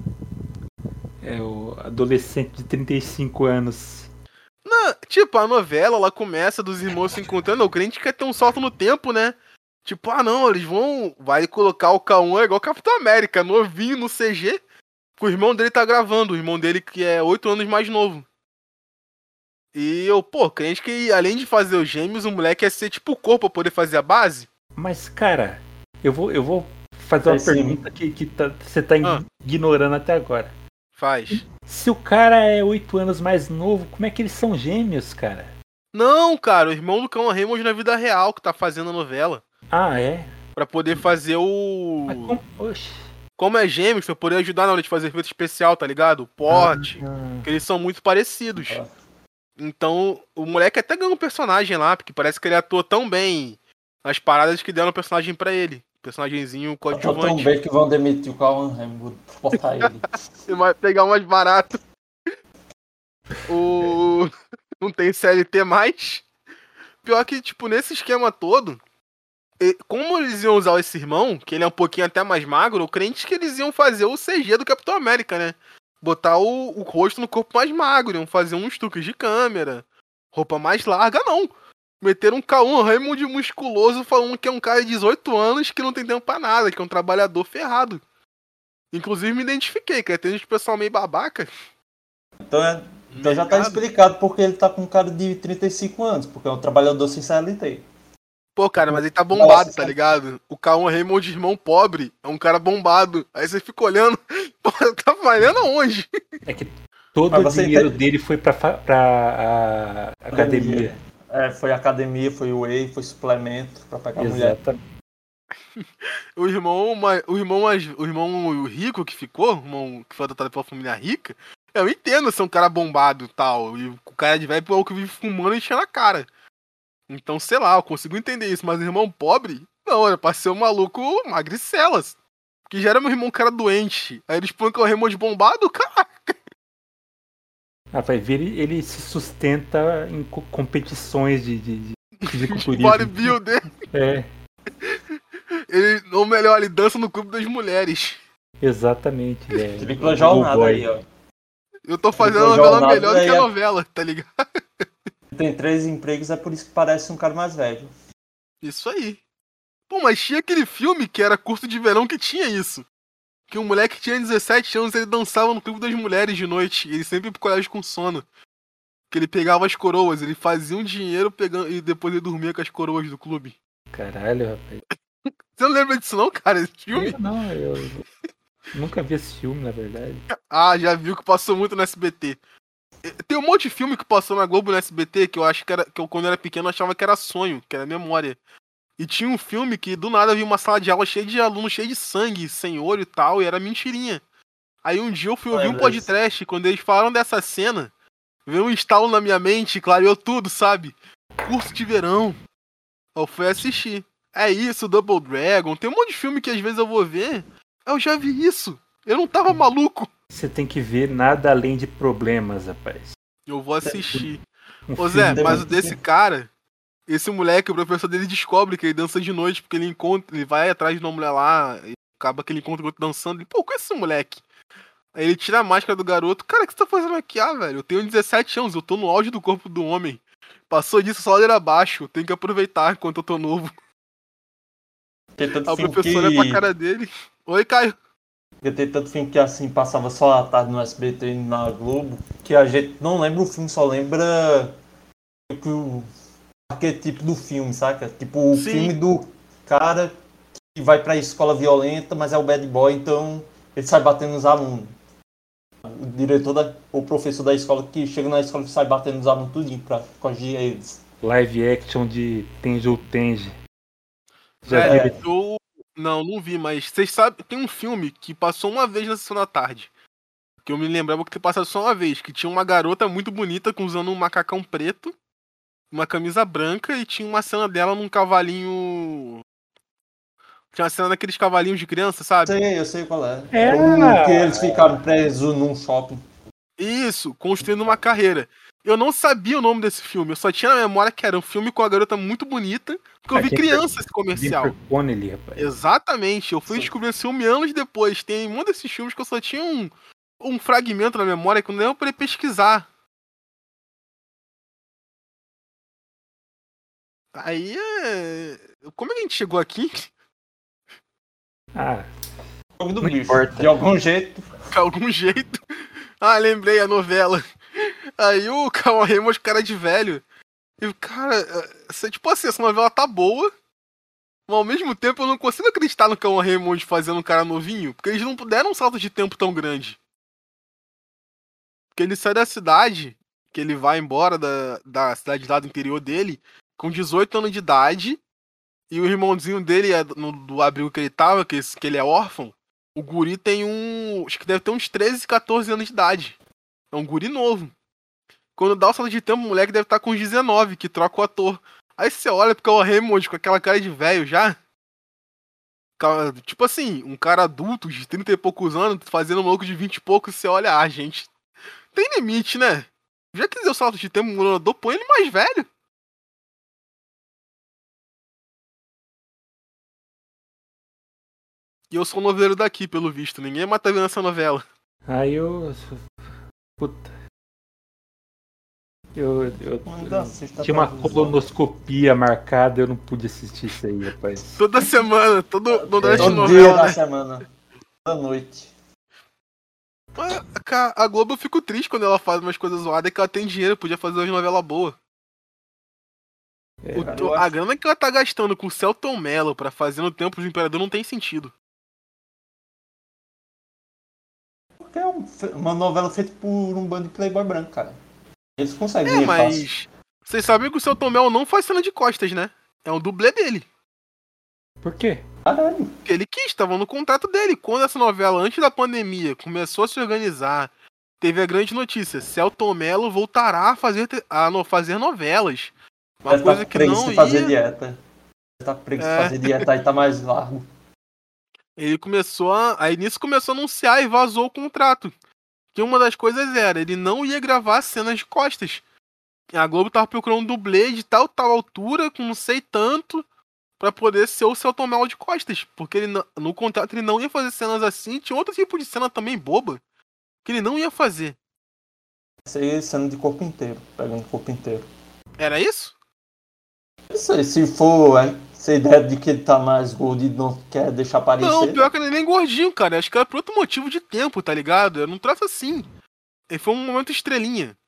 Speaker 4: É o adolescente de trinta e cinco anos.
Speaker 2: Não, tipo, a novela, ela começa dos irmãos se encontrando. O crente quer ter um salto no tempo, né? Tipo, ah não, eles vão. Vai colocar o Cauã igual o Capitão América, novinho no C G. Que o irmão dele tá gravando. O irmão dele que é oito anos mais novo. E eu, pô, crente que além de fazer os gêmeos, o moleque ia ser tipo o corpo pra poder fazer a base.
Speaker 4: Mas, cara, eu vou, eu vou fazer uma
Speaker 3: Faz sim.
Speaker 4: pergunta que, que tá- você tá
Speaker 2: Ah.
Speaker 4: ignorando até agora.
Speaker 2: Faz.
Speaker 4: Se o cara é oito anos mais novo, como é que eles são gêmeos, cara?
Speaker 2: Não, cara, o irmão do Cauã Raymond na vida real que tá fazendo a novela.
Speaker 4: Ah, é?
Speaker 2: Pra poder fazer o.
Speaker 4: Mas como... Oxe.
Speaker 2: Como é gêmeos, pra poder ajudar na hora de fazer efeito especial, tá ligado? O porte.
Speaker 4: Ah,
Speaker 2: Porque eles são muito parecidos.
Speaker 3: Ah.
Speaker 2: Então, o moleque até ganhou um personagem lá, porque parece que ele atua tão bem nas paradas que deram um personagem pra ele. Personagemzinho
Speaker 3: Tô tão
Speaker 2: coadjuvante.
Speaker 3: bem que vão demitir o Cauã Raymond, vou botar ele.
Speaker 2: Você vai pegar o mais barato. O... Não tem C L T mais. Pior que, tipo, nesse esquema todo, e- como eles iam usar esse irmão, que ele é um pouquinho até mais magro, eu crente que eles iam fazer o C G do Capitão América, né? Botar o, o rosto no corpo mais magro, iam fazer uns truques de câmera, roupa mais larga, não. Meteram um Cauã Raymond musculoso falando que é um cara de dezoito anos que não tem tempo pra nada, que é um trabalhador ferrado. Inclusive me identifiquei, que tem gente pessoal meio babaca.
Speaker 3: Então, é, então já tá
Speaker 2: Mercado.
Speaker 3: explicado porque ele tá com um cara de trinta e cinco anos, porque é um trabalhador sem C L T.
Speaker 2: Pô, cara, mas ele tá bombado, tá ligado? O Cauã Raymond, irmão pobre, é um cara bombado. Aí você fica olhando, pô, tá valendo aonde?
Speaker 4: É que todo
Speaker 3: Mas
Speaker 4: o
Speaker 3: você
Speaker 4: dinheiro
Speaker 3: entende-
Speaker 4: dele foi pra, fa- pra a academia.
Speaker 3: É, foi academia, foi whey, foi suplemento pra pegar a mulher.
Speaker 4: Exatamente.
Speaker 2: O irmão, ma- o irmão, mais- o irmão rico que ficou, o irmão que foi adotado pela família rica, eu entendo ser um cara bombado e tal. E o cara de velho é o que vive fumando e enchendo a cara. Então, sei lá, eu consigo entender isso. Mas o irmão pobre, não, era pra ser um maluco magricelas. Que já era meu irmão cara doente. Aí eles põem que é o irmão de bombado, cara.
Speaker 4: Ah, vai ver, ele, ele se sustenta em co- competições de, de, de fisiculturismo.
Speaker 2: Bodybuilder.
Speaker 4: É,
Speaker 2: Ele, ou melhor, ele dança no clube das mulheres.
Speaker 4: exatamente. É,
Speaker 3: Tripla
Speaker 4: o
Speaker 3: jornada
Speaker 4: boy.
Speaker 3: aí, ó.
Speaker 2: Eu tô fazendo
Speaker 3: Tripla
Speaker 2: a novela
Speaker 3: jornada
Speaker 2: melhor do que a
Speaker 3: aí, ó.
Speaker 2: novela, tá ligado?
Speaker 3: Tem três empregos, é por isso que parece um cara mais velho.
Speaker 2: Isso aí. Pô, mas tinha aquele filme que era curso de verão que tinha isso. Que um moleque tinha dezessete anos, ele dançava no clube das mulheres de noite. E ele sempre ia pro colégio com sono. Que ele pegava as coroas, ele fazia um dinheiro pegando, e depois ele dormia com as coroas do clube.
Speaker 4: Caralho, rapaz.
Speaker 2: Você não lembra disso não, cara? Esse filme?
Speaker 4: Eu não, eu nunca vi esse filme, na verdade.
Speaker 2: Ah, já viu que passou muito no S B T. Tem um monte de filme que passou na Globo no S B T que eu acho que era. Que eu, quando eu era pequeno, achava que era sonho, que era memória. E tinha um filme que do nada eu vi uma sala de aula cheia de alunos, cheia de sangue, sem olho e tal, e era mentirinha. Aí um dia eu fui ouvir um
Speaker 3: Lembra isso.
Speaker 2: podcast, quando eles falaram dessa cena, veio um estalo na minha mente, clareou tudo, sabe? Curso de verão. Eu fui assistir. É isso, Double Dragon. Tem um monte de filme que às vezes eu vou ver. Eu já vi isso. Eu não tava maluco.
Speaker 4: Você tem que ver nada além de problemas, rapaz.
Speaker 2: Eu vou assistir.
Speaker 4: Um
Speaker 2: Ô Zé,
Speaker 4: filme-
Speaker 2: mas o desse cara, esse moleque, o professor dele descobre que ele dança de noite, porque ele encontra, ele vai atrás de uma mulher lá, e acaba que ele encontra o outro dançando. Ele, pô, qual é esse moleque? Aí ele tira a máscara do garoto. Cara, o que você tá fazendo aqui? Ah, velho, eu tenho dezessete anos, eu tô no auge do corpo do homem. Passou disso só ladeira abaixo, eu tenho que aproveitar enquanto eu tô novo.
Speaker 3: Tem tanto
Speaker 2: A
Speaker 3: filme
Speaker 2: professora
Speaker 3: que...
Speaker 2: é pra cara dele. Oi, Caio.
Speaker 3: Porque tem tanto filme que assim passava só à tarde no S B T e na Globo, que a gente não lembra o filme, só lembra tipo, o arquetipo do filme, saca? Tipo o
Speaker 2: Sim.
Speaker 3: filme do cara que vai pra escola violenta, mas é o bad boy, então ele sai batendo nos alunos. O diretor, da, o professor da escola que chega na escola e sai batendo nos alunos tudinho pra corrigir eles.
Speaker 4: Live action de Tenji ou Tenji. Já
Speaker 2: É,
Speaker 4: viram?
Speaker 2: eu. Não, não vi, mas vocês sabem, tem um filme que passou uma vez na sessão da tarde. Que eu me lembrava que tinha passado só uma vez, que tinha uma garota muito bonita com usando um macacão preto, uma camisa branca e tinha uma cena dela num cavalinho. Tinha uma cena daqueles cavalinhos de criança, sabe?
Speaker 3: Sei, eu sei qual é.
Speaker 4: É.
Speaker 3: O que eles ficaram presos num shopping.
Speaker 2: Isso, construindo uma carreira. Eu não sabia o nome desse filme, eu só tinha na memória que era um filme com a garota muito bonita, porque eu
Speaker 4: Ah,
Speaker 2: vi
Speaker 4: Jennifer-
Speaker 2: criança esse comercial.
Speaker 4: Jennifer Connelly, rapaz.
Speaker 2: Exatamente, eu fui
Speaker 3: Sim.
Speaker 2: descobrir esse filme anos depois. Tem um desses filmes que eu só tinha um, um fragmento na memória que não deu pra pesquisar. Aí é. Como é que a gente chegou aqui?
Speaker 4: Ah,
Speaker 3: Jogo do
Speaker 4: Não
Speaker 3: bicho.
Speaker 4: importa.
Speaker 3: De algum jeito.
Speaker 2: De algum jeito. Ah, lembrei a novela. Aí o Cauã Raymond, cara de velho. E o cara, é, tipo assim, essa novela tá boa. Mas ao mesmo tempo eu não consigo acreditar no Cauã Raymond fazendo um cara novinho. Porque eles não deram um salto de tempo tão grande. Porque ele sai da cidade, que ele vai embora da, da cidade lá do interior dele, com dezoito anos de idade. E o irmãozinho dele, é no, do abrigo que ele tava, que, esse- que ele é órfão, o guri tem um. Acho que deve ter uns treze, catorze anos de idade. É um guri novo. Quando dá o salto de tempo, o moleque deve estar com uns dezenove, que troca o ator. Aí você olha porque é o Raymond com aquela cara de velho já. Ca- Tipo assim, um cara adulto de trinta e poucos anos, fazendo um maluco de vinte e poucos, você olha, ah, gente, tem limite, né? Já que deu salto de tempo, o morador põe ele mais velho. E eu sou noveleiro daqui, pelo visto. Ninguém mais tá vendo essa novela.
Speaker 4: Aí eu. Puta. Eu, eu,
Speaker 3: Ainda assista
Speaker 4: tinha uma
Speaker 3: televisão.
Speaker 4: colonoscopia marcada, eu não pude assistir isso aí, rapaz.
Speaker 2: Toda semana, todo, toda noite de
Speaker 3: Todo dia
Speaker 2: novela,
Speaker 3: da
Speaker 2: né?
Speaker 3: semana. Toda noite.
Speaker 2: Mas, cara, a Globo eu fico triste quando ela faz umas coisas zoadas, que ela tem dinheiro, podia fazer umas novelas boas.
Speaker 4: É,
Speaker 2: O-
Speaker 3: cara, eu
Speaker 2: a
Speaker 3: acho-
Speaker 2: grana que ela tá gastando com o Celton Mello pra fazer no Templo do Imperador não tem sentido.
Speaker 3: Porque é um fe- uma novela feita por um bando de playboy branco, cara. Eles conseguem
Speaker 2: É,
Speaker 3: dinheiro fácil.
Speaker 2: mas. Vocês sabem que o Celton Mello não faz cena de costas, né? É um dublê dele.
Speaker 4: Por quê?
Speaker 3: Caralho.
Speaker 2: Porque ele quis, tava no contrato dele. Quando essa novela, antes da pandemia, começou a se organizar, teve a grande notícia: Celton Mello voltará a fazer, te- a no- fazer novelas. Uma
Speaker 3: Deve
Speaker 2: coisa
Speaker 3: tá
Speaker 2: que
Speaker 3: preguiça
Speaker 2: não
Speaker 3: de fazer
Speaker 2: ia.
Speaker 3: dieta. Deve tá preguiça de
Speaker 2: É.
Speaker 3: fazer dieta, aí tá mais largo.
Speaker 2: Ele começou a. Aí nisso começou a anunciar e vazou o contrato. Que uma das coisas era, ele não ia gravar cenas de costas. A Globo tava procurando um dublê de tal, tal altura, com não sei tanto, pra poder ser o Celton Mello de costas. Porque ele, não- no contrato ele não ia fazer cenas assim, tinha outro tipo de cena também boba, que ele não ia fazer.
Speaker 3: Isso aí sendo de corpo inteiro, pegando o corpo inteiro.
Speaker 2: Era isso?
Speaker 3: Não sei, se for é, essa ideia de que ele tá mais gordo e não quer deixar aparecer.
Speaker 2: Não, pior que ele nem gordinho, cara. Acho que era por outro motivo de tempo, tá ligado? Eu não traço assim. Ele foi um momento estrelinha.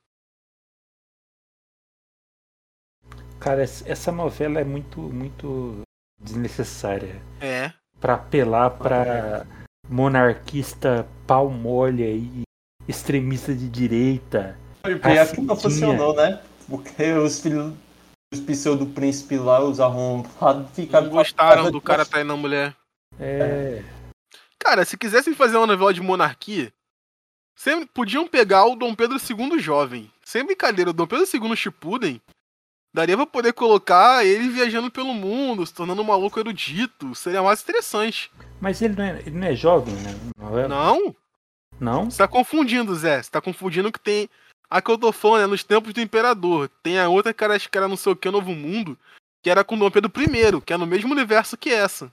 Speaker 4: Cara, essa essa novela é muito, muito desnecessária.
Speaker 2: É.
Speaker 4: Pra apelar pra monarquista pau mole aí, extremista de direita.
Speaker 3: E pior é que não
Speaker 4: Racistinha.
Speaker 3: funcionou, né? Porque os filhos, os pseudo-príncipes lá, os arrombados, ficaram
Speaker 2: Não gostaram do cara traindo a mulher.
Speaker 4: É.
Speaker 2: Cara, se quisessem fazer uma novela de monarquia, sempre podiam pegar o Dom Pedro segundo jovem. Sem brincadeira, o Dom Pedro segundo Shippuden daria pra poder colocar ele viajando pelo mundo, se tornando um maluco erudito. Seria mais interessante.
Speaker 4: Mas ele não é, ele não é jovem, né? Novela?
Speaker 2: Não?
Speaker 4: Não?
Speaker 2: Você tá confundindo, Zé. Você tá confundindo que tem. A que eu tô falando é nos tempos do Imperador. Tem a outra que era, acho que era não sei o que, Novo Mundo, que era com Dom Pedro I, que é no mesmo universo que essa.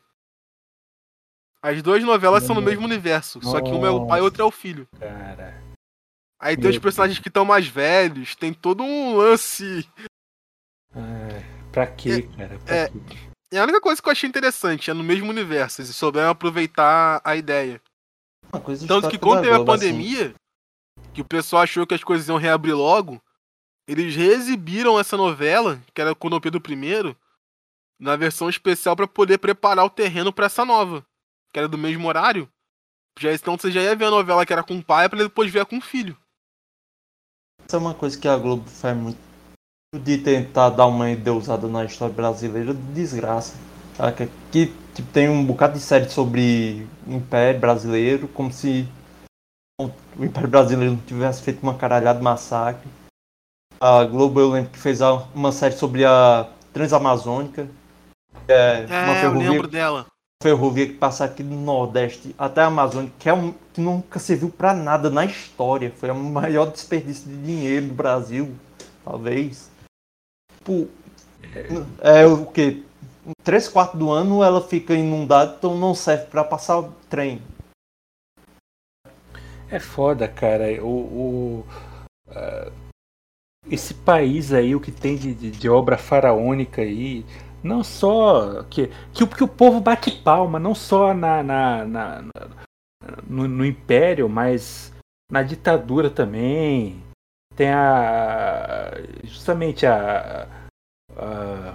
Speaker 2: As duas novelas são no mesmo universo, só que uma é o pai e outra é o filho.
Speaker 4: Cara.
Speaker 2: Aí tem
Speaker 4: Meu
Speaker 2: os personagens que estão mais velhos, tem todo um lance.
Speaker 4: Ai, pra quê, cara? Pra
Speaker 2: é.
Speaker 4: quê?
Speaker 2: E a única coisa que eu achei interessante é no mesmo universo, eles souberam aproveitar a ideia.
Speaker 3: Uma coisa
Speaker 2: Tanto que
Speaker 3: histórica
Speaker 2: quando
Speaker 3: da
Speaker 2: teve a
Speaker 3: Globo, assim.
Speaker 2: pandemia, que o pessoal achou que as coisas iam reabrir logo, eles reexibiram essa novela, que era com o Dom Pedro I, na versão especial pra poder preparar o terreno pra essa nova, que era do mesmo horário. Já, então você já ia ver a novela que era com o pai pra depois ver a com o filho.
Speaker 3: Isso é uma coisa que a Globo faz muito, de tentar dar uma endeusada na história brasileira de desgraça. Sabe? Aqui tipo, tem um bocado de série sobre o Império Brasileiro, como se o Império Brasileiro não tivesse feito uma caralhada de massacre. A Globo, eu lembro que fez a- uma série sobre a Transamazônica, que é, uma
Speaker 2: É, eu
Speaker 3: ferrovia,
Speaker 2: lembro dela.
Speaker 3: ferrovia que passa aqui do Nordeste até a Amazônia, que, é um, que nunca serviu pra nada na história. Foi o maior desperdício de dinheiro do Brasil, talvez. Tipo, é o que? Três quartos do ano ela fica inundada, então não serve pra passar o trem.
Speaker 4: É foda, cara. O, o- ah, esse país aí, o que tem de, de- de obra faraônica aí, não só que, que, o- que o povo bate palma, não só na, na- na- na- no, no Império, mas na ditadura também. Tem a justamente a a,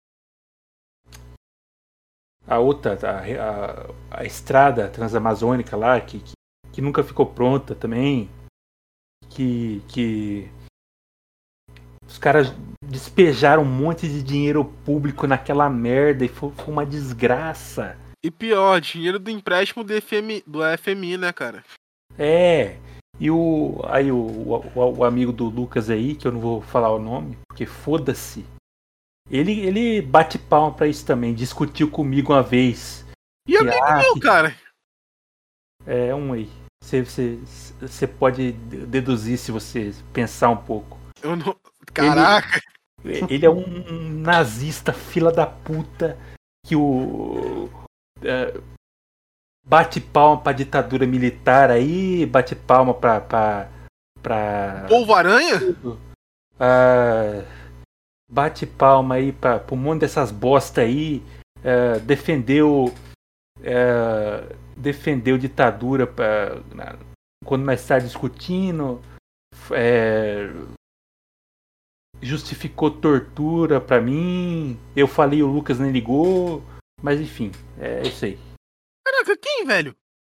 Speaker 4: a outra a, a, a estrada transamazônica lá que, que que nunca ficou pronta também, que, que os caras despejaram um monte de dinheiro público naquela merda e foi, foi uma desgraça.
Speaker 2: E pior, dinheiro do empréstimo do F M I, do F M I, né, cara?
Speaker 4: É, e o aí o, o, o amigo do Lucas aí, que eu não vou falar o nome, porque foda-se, ele, ele bate palma pra isso também, discutiu comigo uma vez.
Speaker 2: E amigo
Speaker 4: ah,
Speaker 2: meu,
Speaker 4: que-
Speaker 2: cara.
Speaker 4: É um aí. Você, você, você pode deduzir se você pensar um pouco.
Speaker 2: Eu não... Caraca.
Speaker 4: Ele é um nazista, fila da puta, que o. é, bate palma pra ditadura militar aí, bate palma pra. pra, pra
Speaker 2: Polvo Aranha?
Speaker 4: ah, bate palma aí pra, pra um monte dessas bosta aí. ah, defendeu. ah, defendeu ditadura pra, na- quando nós está discutindo. é, justificou tortura pra mim. Eu falei, o Lucas nem ligou. Mas enfim, é isso aí.
Speaker 2: Caraca, quem, velho?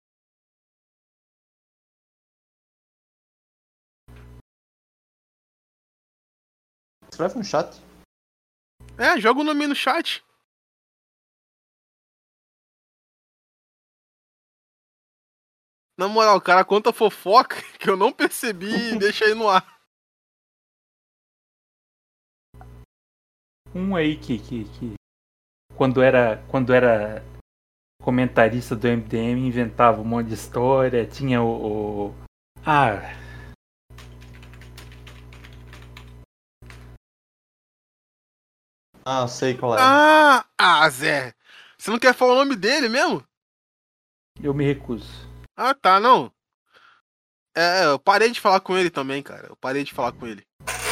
Speaker 3: Escreve no chat.
Speaker 2: É, joga o nome aí no chat. Na moral, o cara conta fofoca que eu não percebi e deixa aí no ar.
Speaker 4: Um aí que, que, que quando era quando era comentarista do M D M inventava um monte de história, tinha o, o... ah,
Speaker 3: Ah, sei qual é.
Speaker 2: Ah, ah, Zé. Você não quer falar o nome dele mesmo?
Speaker 4: eu me recuso.
Speaker 2: Ah, tá, não. É, eu parei de falar com ele também, cara. Eu parei de falar com ele.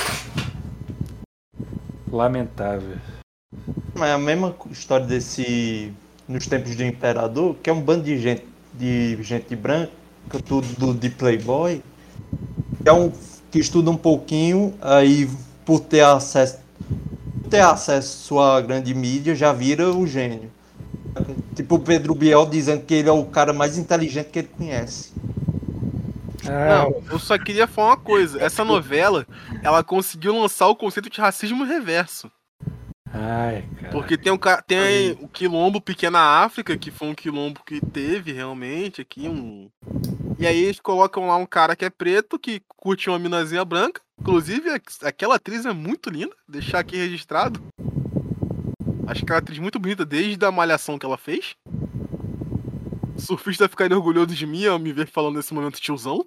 Speaker 4: Lamentável.
Speaker 3: Mas é a mesma história desse. Nos tempos do Imperador, que é um bando de gente de gente branca, tudo de playboy. É um que estuda um pouquinho, aí por ter acesso. Por ter acesso à grande mídia, já vira o gênio. Tipo o Pedro Biel dizendo que ele é o cara mais inteligente que ele conhece.
Speaker 4: Ah,
Speaker 2: Não, eu só queria falar uma coisa. Essa novela, ela conseguiu lançar o conceito de racismo reverso.
Speaker 4: ai, cara.
Speaker 2: Porque tem, um, ca- tem o quilombo Pequena África, que foi um quilombo que teve realmente aqui. Um... E aí eles colocam lá um cara que é preto, que curte uma minazinha branca. Inclusive, a- aquela atriz é muito linda. Deixar aqui registrado. Acho que é uma atriz muito bonita desde a malhação que ela fez. O surfista ficaria orgulhoso de mim ao me ver falando nesse momento tiozão.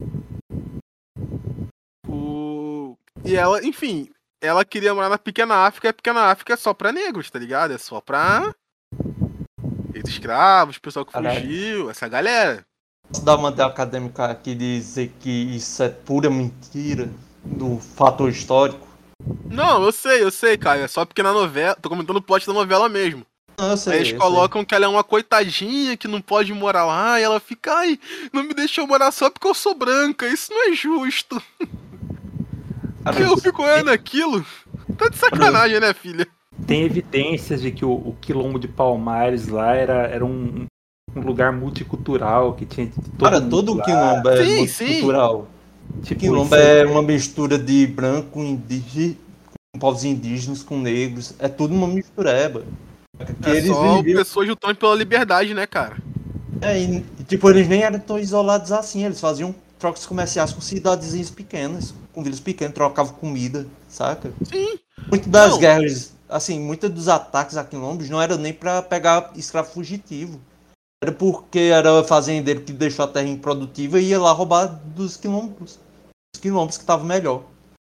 Speaker 2: O... E ela, enfim, ela queria morar na Pequena África, e a Pequena África é só pra negros, tá ligado? É só pra ex-escravos, pessoal que
Speaker 3: Caralho.
Speaker 2: fugiu, essa galera.
Speaker 3: Posso dar uma acadêmica aqui e dizer que isso é pura mentira do fator histórico?
Speaker 2: Não, eu sei, eu sei, cara. É só porque na novela. Tô comentando o plot da novela mesmo.
Speaker 3: Não, eu sei,
Speaker 2: Aí eles
Speaker 3: eu
Speaker 2: colocam que ela é uma coitadinha que não pode morar lá, e ela fica, ai, não me deixou morar só porque eu sou branca, isso não é justo.
Speaker 3: sei. Cara,
Speaker 2: E eu fico olhando aquilo. Tá de sacanagem, né, filha?
Speaker 4: Tem evidências de que o, o quilombo de Palmares lá era, era um, um lugar multicultural que tinha de todo
Speaker 3: Cara,
Speaker 4: mundo
Speaker 3: todo o
Speaker 4: lá.
Speaker 3: quilombo é
Speaker 2: Sim,
Speaker 3: multicultural.
Speaker 4: Tipo,
Speaker 3: Quilombo
Speaker 4: isso-
Speaker 3: é uma mistura de branco, indígena, com povos indígenas, com negros. É tudo uma mistureba. Que
Speaker 2: É
Speaker 3: eles
Speaker 2: só
Speaker 3: viviam-
Speaker 2: pessoas lutando pela liberdade, né, cara?
Speaker 3: É, e, e, tipo, eles nem eram tão isolados assim. Eles faziam trocas comerciais com cidadezinhas pequenas, com vilas pequenas, trocavam comida, saca?
Speaker 2: Sim.
Speaker 3: Muito das
Speaker 2: Não.
Speaker 3: guerras, assim, muitos dos ataques a quilombos não era nem pra pegar escravo fugitivo. Era porque era fazendeiro que deixou a terra improdutiva e ia lá roubar dos quilombos. Dos quilombos que estavam melhor.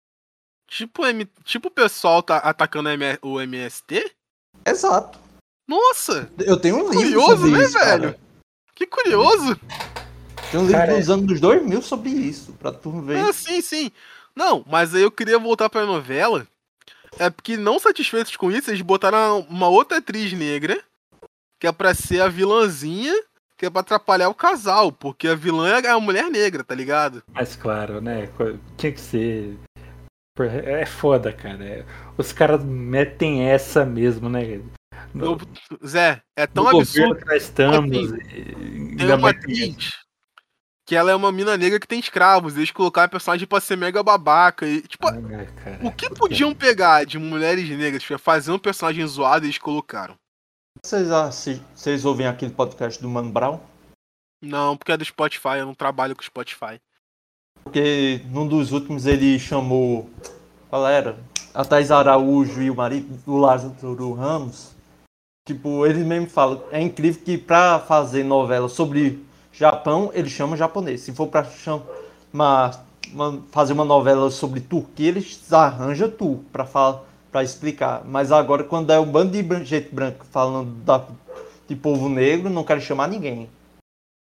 Speaker 2: Tipo, M... tipo o pessoal tá atacando a M- o M S T?
Speaker 3: Exato.
Speaker 2: Nossa,
Speaker 3: Eu tenho um livro
Speaker 2: curioso,
Speaker 3: sobre
Speaker 2: né,
Speaker 3: isso, cara.
Speaker 2: velho? Que curioso.
Speaker 3: Tem um livro
Speaker 4: Cara,
Speaker 3: dos anos dos dois mil sobre isso, pra tu ver.
Speaker 2: Ah, sim, sim. Não, mas aí eu queria voltar pra novela. É porque, não satisfeitos com isso, eles botaram uma outra atriz negra, que é pra ser a vilãzinha, que é pra atrapalhar o casal, porque a vilã é a mulher negra, tá ligado?
Speaker 4: Mas claro, né? co- Tinha que ser. Por- É foda, cara. É- Os caras metem essa mesmo, né? No,
Speaker 2: Eu- Zé, é tão
Speaker 4: no
Speaker 2: absurdo.
Speaker 4: governo que nós estamos.
Speaker 2: Assim,
Speaker 4: e-
Speaker 2: Tem
Speaker 4: ainda
Speaker 2: uma
Speaker 4: mais tem
Speaker 2: atriz que ela é uma mina negra que tem escravos. Eles colocaram a personagem pra ser mega babaca. E, tipo,
Speaker 4: essa. Ai, cara.
Speaker 2: o que podiam pegar de mulheres negras pra fazer um personagem zoado e eles colocaram?
Speaker 3: Vocês, assi- vocês ouvem aquele podcast do Mano Brown?
Speaker 2: Não, porque é do Spotify, eu não trabalho com Spotify.
Speaker 3: Porque num dos últimos ele chamou. Qual era? A Thais Araújo e o marido do Lázaro Ramos. Tipo, eles mesmo falam. É incrível que pra fazer novela sobre Japão, ele chama japonês. Se for pra chamar, uma- fazer uma novela sobre Turquia, eles arranjam turco pra, falar, pra explicar. Mas agora, quando é um bando de bran- gente branca falando da, de povo negro, não quero chamar ninguém.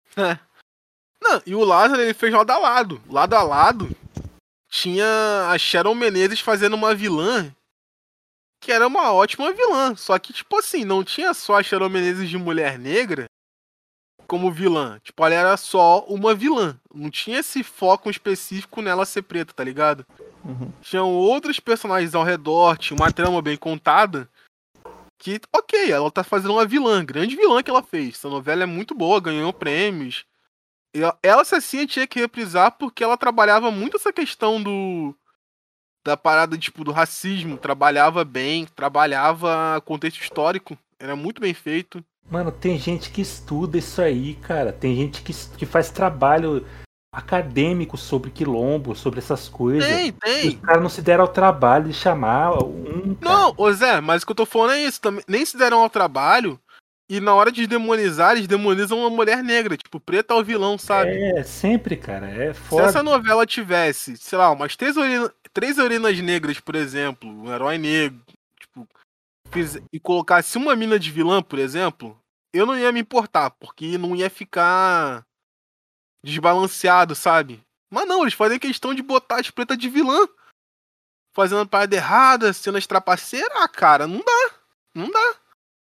Speaker 2: É. Não, e o Lázaro, ele fez lado a lado. Lado a lado, tinha a Sharon Menezes fazendo uma vilã que era uma ótima vilã. Só que, tipo assim, não tinha só a Sharon Menezes de mulher negra como vilã. Tipo, ela era só uma vilã. Não tinha esse foco específico nela ser preta, tá ligado?
Speaker 3: Uhum.
Speaker 2: Tinham outros personagens ao redor, tinha uma trama bem contada. Que, ok, ela tá fazendo uma vilã, grande vilã que ela fez. Essa novela é muito boa, ganhou prêmios. E ela, se assim, tinha que reprisar porque ela trabalhava muito essa questão do... da parada, tipo, do racismo. Trabalhava bem, trabalhava contexto histórico. Era muito bem feito.
Speaker 4: Mano, tem gente que estuda isso aí, cara. Tem gente que, que faz trabalho acadêmico sobre quilombo, sobre essas coisas.
Speaker 2: Tem,
Speaker 4: E
Speaker 2: tem.
Speaker 4: os caras não se deram ao trabalho de chamar um. Cara.
Speaker 2: Não, ô Zé, mas o que eu tô falando é isso. Também, nem se deram ao trabalho. E na hora de demonizar, eles demonizam uma mulher negra. Tipo, preta é o vilão, sabe?
Speaker 4: É, sempre, cara. É
Speaker 2: Se
Speaker 4: foda.
Speaker 2: essa novela tivesse, sei lá, umas três, urina, três urinas negras, por exemplo, um herói negro, tipo, fiz, e colocasse uma mina de vilã, por exemplo, eu não ia me importar, porque não ia ficar desbalanceado, sabe? Mas não, eles fazem questão de botar as pretas de vilã, fazendo parada errada, cenas trapaceiras, ah, cara, não dá, não dá.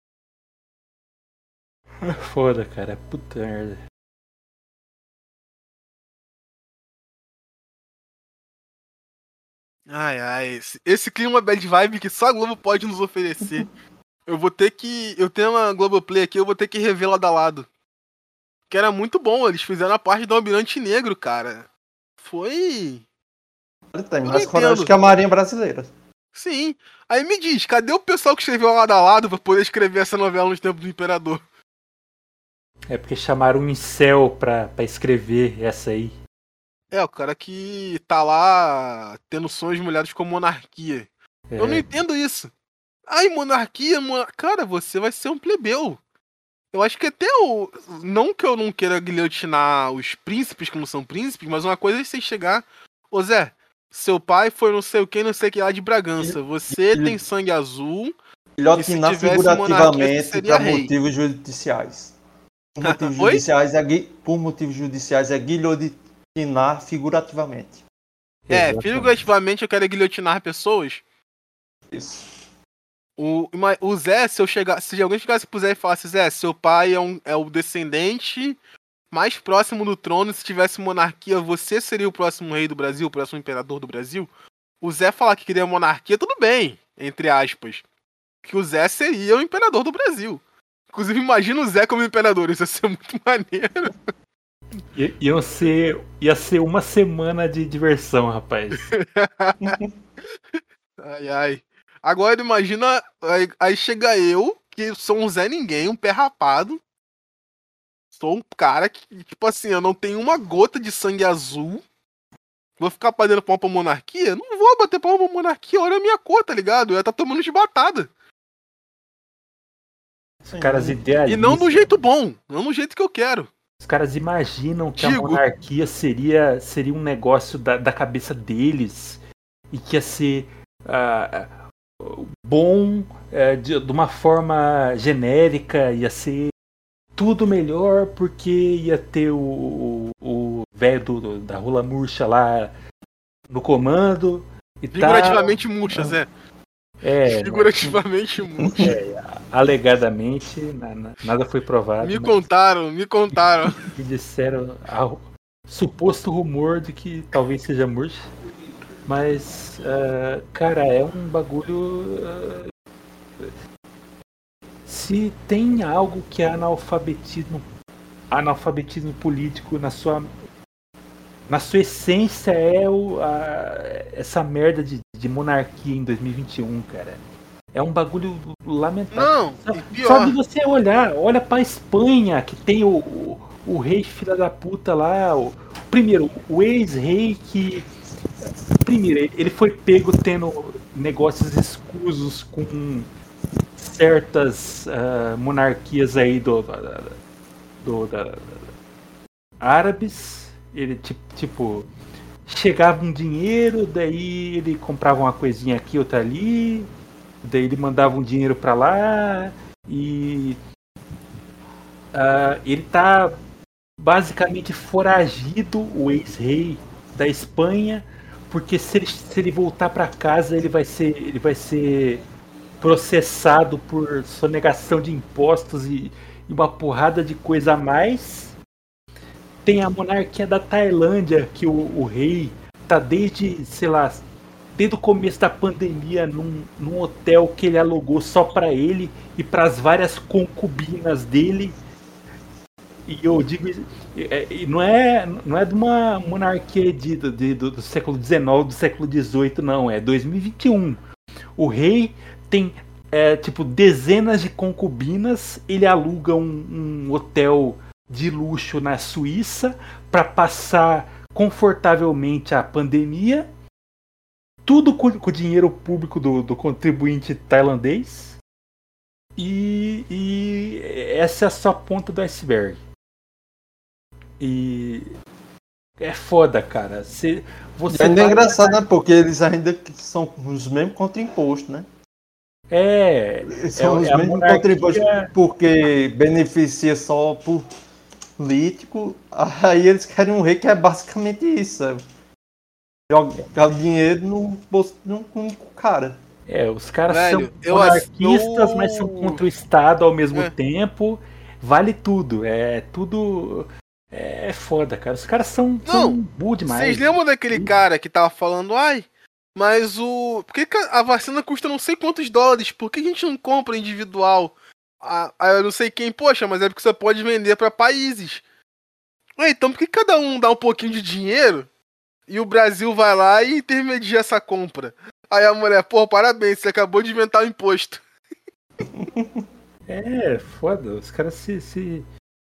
Speaker 4: É foda, cara. Puta merda.
Speaker 2: Ai, ai, esse, esse clima bad vibe que só a Globo pode nos oferecer. Eu vou ter que. Eu tenho uma Globoplay aqui, eu vou ter que rever lado a lado. Que era muito bom, eles fizeram a parte do Almirante Negro, cara. Foi.
Speaker 3: Tem
Speaker 2: Eu
Speaker 3: mais
Speaker 2: não
Speaker 3: coragem
Speaker 2: entendo.
Speaker 3: que a Marinha Brasileira.
Speaker 2: Sim. Aí me diz, cadê o pessoal que escreveu lado a lado pra poder escrever essa novela nos tempos do Imperador?
Speaker 4: É porque chamaram um incel pra, pra escrever essa aí.
Speaker 2: É, o cara que tá lá tendo sonhos molhados com monarquia.
Speaker 4: É,
Speaker 2: Eu não entendo isso. Ai, monarquia, mon... cara, você vai ser um plebeu. Eu acho que até o. Não que eu não queira guilhotinar os príncipes que não são príncipes, mas uma coisa é você chegar. Ô Zé, seu pai foi não sei o que, não sei o que lá de Bragança. Você
Speaker 3: ele-
Speaker 2: tem sangue azul.
Speaker 3: Guilhotinar
Speaker 2: E se tivesse
Speaker 3: figurativamente
Speaker 2: monarquia, você seria
Speaker 3: para
Speaker 2: rei.
Speaker 3: motivos judiciais. Por motivos
Speaker 2: Oi?
Speaker 3: judiciais é, gui- por motivos judiciais é guilhotinar figurativamente.
Speaker 2: É,
Speaker 4: exatamente.
Speaker 2: figurativamente eu quero guilhotinar pessoas.
Speaker 3: Isso.
Speaker 2: O, ima- o Zé, se eu chegar. Se alguém chegasse pro Zé e falasse, Zé, seu pai é, um, é o descendente mais próximo do trono, se tivesse monarquia, você seria o próximo rei do Brasil, o próximo imperador do Brasil? O Zé falar que queria monarquia, tudo bem, entre aspas. Que o Zé seria o imperador do Brasil. Inclusive, imagina o Zé como imperador, isso ia ser muito maneiro.
Speaker 4: I- Iam ser, ia ser uma semana de diversão, rapaz.
Speaker 2: Ai, ai. Agora imagina, aí, aí chega eu, que sou um Zé Ninguém, um pé rapado. Sou um cara que, tipo assim, eu não tenho uma gota de sangue azul. Vou ficar batendo pau pra monarquia? Não vou bater pau pra monarquia, olha a minha cor, tá ligado? Eu ia estar tomando de batada.
Speaker 4: Os caras idealizam.
Speaker 2: E não do jeito bom, não do jeito que eu quero.
Speaker 4: Os caras imaginam que
Speaker 2: Digo.
Speaker 4: a monarquia seria, seria um negócio da, da cabeça deles e que ia ser ah, bom eh, de, de uma forma genérica, ia ser tudo melhor porque ia ter o o velho do- do- da rola murcha lá no comando e tal.
Speaker 2: Figurativamente murcha, Zé.
Speaker 4: É,
Speaker 2: Figurativamente murcha.
Speaker 4: alegadamente, na- na- nada foi provado.
Speaker 2: Me
Speaker 4: mas-
Speaker 2: contaram, me contaram.
Speaker 4: que disseram ao suposto rumor de que talvez seja murcha. Mas, ah, cara, é um bagulho. ah, se tem algo que é analfabetismo, analfabetismo político na sua, na sua essência é o, a- essa merda de, de monarquia em dois mil e vinte e um, cara. É um bagulho lamentável.
Speaker 2: Não,
Speaker 4: Só-
Speaker 2: e pior.
Speaker 4: Só de você olhar, olha pra Espanha, que tem o, o, o rei filha da puta lá, o, primeiro, o ex-rei que, primeiro, ele- ele foi pego tendo negócios escusos com certas ah, monarquias aí do, da- do, da, árabes, ele tipo, tipo, chegava um dinheiro, daí ele comprava uma coisinha aqui, outra ali, daí ele mandava um dinheiro pra lá e ah, ele tá basicamente foragido, o ex-rei da Espanha, porque se ele, se ele voltar para casa ele vai ser ele vai ser processado por sonegação de impostos e, e uma porrada de coisa a mais. Tem a monarquia da Tailândia, que o, o rei tá desde, sei lá, desde o começo da pandemia num, num hotel que ele alugou só para ele e para as várias concubinas dele. E eu digo, e não é, não é de uma monarquia de, de, do, do século dezenove, do século dezoito, não, é dois mil e vinte e um. O rei tem é, tipo dezenas de concubinas, ele aluga um, um hotel de luxo na Suíça para passar confortavelmente a pandemia, tudo com, com o dinheiro público do, do contribuinte tailandês, e, e essa é só a ponta do iceberg. E é foda, cara. Você, você
Speaker 3: ainda é
Speaker 4: vai...
Speaker 3: engraçado, né? Porque eles ainda são os mesmos contra imposto, né?
Speaker 4: É,
Speaker 3: são
Speaker 4: é,
Speaker 3: os
Speaker 4: é
Speaker 3: mesmos
Speaker 4: monarquia...
Speaker 3: contra imposto porque beneficia só por político. Aí eles querem um rei que é basicamente isso, sabe? Jogar dinheiro no bolso do cara.
Speaker 4: É, os caras
Speaker 2: Velho,
Speaker 4: são
Speaker 2: eu
Speaker 4: monarquistas,
Speaker 2: eu...
Speaker 4: mas são contra o Estado ao mesmo
Speaker 2: É.
Speaker 4: tempo. Vale tudo. É tudo. É foda, cara. Os caras são, são
Speaker 2: Não,
Speaker 4: burro demais.
Speaker 2: Vocês lembram daquele cara que tava falando, ai, mas o... Por que que a vacina custa não sei quantos dólares? Por que a gente não compra individual? Ah, eu não sei quem, poxa, mas é porque você pode vender pra países. Ué, então por que cada um dá um pouquinho de dinheiro e o Brasil vai lá e intermedia essa compra? Aí a mulher, pô, parabéns, você acabou de inventar o imposto.
Speaker 4: É, foda. Os caras se... se...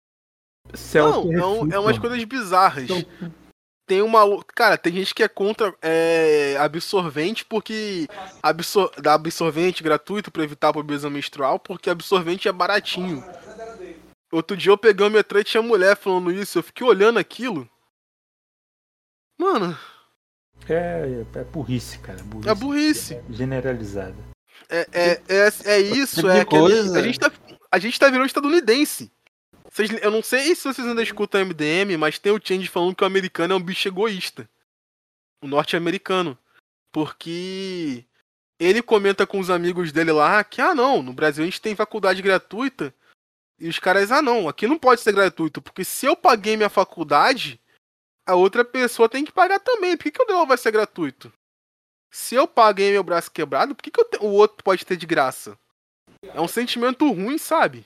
Speaker 4: se
Speaker 2: Não, é, um,
Speaker 4: autorrefutam.
Speaker 2: é umas coisas bizarras.
Speaker 4: Então,
Speaker 2: Tem uma. Cara, tem gente que é contra é, absorvente porque. Absor, dá absorvente gratuito pra evitar a pobreza menstrual, porque absorvente é baratinho. Outro dia eu peguei o metrô e tinha mulher falando isso, eu fiquei olhando aquilo. Mano.
Speaker 4: É, é burrice, cara. Burrice
Speaker 2: É burrice.
Speaker 4: Generalizada.
Speaker 2: É, é, é, é isso,
Speaker 3: tipo
Speaker 2: é
Speaker 3: de
Speaker 2: aquele,
Speaker 3: coisa.
Speaker 2: a, gente tá, a gente tá virando estadunidense. Vocês, eu não sei se vocês ainda escutam M D M, mas tem o Change falando que o americano é um bicho egoísta. O norte-americano. Porque ele comenta com os amigos dele lá que, ah não, no Brasil a gente tem faculdade gratuita. E os caras, ah não, aqui não pode ser gratuito, porque se eu paguei minha faculdade, a outra pessoa tem que pagar também. Por que, que o dela vai ser gratuito? Se eu paguei meu braço quebrado, por que, que eu te... o outro pode ter de graça? É um sentimento ruim, sabe?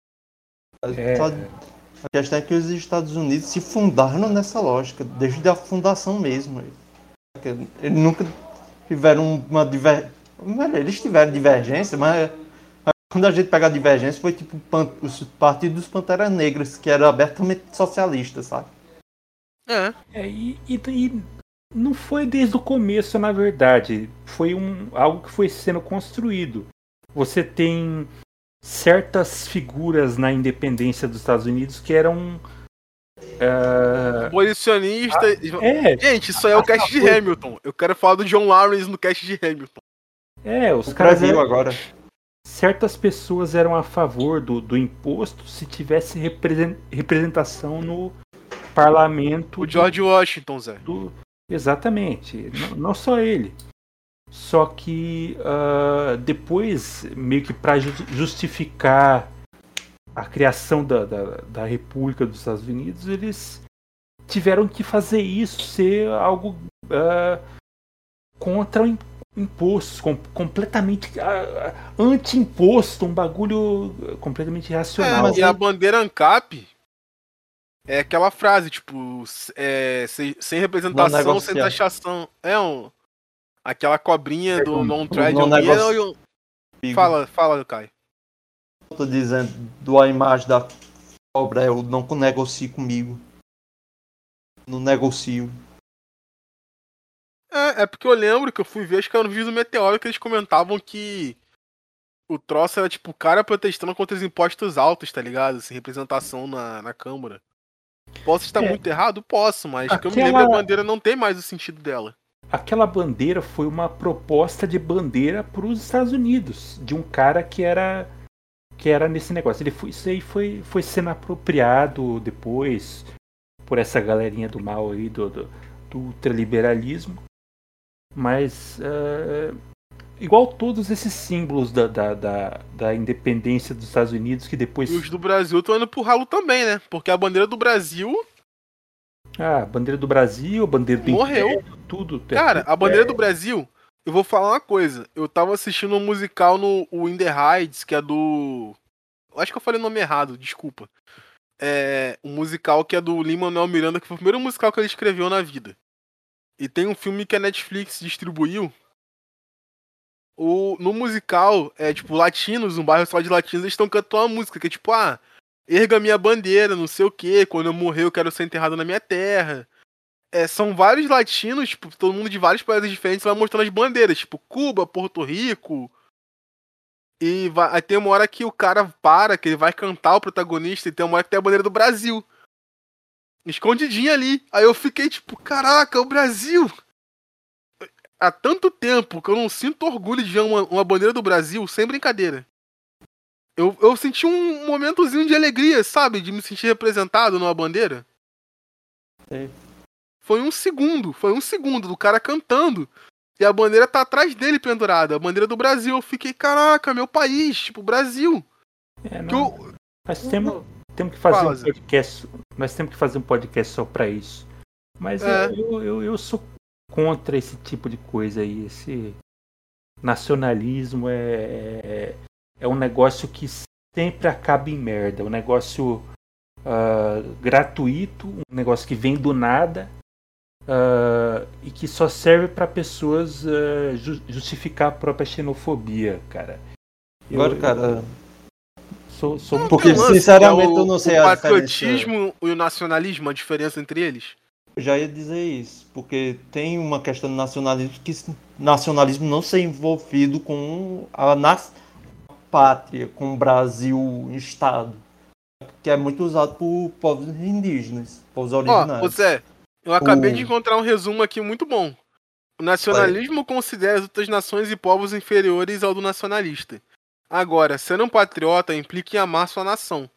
Speaker 4: É.
Speaker 3: A questão é que os Estados Unidos se fundaram nessa lógica, desde a fundação mesmo. Eles nunca tiveram uma divergência. Eles tiveram divergência, mas quando a gente pega a divergência foi tipo os partidos dos Panteras Negras, que era abertamente socialista, sabe?
Speaker 2: É.
Speaker 4: É, e, e, e não foi desde o começo, na verdade. Foi um, algo que foi sendo construído. Você tem certas figuras na independência dos Estados Unidos que eram... Uh...
Speaker 2: Abolicionista.
Speaker 4: Ah, é.
Speaker 2: Gente, isso aí é o cast de Hamilton. Eu quero falar do John Lawrence no cast de Hamilton.
Speaker 4: É, os
Speaker 3: O
Speaker 4: caras...
Speaker 3: Brasil
Speaker 4: eram...
Speaker 3: agora.
Speaker 4: Certas pessoas eram a favor do, do imposto se tivesse representação no parlamento.
Speaker 2: O George
Speaker 4: do,
Speaker 2: Washington, Zé.
Speaker 4: Do... Exatamente. Não, não só ele. Só que uh, depois, meio que para justificar a criação da, da, da República dos Estados Unidos, eles tiveram que fazer isso ser algo uh, contra o imposto, com, completamente uh, anti-imposto, um bagulho completamente irracional.
Speaker 2: É, e a bandeira ANCAP é aquela frase, tipo, é, sem, sem representação, sem taxação. É um... Aquela cobrinha do non-trade.
Speaker 3: Non
Speaker 2: Fala, fala, Caio.
Speaker 3: Eu tô dizendo, do a imagem da cobra, eu não negocio comigo. Não negocio.
Speaker 2: É, é porque eu lembro que eu fui ver, acho que era no vídeo do Meteoro, que eles comentavam que o troço era tipo o cara protestando contra os impostos altos, tá ligado? Sem representação na, na Câmara. Posso estar
Speaker 4: É.
Speaker 2: muito errado? Posso, mas
Speaker 4: Aquela...
Speaker 2: que eu me lembro, a bandeira não tem mais o sentido dela.
Speaker 4: Aquela bandeira foi uma proposta de bandeira para os Estados Unidos, de um cara que era que era nesse negócio. Ele foi, isso aí foi, foi sendo apropriado depois por essa galerinha do mal aí, do, do, do ultraliberalismo. Mas, uh, igual todos esses símbolos da, da, da, da independência dos Estados Unidos, que depois...
Speaker 2: E os do Brasil estão indo pro ralo também, né? Porque a bandeira do Brasil...
Speaker 4: Ah, a bandeira do Brasil, a bandeira do
Speaker 2: Morreu.
Speaker 4: Império, tudo.
Speaker 2: Cara, a bandeira
Speaker 4: é...
Speaker 2: do Brasil... Eu vou falar uma coisa. Eu tava assistindo um musical no o In The Heights, que é do... Eu acho que eu falei o nome errado, desculpa. É um musical que é do Lin-Manuel Miranda, que foi o primeiro musical que ele escreveu na vida. E tem um filme que a Netflix distribuiu. O, no musical, é tipo, latinos, um bairro só de latinos, eles estão cantando uma música que é tipo, ah, erga minha bandeira, não sei o quê, quando eu morrer eu quero ser enterrado na minha terra. É, são vários latinos, tipo, todo mundo de vários países diferentes vai mostrando as bandeiras, tipo, Cuba, Porto Rico. E vai, aí tem uma hora que o cara para, que ele vai cantar o protagonista, e tem uma hora que tem a bandeira do Brasil. Escondidinha ali. Aí eu fiquei tipo, caraca, o Brasil! Há tanto tempo que eu não sinto orgulho de ver uma, uma bandeira do Brasil, sem brincadeira. Eu, eu senti um momentozinho de alegria, sabe? De me sentir representado numa bandeira.
Speaker 3: É.
Speaker 2: Foi um segundo, foi um segundo do cara cantando. E a bandeira tá atrás dele pendurada. A bandeira do Brasil. Eu fiquei, caraca, meu país, tipo, Brasil.
Speaker 4: É,
Speaker 2: Que
Speaker 4: não,
Speaker 2: eu...
Speaker 4: nós temos, temos que fazer
Speaker 2: Fala,
Speaker 4: um
Speaker 2: Zé.
Speaker 4: podcast. Nós temos que fazer um podcast só pra isso. Mas
Speaker 2: É.
Speaker 4: eu, eu, eu sou contra esse tipo de coisa aí. Esse nacionalismo é, é, é um negócio que sempre acaba em merda. Um negócio uh, gratuito, um negócio que vem do nada. Uh, e que só serve para pessoas uh, ju- justificar a própria xenofobia, cara. Eu-
Speaker 3: Agora, cara,
Speaker 4: Sou, sou muito
Speaker 3: Porque,
Speaker 2: Tem um lance,
Speaker 3: sinceramente,
Speaker 2: que é o,
Speaker 3: eu não sei
Speaker 2: o
Speaker 3: a diferença.
Speaker 2: patriotismo e o nacionalismo, a diferença entre eles.
Speaker 3: eu já ia dizer isso, porque tem uma questão de nacionalismo que nacionalismo não ser envolvido com a nas- pátria, com o Brasil, Estado, que é muito usado por povos indígenas, povos
Speaker 2: Ó,
Speaker 3: originários.
Speaker 2: Zé, eu acabei
Speaker 3: O-
Speaker 2: de encontrar um resumo aqui muito bom. O nacionalismo considera as outras nações e povos inferiores ao do nacionalista. Agora, ser um patriota implica em amar sua nação.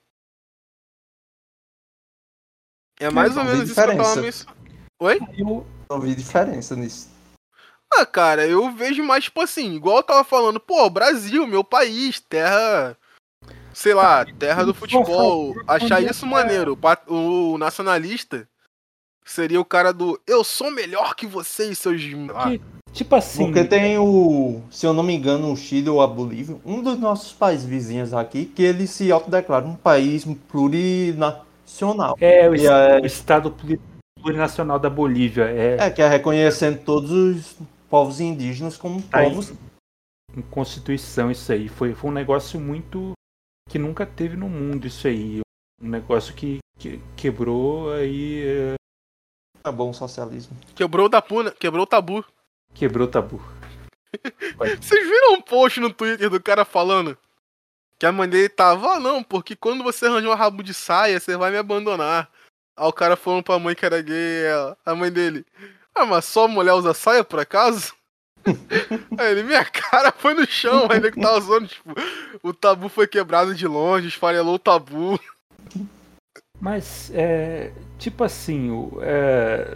Speaker 2: É mais ou
Speaker 3: não vi
Speaker 2: menos isso que eu tava
Speaker 3: diferença.
Speaker 2: mencionando. Oi?
Speaker 4: eu,
Speaker 3: Não vi diferença nisso.
Speaker 2: Ah, cara, eu vejo mais, tipo assim, igual eu tava falando, pô, Brasil, meu país, terra. Sei lá, terra do futebol. Achar isso maneiro. O pat- O nacionalista seria o cara do eu sou melhor que vocês, seus. Ah,
Speaker 4: que, tipo assim,
Speaker 3: Porque tem o, se eu não me engano, o Chile ou a Bolívia, um dos nossos países vizinhos aqui, que ele se autodeclara um país plurinacional.
Speaker 4: é o,
Speaker 3: E
Speaker 4: es-
Speaker 3: é-
Speaker 4: o Estado Pluri- Plurinacional da Bolívia. É,
Speaker 3: É, que é reconhecendo todos os povos indígenas como
Speaker 4: Tá aí.
Speaker 3: povos.
Speaker 4: em Constituição isso aí. Foi, foi um negócio muito que nunca teve no mundo isso aí. Um negócio que, que quebrou aí. é,
Speaker 3: É bom socialismo.
Speaker 2: quebrou o tabu, né? Quebrou o tabu.
Speaker 4: Quebrou o tabu.
Speaker 2: Vocês viram um post no Twitter do cara falando que a mãe dele tava, ah, não, porque quando você arranjar um rabo de saia, você vai me abandonar. Aí o cara falando pra mãe que era gay, ela- a mãe dele, ah, mas só mulher usa saia por acaso? Aí ele, minha cara foi no chão, aí ele que tava zoando, tipo, o tabu foi quebrado de longe, esfarelou o tabu.
Speaker 4: Mas, é, tipo assim, o, é,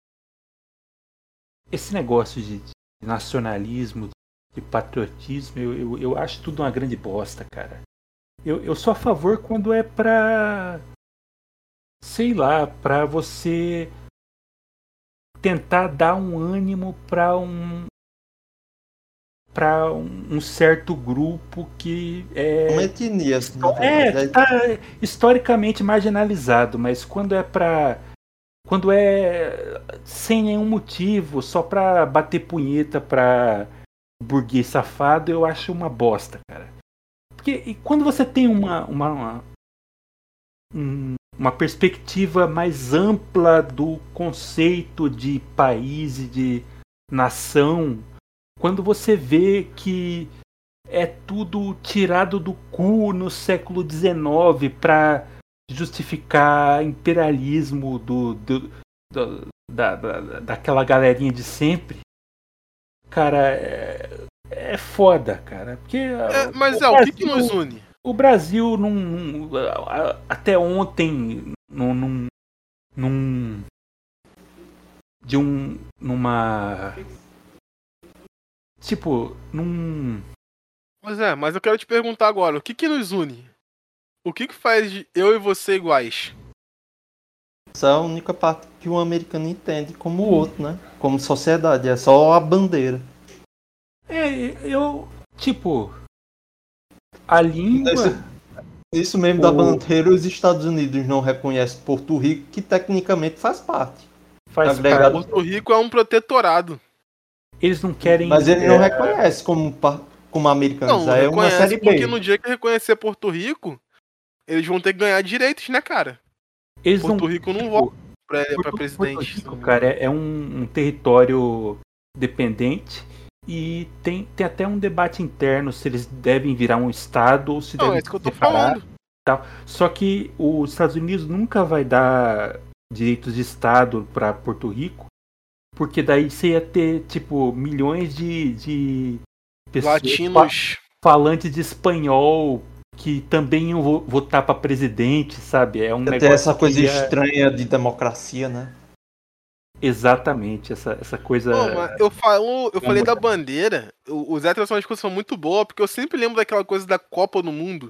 Speaker 4: esse negócio de, de nacionalismo, de patriotismo, eu, eu, eu acho tudo uma grande bosta, cara. Eu, eu sou a favor quando é pra, sei lá, pra você tentar dar um ânimo pra um para um, um certo grupo que é
Speaker 3: Uma etnia. assim, na
Speaker 4: É,
Speaker 3: verdade.
Speaker 4: que tá historicamente marginalizado, mas quando é pra. Quando é sem nenhum motivo, só pra bater punheta pra burguês safado, eu acho uma bosta, cara. Porque e quando você tem uma, uma, uma, um- uma perspectiva mais ampla do conceito de país e de nação, quando você vê que é tudo tirado do cu no século dezenove para justificar imperialismo do, do, do- da, da, daquela galerinha de sempre. Cara, é, é foda, cara. Porque
Speaker 2: É, mas é, o que, que nos une?
Speaker 4: O Brasil não, não- até ontem não, não, não- de um numa tipo num
Speaker 2: Pois é, mas eu quero te perguntar agora, o que que nos une? O que que faz de eu e você iguais?
Speaker 3: Essa é a única parte que o americano entende como o outro, né? Como sociedade, é só a bandeira.
Speaker 4: é eu tipo a língua
Speaker 3: Esse- Isso mesmo da
Speaker 4: O-
Speaker 3: bandeira, os Estados Unidos não reconhecem Porto Rico, que tecnicamente faz parte.
Speaker 4: faz
Speaker 3: agregado-
Speaker 4: parte.
Speaker 2: Porto Rico é um protetorado.
Speaker 4: Eles não querem.
Speaker 3: Mas ele não
Speaker 4: é,
Speaker 3: reconhece como, pa- como americano.
Speaker 2: Não,
Speaker 3: Já é uma
Speaker 2: reconhece,
Speaker 3: série
Speaker 2: porque
Speaker 3: B.
Speaker 2: no dia que reconhecer Porto Rico, eles vão ter que ganhar direitos, né, cara?
Speaker 4: eles
Speaker 2: Porto
Speaker 4: não,
Speaker 2: Rico não
Speaker 4: tipo,
Speaker 2: vota pra, pra
Speaker 4: Porto-
Speaker 2: presidente.
Speaker 4: Porto Rico, cara, é, é um, um território dependente e tem, tem até um debate interno se eles devem virar um estado ou se
Speaker 2: Não,
Speaker 4: devem
Speaker 2: é isso que eu tô
Speaker 4: se separar.
Speaker 2: falando.
Speaker 4: Só que os Estados Unidos nunca vai dar direitos de estado para Porto Rico, porque daí você ia ter tipo milhões de, de pessoas fa-
Speaker 2: Latinos.
Speaker 4: falantes de espanhol que também iam vo- votar para presidente, sabe? É um
Speaker 3: Tem
Speaker 4: negócio
Speaker 3: essa coisa
Speaker 4: que é-
Speaker 3: estranha de democracia, né?
Speaker 4: Exatamente, essa, essa coisa.
Speaker 2: Pô, mas eu falo, eu
Speaker 4: é
Speaker 2: falei
Speaker 4: muito-
Speaker 2: da bandeira. o- Os héteros são uma discussão muito boa, porque eu sempre lembro daquela coisa da Copa do Mundo.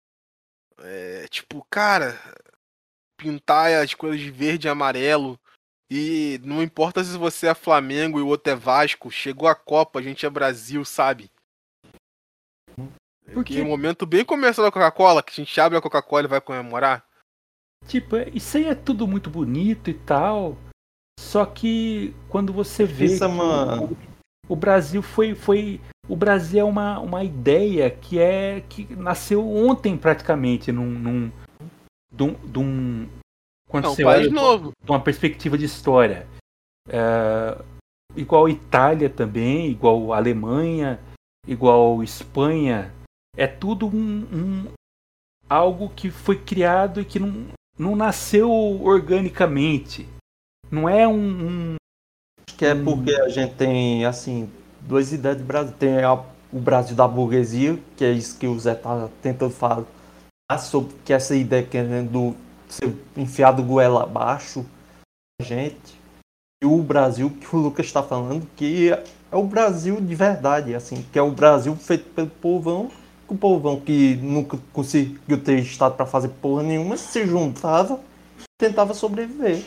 Speaker 2: É, tipo, cara, pintar as coisas de verde e amarelo. E não importa se você é Flamengo e o outro é Vasco, chegou a Copa, a gente é Brasil, sabe?
Speaker 4: Porque-
Speaker 2: Que é um momento bem começo da Coca-Cola, que a gente abre a Coca-Cola e vai comemorar.
Speaker 4: Tipo, é- isso aí é tudo muito bonito e tal. Só que quando você vê
Speaker 3: Isso é
Speaker 4: que
Speaker 3: uma-
Speaker 4: o, o Brasil foi, foi. O Brasil é uma, uma ideia que é. que nasceu ontem praticamente, num. num de um- de um- quando
Speaker 2: É um
Speaker 4: você
Speaker 2: país
Speaker 4: olha
Speaker 2: novo.
Speaker 4: de uma perspectiva de história. É, igual Itália também, igual Alemanha, igual Espanha. É tudo um, um- algo que foi criado e que não, não nasceu organicamente. Não é um, um-
Speaker 3: Acho que é porque a gente tem, assim, duas ideias de Brasil. Tem a- o Brasil da burguesia, que é isso que o Zé tá tentando falar, sobre que essa ideia querendo ser enfiado goela abaixo a gente. E o Brasil que o Lucas está falando, que é o Brasil de verdade, assim, que é o Brasil feito pelo povão, que o povão que nunca conseguiu ter estado para fazer porra nenhuma, se juntava e tentava sobreviver.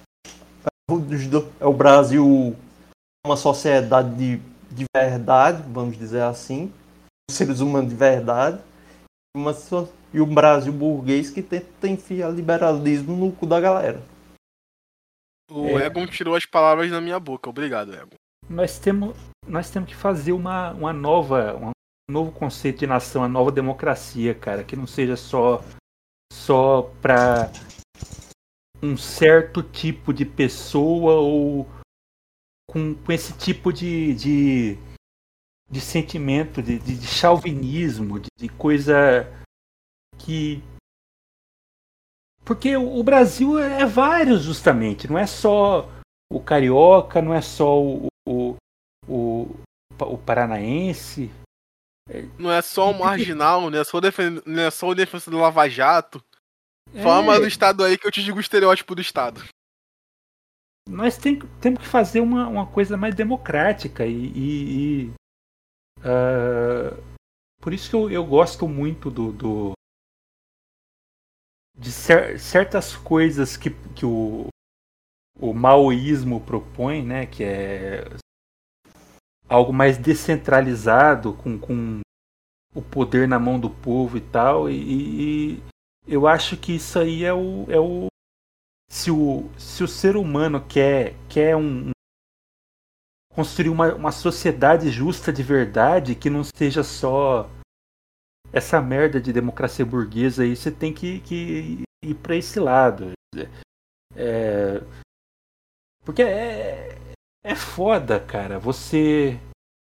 Speaker 3: É o Brasil, uma sociedade de, de verdade, vamos dizer assim, seres humanos de verdade, uma so- e o Brasil burguês que tenta enfiar liberalismo no cu da galera.
Speaker 2: O
Speaker 4: É.
Speaker 2: Egon tirou as palavras da minha boca. Obrigado, Egon.
Speaker 4: nós temos nós temos que fazer uma, uma nova uma- um novo conceito de nação, uma nova democracia, cara, que não seja só só para um certo tipo de pessoa ou com, com esse tipo de, de, de sentimento, de, de, de chauvinismo, de, de coisa que. Porque o, o Brasil é vários, justamente, não é só o carioca, não é só o, o, o, o paranaense.
Speaker 2: Não é só o marginal, não é só o, defen... não é só o defensor do Lava Jato. Fala mais do Estado aí que eu te digo o estereótipo do Estado.
Speaker 4: Nós tem, temos que fazer uma, uma coisa mais democrática e, e- e, ah, por isso que eu, eu gosto muito do, do- de cer- certas coisas que, que o, o maoísmo propõe, né, que é algo mais descentralizado, com, com o poder na mão do povo e tal, e, e eu acho que isso aí é o, é o se o, se o ser humano quer, quer um, um- construir uma, uma sociedade justa de verdade, que não seja só essa merda de democracia burguesa aí, você tem que, que ir para esse lado. É, porque é, é foda, cara. Você.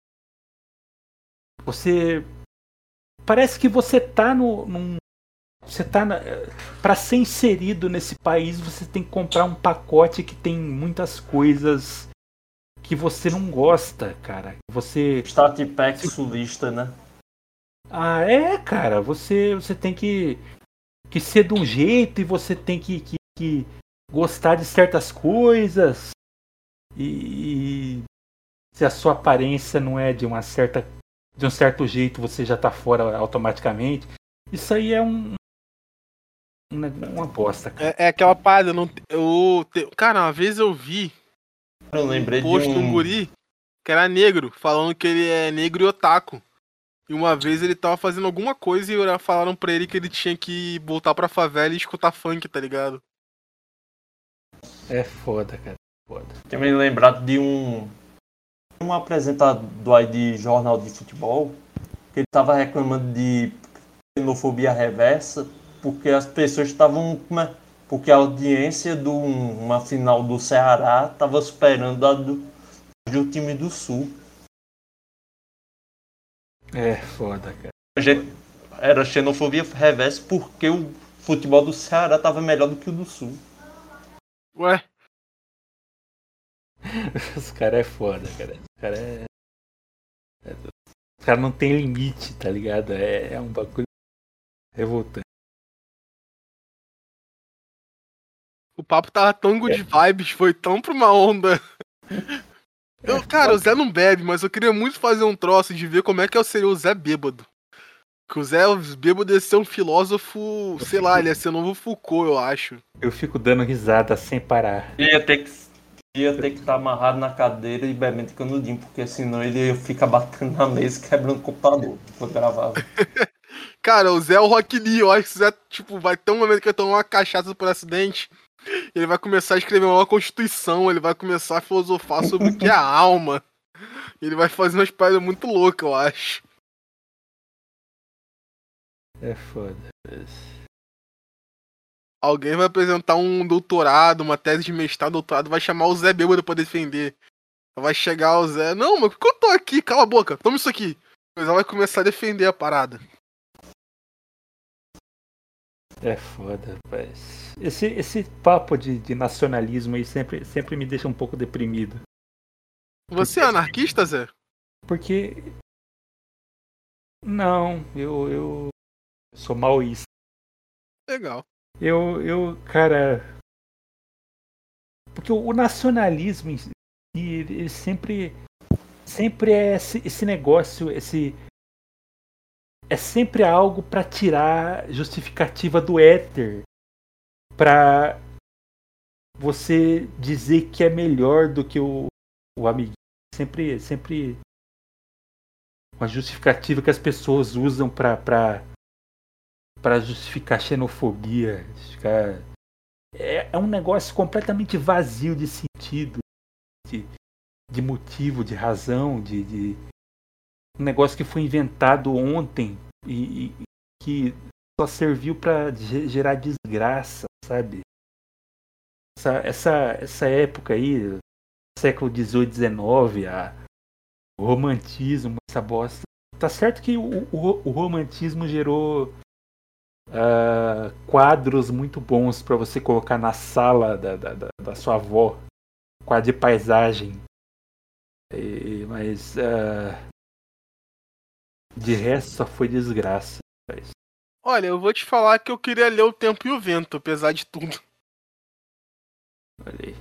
Speaker 4: Você. Parece que você tá no, num, você tá na, para ser inserido nesse país, você tem que comprar um pacote que tem muitas coisas que você não gosta, cara. Você
Speaker 3: Starter Pack sulista, né?
Speaker 4: Ah, é, cara, você, você tem que, que ser de um jeito e você tem que, que, que gostar de certas coisas. E, e se a sua aparência não é de uma certa, de um certo jeito, você já tá fora automaticamente. Isso aí é um uma, uma bosta, cara.
Speaker 2: É, é aquela parada, não, eu, te- cara, uma vez eu vi
Speaker 3: Eu lembrei
Speaker 2: um post
Speaker 3: de
Speaker 2: de um
Speaker 3: um.
Speaker 2: guri que era negro, falando que ele é negro e otaku. E uma vez ele tava fazendo alguma coisa e falaram pra ele que ele tinha que voltar pra favela e escutar funk, tá ligado?
Speaker 4: É foda, cara. Foda.
Speaker 3: Tinha me lembrado de um. Um apresentador aí de jornal de futebol que ele tava reclamando de xenofobia reversa porque as pessoas estavam. como é- Porque a audiência de um- uma final do Ceará tava superando a do, do time do Sul.
Speaker 4: É foda, cara.
Speaker 3: A gente- Era xenofobia reversa porque o futebol do Ceará tava melhor do que o do Sul.
Speaker 2: Ué,
Speaker 4: Os caras é foda, cara. Os caras é... é... Os caras não tem limite, tá ligado? É, é um bagulho revoltante.
Speaker 2: o papo tava tão good vibes, foi tão pra uma onda. Eu, cara, o Zé não bebe, mas eu queria muito fazer um troço de ver como é que eu seria o Zé bêbado. Que o Zé bêbado ia ser um filósofo, sei lá, ele ia ser o novo Foucault, eu acho.
Speaker 4: Eu fico dando risada sem parar.
Speaker 3: Ia ter que ia ter que estar amarrado na cadeira e bebendo canudinho, porque senão ele ia ficar batendo na mesa e quebrando o computador quando gravava.
Speaker 2: Cara, o Zé é o Rock Lee, eu acho que o Zé, tipo, vai ter um momento que ele tomar uma cachaça por acidente, ele vai começar a escrever uma constituição, ele vai começar a filosofar sobre o que é a alma. Ele vai fazer umas paradas muito loucas, eu acho.
Speaker 4: É foda.
Speaker 2: Alguém vai apresentar um doutorado, uma tese de mestrado, doutorado, vai chamar o Zé bêbado pra defender. Vai chegar o Zé, não, mas por que eu tô aqui? Cala a boca, toma isso aqui. Depois ela vai começar a defender a parada.
Speaker 4: É foda, rapaz. Esse, esse papo de, de nacionalismo aí sempre, sempre me deixa um pouco deprimido.
Speaker 2: Você é anarquista, Zé?
Speaker 4: Porque. Não, eu, eu sou maoísta.
Speaker 2: Legal.
Speaker 4: Eu, eu, cara. Porque o, o nacionalismo em si, ele, ele sempre. Sempre é esse, esse negócio, esse. É sempre algo pra tirar justificativa do éter. Pra você dizer que é melhor do que o, o amiguinho. Sempre, sempre uma justificativa que as pessoas usam pra, pra, pra justificar xenofobia. Justificar... É, é um negócio completamente vazio de sentido, de, de motivo, de razão, de, de um negócio que foi inventado ontem e, e que só serviu pra ge- gerar desgraça, sabe? Essa, essa, essa época aí, século dezoito, dezenove, a, o romantismo, essa bosta. Tá certo que o, o, o romantismo gerou uh, quadros muito bons pra você colocar na sala da, da, da, da sua avó, quadro de paisagem. E, mas uh, de resto só foi desgraça. Mas...
Speaker 2: Olha, eu vou te falar que eu queria ler O Tempo e o Vento, apesar de tudo.
Speaker 4: Olha aí.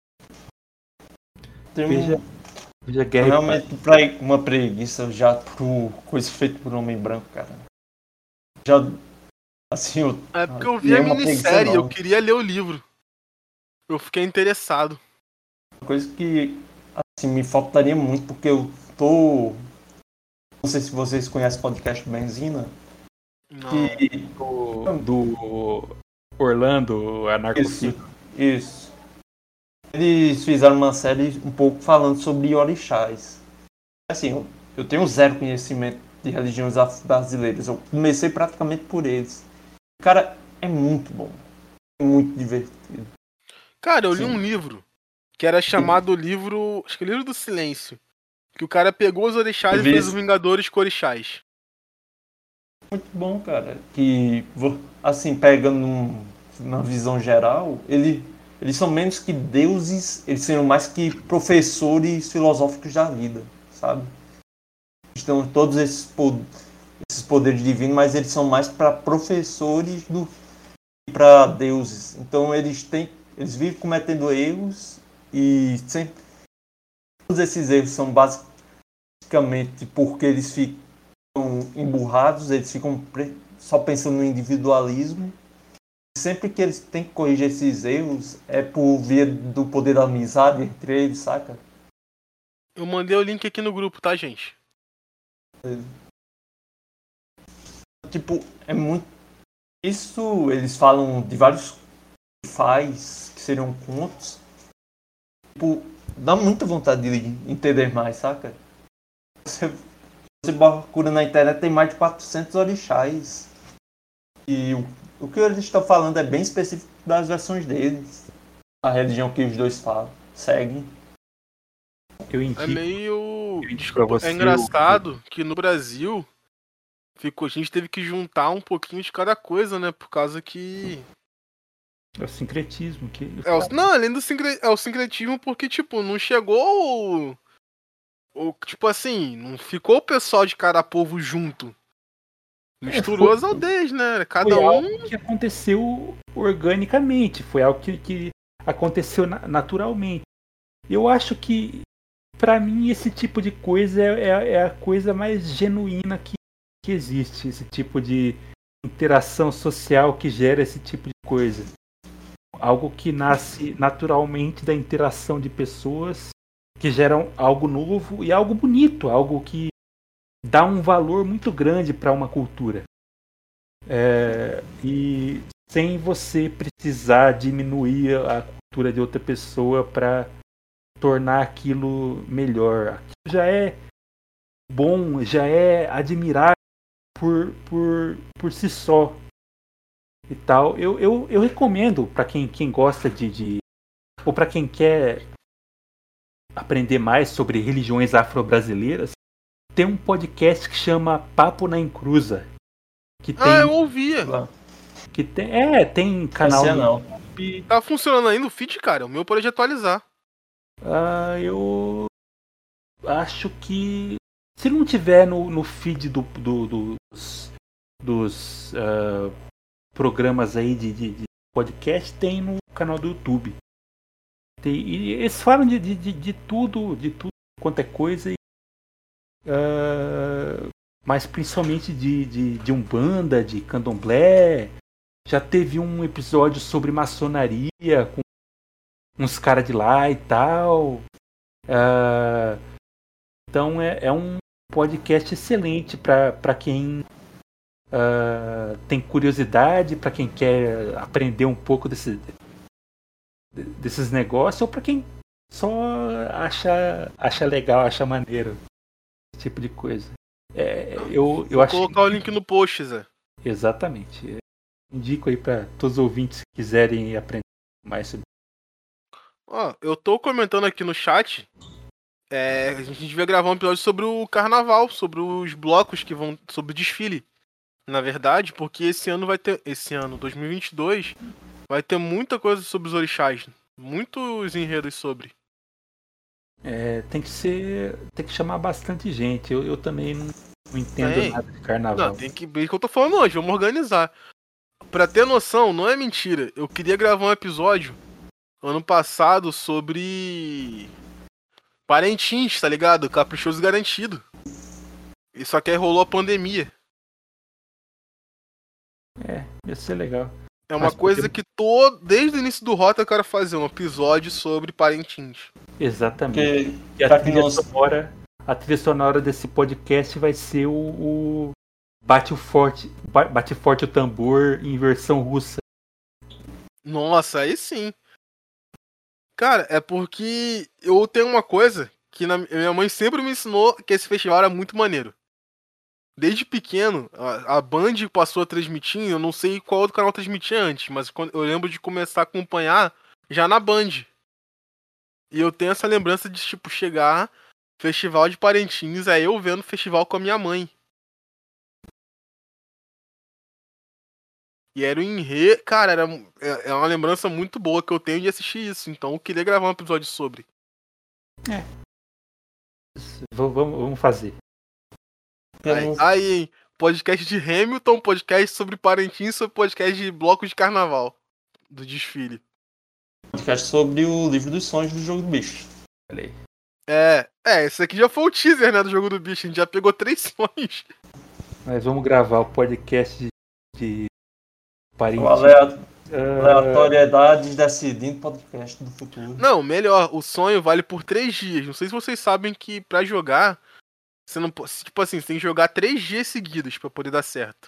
Speaker 3: Tem
Speaker 4: Veja,
Speaker 3: um,
Speaker 4: veja Guerra e
Speaker 3: realmente pra uma preguiça já por coisa feita por homem branco, cara. Já assim, eu,
Speaker 2: É porque eu
Speaker 3: e
Speaker 2: vi
Speaker 3: é
Speaker 2: a
Speaker 3: uma preguiça
Speaker 2: minissérie, eu
Speaker 3: enorme.
Speaker 2: queria ler o livro. Eu fiquei interessado.
Speaker 3: Uma coisa que assim, me faltaria muito, porque eu tô. Não sei se vocês conhecem o podcast Benzina.
Speaker 2: Não.
Speaker 3: Que
Speaker 4: do, do Orlando,
Speaker 3: isso,
Speaker 4: anarcofílico.
Speaker 3: isso. Eles fizeram uma série um pouco falando sobre orixás. Assim, eu, eu tenho zero conhecimento de religiões af- brasileiras. Eu comecei praticamente por eles. Cara, é muito bom. É muito divertido.
Speaker 2: Cara, eu li
Speaker 3: Sim.
Speaker 2: um livro que era chamado livro. Acho que é o Livro do Silêncio. Que o cara pegou os orixás
Speaker 3: Eu
Speaker 2: e
Speaker 3: vi
Speaker 2: fez
Speaker 3: esse.
Speaker 2: os Vingadores com orixás.
Speaker 3: Muito bom, cara. Que, vo- assim, pegando num- na visão geral, ele, eles são menos que deuses, eles são mais que professores filosóficos da vida, sabe? Então, todos esses po- esses poderes divinos, mas eles são mais para professores do que para deuses. Então eles têm, eles vivem cometendo erros e sempre todos esses erros são basicamente porque eles ficam emburrados, eles ficam só pensando no individualismo. Sempre que eles têm que corrigir esses erros é por via do poder da amizade entre eles, saca?
Speaker 2: Eu mandei o link aqui no grupo, tá, gente?
Speaker 3: Tipo, é muito. Isso eles falam de vários faz que seriam contos. Tipo, dá muita vontade de entender mais, saca? Você, você procura na internet, tem mais de quatrocentos orixás. E o, o que eles estão falando é bem específico das versões deles. A religião que os dois falam, seguem.
Speaker 4: Eu indico,
Speaker 2: É meio.
Speaker 4: eu indico pra você
Speaker 2: É engraçado que no Brasil ficou, a gente teve que juntar um pouquinho de cada coisa, né? Por causa que.
Speaker 4: o, é o sincretismo. Que...
Speaker 2: É o... Não, além do sincre... é o sincretismo, porque, tipo, não chegou o... o. Tipo assim, não ficou o pessoal de cada povo junto. Misturou
Speaker 4: foi-
Speaker 2: as aldeias, né? Cada
Speaker 4: Foi
Speaker 2: um.
Speaker 4: algo que aconteceu organicamente, foi algo que, que aconteceu na- naturalmente. Eu acho que, pra mim, esse tipo de coisa é, é- é a coisa mais genuína que, que existe. Esse tipo de interação social que gera esse tipo de coisa. Algo que nasce naturalmente da interação de pessoas que geram algo novo e algo bonito, algo que dá um valor muito grande para uma cultura. É, e sem você precisar diminuir a cultura de outra pessoa para tornar aquilo melhor. Aquilo já é bom, já é admirável por, por, por si só. E tal. Eu, eu, eu recomendo para quem, quem gosta de, de ou para quem quer aprender mais sobre religiões afro-brasileiras, tem um podcast que chama Papo na Encruza, que tem,
Speaker 2: Ah, eu ouvia.
Speaker 4: que tem, é, tem canal
Speaker 3: Esse é
Speaker 4: no
Speaker 3: não.
Speaker 4: YouTube.
Speaker 2: Tá funcionando aí no feed, cara. O meu pode atualizar.
Speaker 4: Ah, eu acho que se não tiver no, no feed do, do- dos, dos ah, programas aí de, de- de podcast, tem no canal do YouTube. Tem- e eles falam de, de, de- de tudo, de tudo quanto é coisa, e, ah, mas principalmente de, de, de Umbanda, de Candomblé. Já teve um episódio sobre maçonaria com uns caras de lá e tal. Ah, então é, é um podcast excelente para quem ah, tem curiosidade, para quem quer aprender um pouco desse, de- desses negócios, ou para quem só acha, acha legal, acha maneiro esse tipo de coisa. É, eu eu
Speaker 2: Vou
Speaker 4: acho
Speaker 2: colocar o link no post, Zé.
Speaker 4: exatamente. Indico aí para todos os ouvintes que quiserem aprender mais sobre.
Speaker 2: Ó, eu tô comentando aqui no chat. É, a gente devia gravar um episódio sobre o carnaval, sobre os blocos que vão. Sobre o desfile. Na verdade, porque esse ano vai ter. Esse ano, dois mil e vinte e dois, vai ter muita coisa sobre os orixás. Muitos enredos sobre.
Speaker 4: É, tem que ser, tem que chamar bastante gente. Eu, eu também não, não entendo
Speaker 2: Tem.
Speaker 4: nada de carnaval.
Speaker 2: Não, tem que ver o que eu tô falando hoje, vamos organizar. Pra ter noção, não é mentira. Eu queria gravar um episódio ano passado sobre Parintins, tá ligado? Caprichoso garantido. E só que aí rolou a pandemia.
Speaker 4: É, ia ser legal.
Speaker 2: É uma
Speaker 4: Mas
Speaker 2: coisa
Speaker 4: porque-
Speaker 2: que todo, desde o início do Rota eu quero fazer um episódio sobre Parintins.
Speaker 4: Exatamente.
Speaker 3: Porque
Speaker 4: E a
Speaker 3: pra quem
Speaker 4: trilha,
Speaker 3: não-
Speaker 4: sonora, a trilha sonora desse podcast vai ser o, o Bate o Forte, ba- Bate Forte o Tambor em versão russa.
Speaker 2: Nossa, aí sim. Cara, é porque eu tenho uma coisa que na- minha mãe sempre me ensinou que esse festival era muito maneiro. Desde pequeno, a, a Band passou a transmitir, eu não sei qual outro canal transmitia antes, mas quando, eu lembro de começar a acompanhar já na Band. E eu tenho essa lembrança de, tipo, chegar, festival de Parintins, aí eu vendo o festival com a minha mãe. E era um enredo. Cara, era, é é uma lembrança muito boa que eu tenho de assistir isso. Então eu queria gravar um episódio sobre.
Speaker 4: V- Vamos, vamos fazer.
Speaker 3: Eu
Speaker 2: Aí,
Speaker 3: não-
Speaker 2: aí, podcast de Hamilton, podcast sobre Parintins, sobre podcast de blocos de carnaval do desfile.
Speaker 3: Podcast sobre o livro dos sonhos do jogo do bicho. Olha aí.
Speaker 2: É, é, esse aqui já foi o teaser, né, do jogo do bicho. A gente já pegou três sonhos.
Speaker 4: Mas vamos gravar o podcast de, de Parintins.
Speaker 3: Aleatoriedades decidindo podcast do futuro.
Speaker 2: Não, melhor, o sonho vale por três dias. Não sei se vocês sabem que pra jogar, você não pode. Tipo assim, você tem que jogar três dias seguidos pra poder dar certo.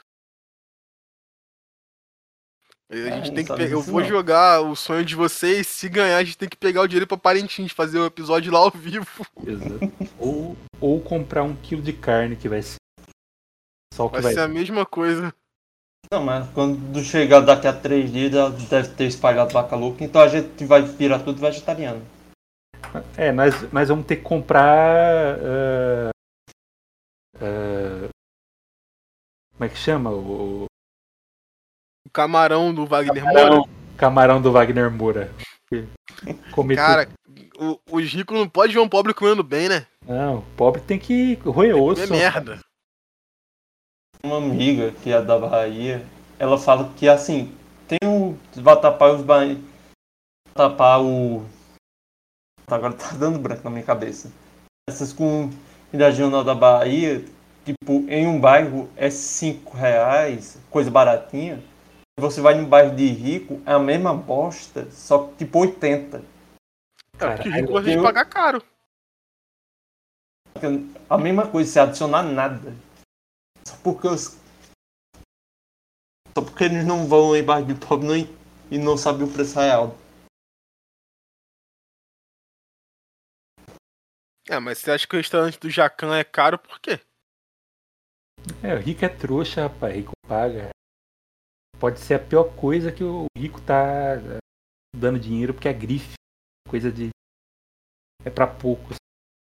Speaker 2: A gente
Speaker 3: É,
Speaker 2: tem que
Speaker 3: não sabe
Speaker 2: pe... Eu
Speaker 3: disso
Speaker 2: vou
Speaker 3: não.
Speaker 2: jogar o sonho de vocês. Se ganhar, a gente tem que pegar o dinheiro pra Parintins, fazer o episódio lá ao vivo.
Speaker 4: Exato. ou, ou comprar um quilo de carne, que vai ser só o que
Speaker 2: Vai
Speaker 4: vai
Speaker 2: ser a mesma coisa.
Speaker 3: Não, mas quando chegar daqui a três dias, já deve ter espalhado vaca louca, então a gente vai virar tudo vegetariano.
Speaker 4: É, nós, nós vamos ter que comprar. ah, ah, como é que chama? O
Speaker 2: O camarão do Wagner Moura.
Speaker 4: camarão do Wagner Moura. Comer
Speaker 2: Cara, o- os ricos não podem ver um pobre comendo bem, né?
Speaker 4: tudo. Não, o pobre tem que roer osso.
Speaker 2: É merda.
Speaker 3: Uma amiga que é da Bahia, ela fala que assim, tem o vatapá e os ba... vatapá o... Agora tá dando branco na minha cabeça. Essas comidas regional da Bahia, tipo, em um bairro é cinco reais, coisa baratinha. Você vai num bairro de rico, é a mesma bosta, só que tipo oitenta.
Speaker 2: É, porque
Speaker 4: Caralho,
Speaker 2: rico gosta de
Speaker 3: eu-
Speaker 2: pagar caro.
Speaker 3: A mesma coisa, sem adicionar nada. Só porque os... Só porque eles não vão em bairro de pobre não, e não sabem o preço real.
Speaker 2: É, mas você acha que o restaurante do Jacan é caro por quê?
Speaker 4: É, o rico é trouxa, rapaz. Rico paga. Pode ser a pior coisa que o rico tá dando dinheiro, porque é grife. Coisa de. É pra poucos.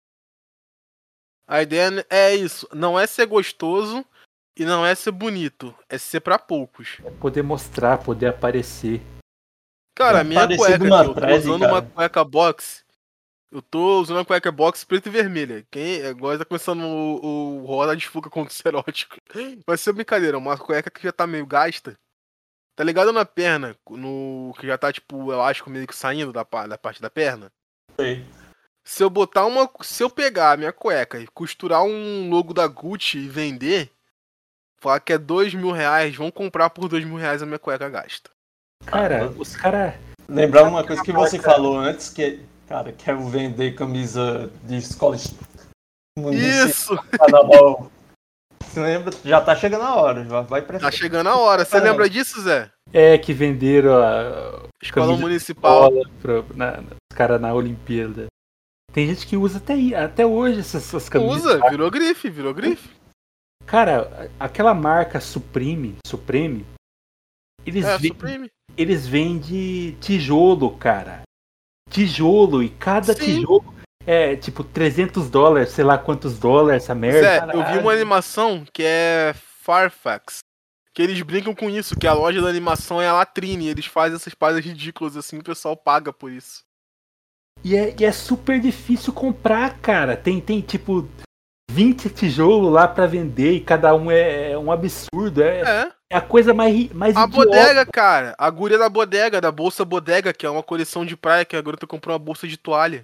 Speaker 2: A ideia é isso. Não é ser gostoso e não é ser bonito. É ser pra poucos.
Speaker 4: É poder mostrar, poder aparecer.
Speaker 2: Cara,
Speaker 3: É
Speaker 2: a minha
Speaker 3: parecido
Speaker 2: cueca
Speaker 3: uma
Speaker 2: aqui, eu tô
Speaker 3: thread,
Speaker 2: usando
Speaker 3: cara.
Speaker 2: uma cueca box. Eu tô usando uma cueca box preta e vermelha. Quem agora tá começando o, o roda de fuga contra o erótico. Vai ser brincadeira, uma cueca que já tá meio gasta. Tá ligado na perna, no que já tá tipo, eu acho meio que saindo da, pa- da parte da perna.
Speaker 3: Sei.
Speaker 2: Se eu botar uma, se eu pegar a minha cueca e costurar um logo da Gucci e vender, falar que é dois mil reais, vão comprar por dois mil reais a minha cueca gasta.
Speaker 4: Cara, os caras.
Speaker 3: Lembrar uma coisa que você falou antes, que cara, quero vender camisa de escola municipal,
Speaker 2: Isso!
Speaker 3: carnaval. Você lembra? Já tá chegando a hora, já vai pra
Speaker 2: Tá chegando a hora. Você lembra disso, Zé?
Speaker 4: É que venderam a.
Speaker 2: Escola
Speaker 4: camisa
Speaker 2: municipal.
Speaker 4: de escola pra, na, os caras na Olimpíada. Tem gente que usa até, aí- até hoje essas, essas camisas.
Speaker 2: Usa, virou grife, virou grife.
Speaker 4: Cara, aquela marca Supreme, Supreme, eles,
Speaker 2: É,
Speaker 4: ven-
Speaker 2: Supreme.
Speaker 4: eles vendem tijolo, cara. Tijolo, e cada
Speaker 2: Sim.
Speaker 4: tijolo é tipo trezentos dólares, sei lá quantos dólares essa merda.
Speaker 2: Zé,
Speaker 4: Caralho.
Speaker 2: eu vi uma animação que é Farfax. Que eles brincam com isso, que a loja da animação é a latrine. Eles fazem essas paradas ridículas assim, o pessoal paga por isso.
Speaker 4: E é, e é super difícil comprar, cara. Tem, tem tipo vinte tijolos lá pra vender e cada um é, é um absurdo. É,
Speaker 2: É.
Speaker 4: é a coisa mais, ri- mais
Speaker 2: A
Speaker 4: idiota.
Speaker 2: bodega, cara. A guria da bodega, da bolsa bodega, que é uma coleção de praia, que a garota comprou uma bolsa de toalha.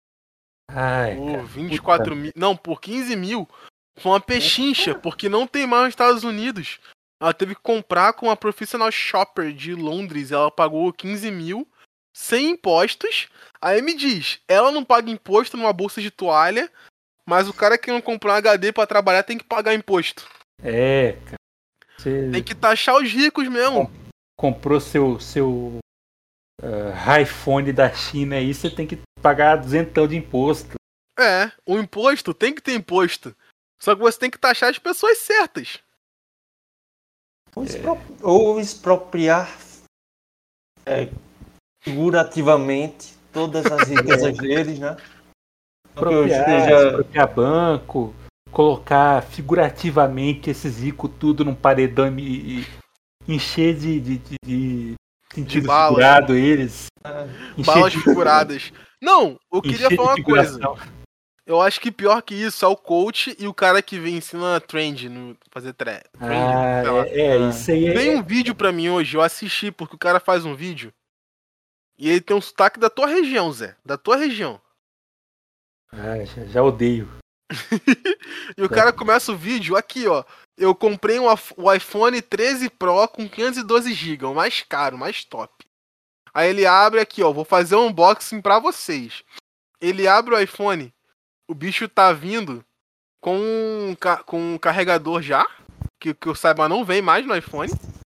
Speaker 4: Ai,
Speaker 2: Por
Speaker 4: cara,
Speaker 2: vinte e quatro mil. Não, por quinze mil. Foi uma pechincha, porque não tem mais nos Estados Unidos. Ela teve que comprar com uma professional shopper de Londres. Ela pagou quinze mil, sem impostos. Aí me diz, ela não paga imposto numa bolsa de toalha, mas o cara que não comprou um H D pra trabalhar tem que pagar imposto.
Speaker 4: é, cara. Você
Speaker 2: Tem que taxar os ricos mesmo.
Speaker 4: comprou seu, seu ah, iPhone da China aí, você tem que pagar duzentão de imposto.
Speaker 2: É, o imposto tem que ter imposto. Só que você tem que taxar as pessoas certas.
Speaker 3: Ou, expro- ou expropriar é, figurativamente todas as riquezas deles, né? Porque eu
Speaker 4: Expropriar,
Speaker 3: esteja...
Speaker 4: expropriar banco, colocar figurativamente esses ricos tudo num paredão e, e encher de, de, de, de sentido
Speaker 2: bala.
Speaker 4: figurado eles. Encher
Speaker 2: Balas
Speaker 4: de-
Speaker 2: figuradas. Não, eu queria
Speaker 4: encher de
Speaker 2: falar uma coisa.
Speaker 4: figuração.
Speaker 2: Eu acho que pior que isso é o coach e o cara que vem ensina trend, no fazer tre- trend.
Speaker 4: Ah,
Speaker 2: sei lá.
Speaker 4: é, é, isso aí
Speaker 2: Tem
Speaker 4: é.
Speaker 2: um vídeo pra mim hoje, eu assisti, porque o cara faz um vídeo e ele tem um sotaque da tua região, Zé. Da tua região.
Speaker 4: Ah, já, já odeio.
Speaker 2: E o cara começa o vídeo aqui, ó. Eu comprei um, af- o iPhone treze Pro com quinhentos e doze gigabytes, o mais caro, o mais top. Aí ele abre aqui, ó. Vou fazer um unboxing pra vocês. Ele abre o iPhone, o bicho tá vindo com um, ca- com um carregador já, que, que eu saiba não vem mais no iPhone.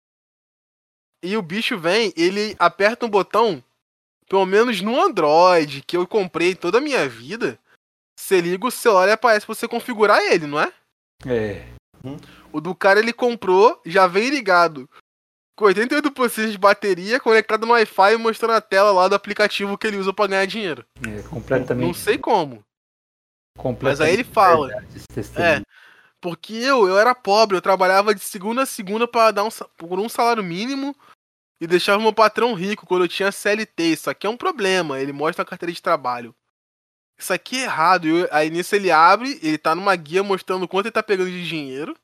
Speaker 2: E o bicho vem, ele aperta um botão, pelo menos no Android, que eu comprei toda a minha vida. Você liga o celular e aparece pra você configurar ele, não é?
Speaker 4: É.
Speaker 2: O do cara ele comprou, já vem ligado. Com oitenta e oito por cento de bateria, conectado no Wi-Fi e mostrando a tela lá do aplicativo que ele usa pra ganhar dinheiro.
Speaker 4: É completamente.
Speaker 2: Não sei como.
Speaker 4: completamente
Speaker 2: Mas aí ele fala.
Speaker 4: verdade esse testemunho.
Speaker 2: É, porque eu, eu era pobre, eu trabalhava de segunda a segunda pra dar um, sa- por um salário mínimo e deixava meu patrão rico quando eu tinha C L T. Isso aqui é um problema, ele mostra a carteira de trabalho. Isso aqui é errado. Eu- aí nisso ele abre, ele tá numa guia mostrando quanto ele tá pegando de dinheiro.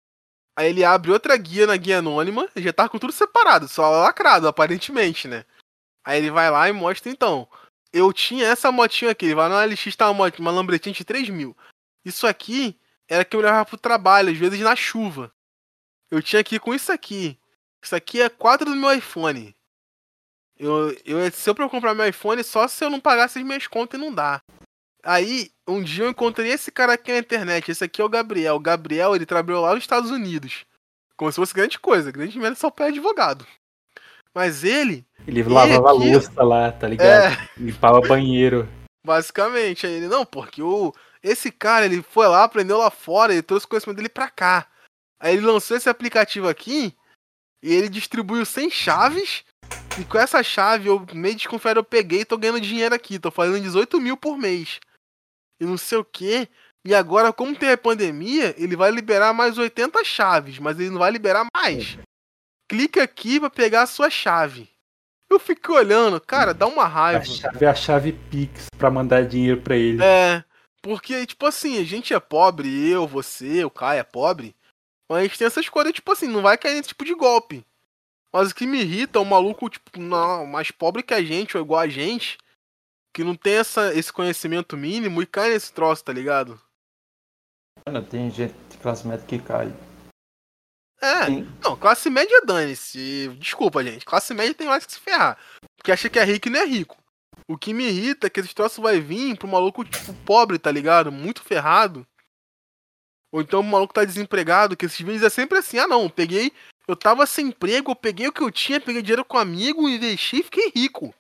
Speaker 2: Aí ele abre outra guia na guia anônima, e já tá com tudo separado, só lacrado, aparentemente, né? Aí ele vai lá e mostra, então. Eu tinha essa motinha aqui, ele vai na L X, tá uma, uma Lamborghini de três mil. Isso aqui era que eu levava pro trabalho, às vezes na chuva. Eu tinha aqui com isso aqui. Isso aqui é quatro do meu iPhone. Eu, eu, se eu pra eu comprar meu iPhone, só se eu não pagasse as minhas contas e não dá. Aí, um dia eu encontrei esse cara aqui na internet. Esse aqui é o Gabriel. O Gabriel, ele trabalhou lá nos Estados Unidos. Como se fosse grande coisa. Grande merda só pra advogado. Mas ele,
Speaker 4: Ele lavava a
Speaker 2: aqui, ó.
Speaker 4: louça lá, tá ligado?
Speaker 2: é,
Speaker 4: Limpava banheiro.
Speaker 2: basicamente. Aí ele, não, porque o, esse cara, ele foi lá, aprendeu lá fora, ele trouxe o conhecimento dele pra cá. Aí ele lançou esse aplicativo aqui e ele distribuiu cem chaves. E com essa chave, eu meio desconfiado, eu peguei e tô ganhando dinheiro aqui. Tô fazendo dezoito mil por mês. E não sei o que. E agora, como tem a pandemia, ele vai liberar mais oitenta chaves, mas ele não vai liberar mais. Clica aqui pra pegar a sua chave. Eu fico olhando, cara, dá uma
Speaker 4: A
Speaker 2: raiva.
Speaker 4: chave, a chave Pix pra mandar dinheiro pra ele.
Speaker 2: É, porque, tipo assim, a gente é pobre, eu, você, o Caio é pobre, mas a gente tem essas coisas, tipo assim, não vai cair nesse tipo de golpe. Mas o que me irrita é um maluco, tipo, não, mais pobre que a gente, ou igual a gente, que não tem essa, esse conhecimento mínimo e cai nesse troço, tá ligado?
Speaker 3: Mano, tem gente de classe média que cai.
Speaker 2: É,
Speaker 3: Sim.
Speaker 2: não, classe média dane-se. Desculpa, gente. Classe média tem mais que se ferrar. Porque acha que é rico e não é rico. O que me irrita é que esse troço vai vir pro maluco, tipo, pobre, tá ligado? Muito ferrado. Ou então o maluco tá desempregado, que esses vídeos é sempre assim, ah não, eu peguei, eu tava sem emprego, eu peguei o que eu tinha, peguei dinheiro com um amigo, investi e fiquei rico.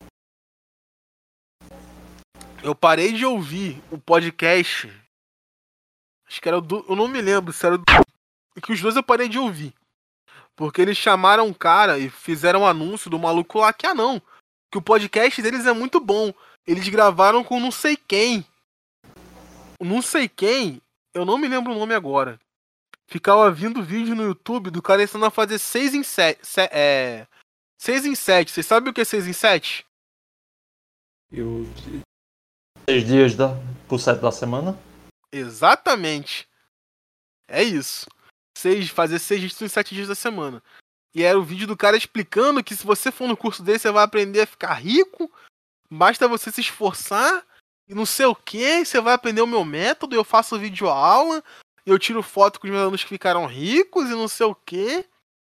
Speaker 2: Eu parei de ouvir o podcast. Acho que era o do. Eu não me lembro se era do. Que os dois eu parei de ouvir. Porque eles chamaram um cara e fizeram um anúncio do maluco lá que, ah não, que o podcast deles é muito bom. Eles gravaram com não sei quem. O não sei quem, eu não me lembro o nome agora. Ficava vindo vídeo no YouTube do cara ensinando a fazer seis em sete. É. seis em sete. Vocês sabem o que é seis em sete?
Speaker 4: Eu.
Speaker 3: Seis dias da, por sete da semana.
Speaker 2: Exatamente. É isso. Seis, fazer seis dígitos em sete dias da semana. E era o vídeo do cara explicando que se você for no curso dele, você vai aprender a ficar rico. Basta você se esforçar. E não sei o que. Você vai aprender o meu método. Eu faço vídeo aula. E eu tiro foto com os meus alunos que ficaram ricos. E não sei o que.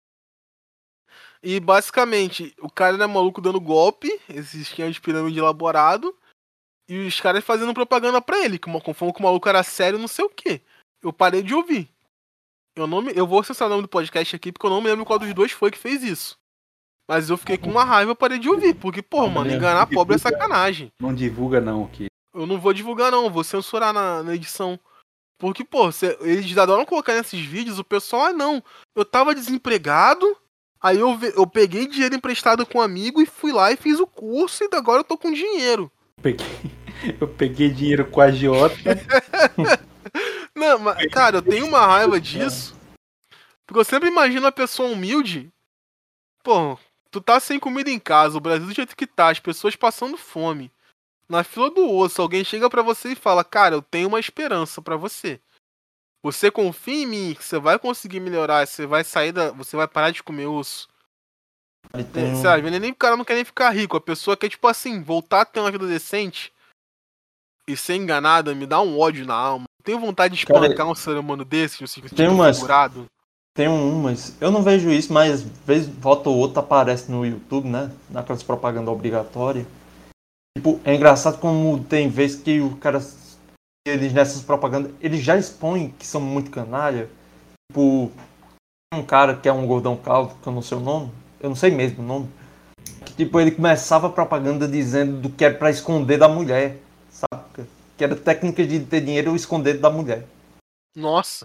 Speaker 2: E basicamente, o cara era maluco dando golpe. Esse esquema de pirâmide elaborado. E os caras fazendo propaganda pra ele. Como que o maluco era sério, não sei o que. Eu parei de ouvir. Eu, não me, eu vou acessar o nome do podcast aqui porque eu não me lembro qual dos dois foi que fez isso. Mas eu fiquei com uma raiva e parei de ouvir. Porque, pô, mano, enganar pobre é sacanagem.
Speaker 4: Não divulga não, que
Speaker 2: Eu não vou divulgar não, vou censurar na, na edição. Porque, pô, cê, eles adoram colocar nesses vídeos o pessoal, ah não, eu tava desempregado, aí eu, ve- eu peguei dinheiro emprestado com um amigo e fui lá e fiz o curso e agora eu tô com dinheiro.
Speaker 4: peguei, eu peguei dinheiro com a agiota.
Speaker 2: Não, mas, cara, eu tenho uma raiva disso. Porque eu sempre imagino a pessoa humilde. Pô, tu tá sem comida em casa, o Brasil do jeito que tá, as pessoas passando fome. na fila do osso, alguém chega pra você e fala, cara, eu tenho uma esperança pra você. Você confia em mim, que você vai conseguir melhorar, você vai sair da. Você vai parar de comer osso.
Speaker 3: Ele tem um-
Speaker 2: Sabe, nem o cara não quer nem ficar rico. A pessoa quer, tipo assim, voltar a ter uma vida decente e ser enganada, me dá um ódio na alma. Eu tenho vontade de
Speaker 3: Cara,
Speaker 2: espancar um ser humano desse, um tipo
Speaker 3: tem umas-
Speaker 2: figurado.
Speaker 3: Tem um, mas eu não vejo isso, mas vez volta ou outra aparece no YouTube, né? Naquelas propagandas obrigatórias. Tipo, é engraçado como tem vezes que o cara, eles nessas propagandas, eles já expõem que são muito canalha. Tipo, um cara que é um gordão calvo, que eu não sei o nome, eu não sei mesmo o nome. Que, tipo, ele começava a propaganda dizendo do que era pra esconder da mulher, sabe? Que era técnica de ter dinheiro ou esconder da mulher.
Speaker 2: Nossa.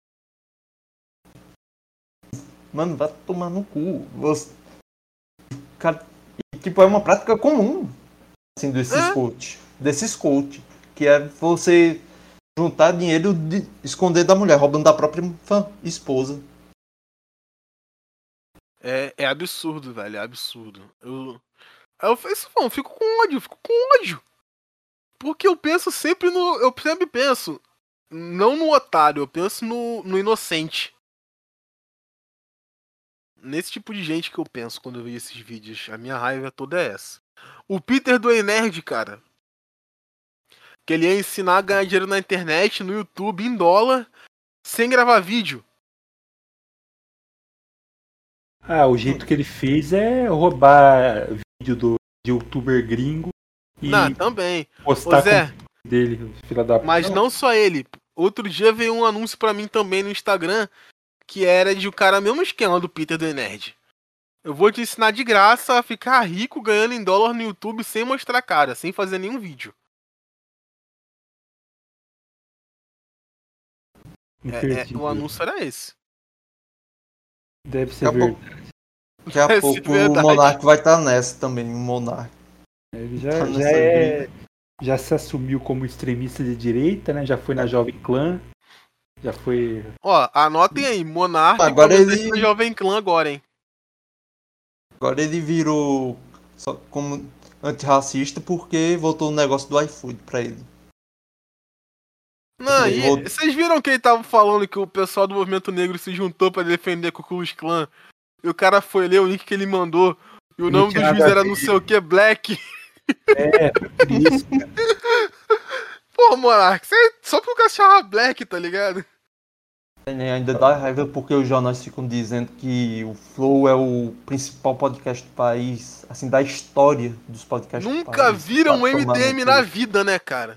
Speaker 3: Mano, vai tomar no cu. Você... Cara, e, tipo, é uma prática comum, assim, desses
Speaker 2: É.
Speaker 3: coach. Desses coach. Que é você juntar dinheiro de esconder da mulher, roubando da própria fã, esposa.
Speaker 2: É, é absurdo, velho. É absurdo. Eu. Eu, isso, não, eu fico com ódio, eu fico com ódio. Porque eu penso sempre no. Eu sempre penso. Não no otário, eu penso no, no inocente. Nesse tipo de gente que eu penso quando eu vejo esses vídeos. A minha raiva toda é essa. O Peter do Nerd, cara. Que ele ia ensinar a ganhar dinheiro na internet, no YouTube, em dólar, sem gravar vídeo.
Speaker 4: Ah, o jeito que ele fez é roubar vídeo do, de youtuber gringo e
Speaker 2: Não, também.
Speaker 4: postar
Speaker 2: Ô, Zé,
Speaker 4: com o dele, filha da
Speaker 2: mas não só ele. Outro dia veio um anúncio pra mim também no Instagram, que era de o cara mesmo esquema do Peter do Nerd. Eu vou te ensinar de graça a ficar rico ganhando em dólar no YouTube sem mostrar cara, sem fazer nenhum vídeo. É, é, o anúncio era esse.
Speaker 4: Deve ser
Speaker 3: Daqui a pouco-
Speaker 4: verdade.
Speaker 3: Daqui a
Speaker 2: Deve ser
Speaker 3: pouco o
Speaker 2: verdade.
Speaker 3: Monark vai estar nessa também, o Monark.
Speaker 4: Ele já,
Speaker 3: Tá
Speaker 4: já,
Speaker 3: nessa
Speaker 4: é, já se assumiu como extremista de direita, né? Já foi na Jovem Clã. Já foi.
Speaker 2: Ó, anotem aí, Monark
Speaker 3: Agora
Speaker 2: como
Speaker 3: ele-
Speaker 2: ele... Jovem Clã agora, hein.
Speaker 3: Agora ele virou só como antirracista porque voltou o negócio do iFood pra ele.
Speaker 2: Não,
Speaker 3: Ele
Speaker 2: e
Speaker 3: vou-
Speaker 2: vocês viram que ele tava falando que o pessoal do movimento negro se juntou pra defender com o Ku Klux Klan? E o cara foi ler o link que ele mandou. E o
Speaker 4: Não
Speaker 2: nome do
Speaker 4: tinha
Speaker 2: juiz
Speaker 4: nada a
Speaker 2: era
Speaker 4: ver.
Speaker 2: não sei o que, Black.
Speaker 4: É, por isso, cara.
Speaker 2: Pô, Monark, você... só porque o cara se chama Black, tá ligado?
Speaker 3: Ele ainda dá raiva porque os jornais ficam dizendo que o Flow é o principal podcast do país, assim, da história dos podcasts do
Speaker 2: Nunca
Speaker 3: país.
Speaker 2: viram um
Speaker 3: Vai tomar
Speaker 2: M D M
Speaker 3: no
Speaker 2: na
Speaker 3: cu.
Speaker 2: vida, né, cara?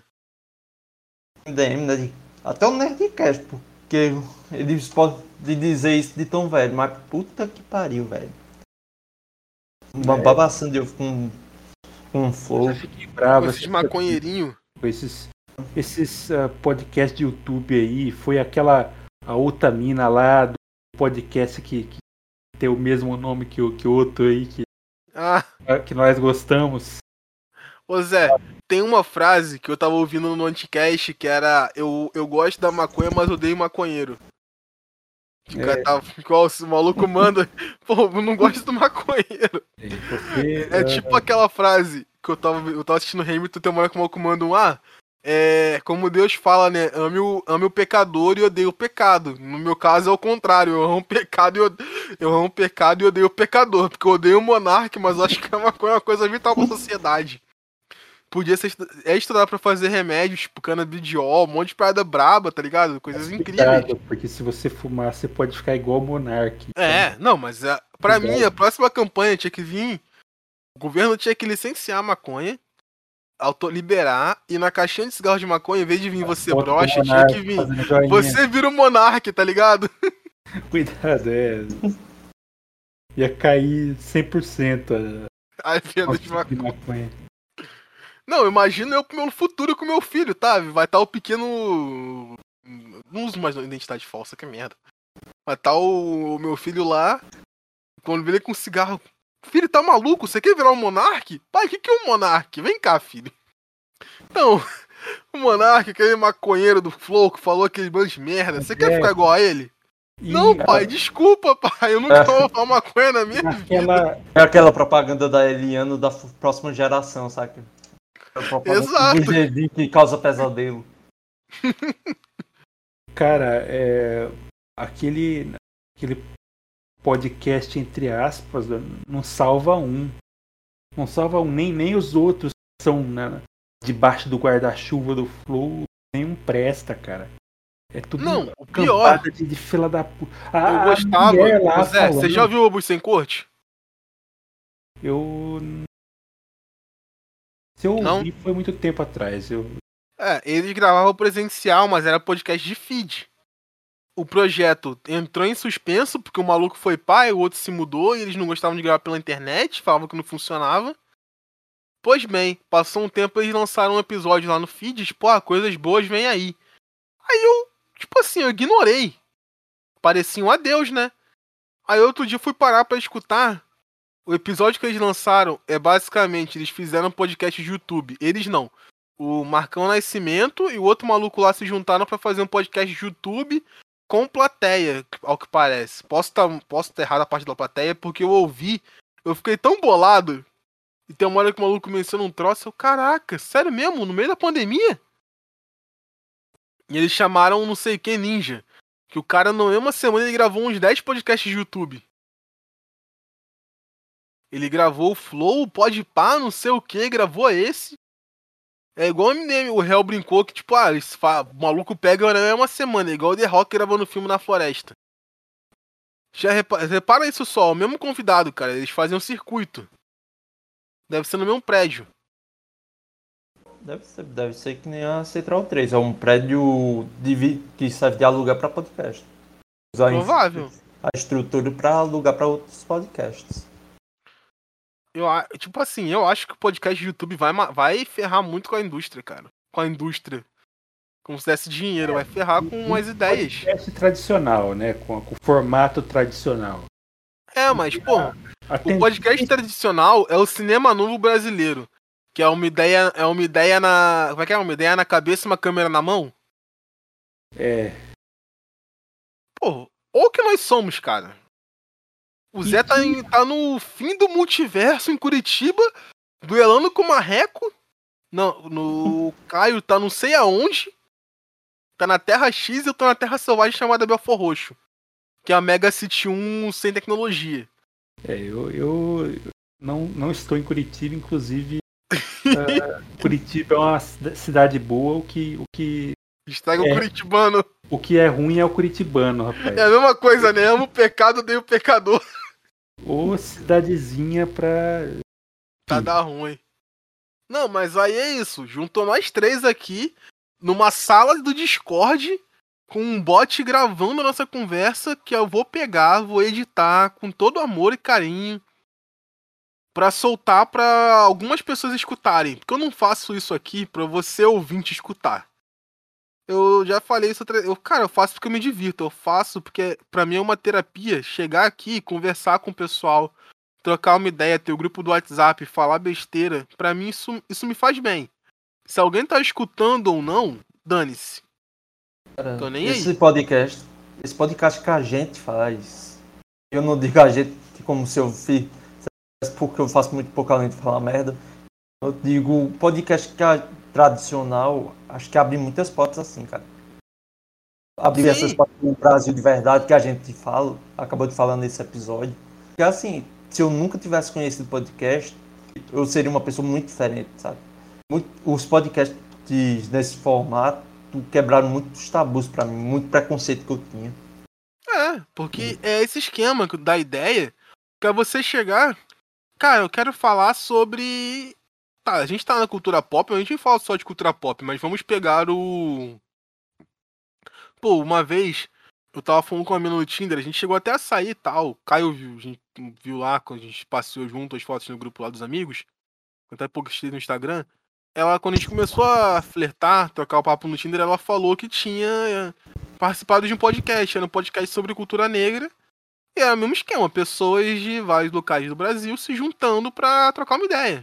Speaker 3: M D M, né? Até o Nerdcast, porque eles podem dizer isso de tão velho, mas puta que pariu, velho. Uma babação de ovo com, com Flow.
Speaker 4: Já fiquei bravo.
Speaker 2: Esses maconheirinhos.
Speaker 4: Esses, esses uh, podcasts de YouTube aí, foi aquela a outra mina lá do podcast que, que tem o mesmo nome que o que o outro aí, que,
Speaker 2: Ah,
Speaker 4: que nós gostamos.
Speaker 2: ô Zé, tem uma frase que eu tava ouvindo no Anticast que era eu, eu gosto da maconha, mas odeio maconheiro. Que o cara tava, igual o maluco manda, pô, eu não gosto do maconheiro.
Speaker 4: Porque,
Speaker 2: É
Speaker 4: uh,
Speaker 2: tipo aquela frase que eu tava, eu tava assistindo Hamilton, tem uma hora que o maluco manda um ah, é como Deus fala, né? Ame o, ame o pecador e odeio o pecado. No meu caso é o contrário, eu amo o pecado e eu, eu amo o pecado e odeio o pecador. Porque eu odeio o monarca, mas eu acho que a maconha é uma coisa vital pra sociedade. Podia ser é estudar pra fazer remédios, tipo canabidiol, um monte de parada braba, tá ligado? Coisas incríveis.
Speaker 4: cuidado, porque se você fumar, você pode ficar igual o Monark.
Speaker 2: É, não, mas é, pra
Speaker 4: Cuidado.
Speaker 2: mim a próxima campanha tinha que vir. O governo tinha que licenciar a maconha, auto liberar, e na caixinha de cigarro de maconha, em vez de vir você
Speaker 4: Foto do
Speaker 2: broxa, tinha
Speaker 4: Monark
Speaker 2: que vir.
Speaker 4: fazendo joinha.
Speaker 2: Você vira o monarca, tá ligado?
Speaker 4: Cuidado, é. Ia cair cem por cento a
Speaker 2: Aí venda de
Speaker 4: consumo de
Speaker 2: maconha.
Speaker 4: maconha.
Speaker 2: Não, imagina eu no futuro com meu filho, tá? Vai estar o pequeno. Não uso mais identidade falsa, que merda. Vai estar o... o meu filho lá, quando vê ele com cigarro. Filho, tá maluco? Você quer virar um monarque? Pai, o que, que é um monarque? Vem cá, filho. Então, o monarque, aquele maconheiro do Flow que falou aquele bando de merda, você quer
Speaker 4: É.
Speaker 2: ficar igual a ele?
Speaker 4: E
Speaker 2: Não, pai, desculpa, pai, eu nunca
Speaker 3: É.
Speaker 2: vou fumar maconha na minha vida.
Speaker 4: aquela,
Speaker 3: É aquela propaganda da Eliano da f- próxima geração, saca?
Speaker 2: Exato.
Speaker 3: O que causa pesadelo.
Speaker 4: Cara, é, aquele, aquele podcast, entre aspas, não salva um. Não salva um, nem, nem os outros que são, né, debaixo do guarda-chuva do Flow, nenhum presta, cara. É tudo
Speaker 2: Não, o pior.
Speaker 4: De, de fila da puta.
Speaker 2: Eu gostava. Lá Zé, você já ouviu o Obus Sem Corte?
Speaker 4: Eu. Se eu
Speaker 2: não?
Speaker 4: ouvi, foi muito tempo atrás. Eu...
Speaker 2: É, eles gravavam presencial, mas era podcast de feed. O projeto entrou em suspenso porque o maluco foi pai, o outro se mudou e eles não gostavam de gravar pela internet, falavam que não funcionava. Pois bem, passou um tempo e eles lançaram um episódio lá no feed, tipo, ah, coisas boas vem aí. Aí eu, tipo assim, eu ignorei. Parecia um adeus, né? Aí outro dia eu fui parar pra escutar. O episódio que eles lançaram é basicamente, eles fizeram um podcast de YouTube. Eles não. O Marcão Nascimento e o outro maluco lá se juntaram pra fazer um podcast de YouTube com plateia, ao que parece. Posso estar tá, posso tá errado a parte da plateia, porque eu ouvi, eu fiquei tão bolado. E tem uma hora que o maluco menciona um troço, eu, caraca, sério mesmo? No meio da pandemia? E eles chamaram não sei quem ninja. Que o cara, não é uma semana, ele gravou uns dez podcasts de YouTube. Ele gravou o Flow, o Podpah, não sei o que, gravou esse. É igual o Eminem, o réu brincou que, tipo, ah, esse fa... o maluco pega não é uma semana, é igual o The Rock gravando o filme na floresta. Já repara, repara isso só, o mesmo convidado, cara, eles fazem um circuito. Deve ser no mesmo prédio.
Speaker 3: Deve ser, deve ser que nem a Central três, é um prédio de, que serve de alugar para podcast. Usar
Speaker 2: provável.
Speaker 3: A estrutura para alugar para outros podcasts.
Speaker 2: Eu, tipo assim, eu acho que o podcast de YouTube vai, vai ferrar muito com a indústria, cara. Com a indústria. Como se desse dinheiro, vai ferrar com umas ideias.
Speaker 4: Podcast tradicional, né? Com, com o formato tradicional.
Speaker 2: É, mas, pô, o podcast tradicional é o cinema novo brasileiro. Que é uma ideia, é uma ideia na... Como é que é? Uma ideia na cabeça e uma câmera na mão?
Speaker 4: É.
Speaker 2: Pô, ou que nós somos, cara. O Zé tá, em, tá no fim do multiverso em Curitiba, duelando com o Marreco. Não, no Caio tá não sei aonde. Tá na Terra X e eu tô na Terra Selvagem chamada Belfor Roxo. Que é a Mega City um sem tecnologia.
Speaker 4: É, eu, eu não, não estou em Curitiba, inclusive. uh, Curitiba é uma cidade boa, o que. O que
Speaker 2: Estraga é, o curitibano.
Speaker 4: O que é ruim é o curitibano, rapaz.
Speaker 2: É a mesma coisa, né? Amo o pecado, odeio o pecador.
Speaker 4: Ô, cidadezinha pra.
Speaker 2: Pra dar ruim. Não, mas aí é isso. Juntou nós três aqui numa sala do Discord com um bot gravando a nossa conversa que eu vou pegar, vou editar com todo amor e carinho pra soltar pra algumas pessoas escutarem. Porque eu não faço isso aqui pra você ouvinte escutar. Eu já falei isso, eu, cara, eu faço porque eu me divirto, eu faço porque pra mim é uma terapia chegar aqui, conversar com o pessoal, trocar uma ideia, ter o grupo do WhatsApp, falar besteira, pra mim isso, isso me faz bem. Se alguém tá escutando ou não, dane-se. Tô nem
Speaker 3: esse
Speaker 2: aí.
Speaker 3: podcast, esse podcast que a gente faz, eu não digo a gente como se eu fiz, porque eu faço muito pouco além de falar merda, eu digo podcast que a tradicional, acho que abre muitas portas assim, cara. Abrir essas portas no Brasil de verdade que a gente fala, acabou de falar nesse episódio. Porque assim, se eu nunca tivesse conhecido podcast, eu seria uma pessoa muito diferente, sabe? Muito, os podcasts nesse formato quebraram muitos tabus pra mim, muito preconceito que eu tinha.
Speaker 2: É, porque é esse esquema da ideia pra você chegar, cara, eu quero falar sobre... Tá, a gente tá na cultura pop, a gente não fala só de cultura pop, mas vamos pegar o... Pô, uma vez eu tava falando com uma menina no Tinder, a gente chegou até a sair e tal. O Caio viu, a gente viu lá, quando a gente passeou junto as fotos no grupo lá dos amigos. Até postei no Instagram. Ela, quando a gente começou a flertar, trocar o papo no Tinder, ela falou que tinha participado de um podcast, era um podcast sobre cultura negra. E era o mesmo esquema, pessoas de vários locais do Brasil se juntando pra trocar uma ideia.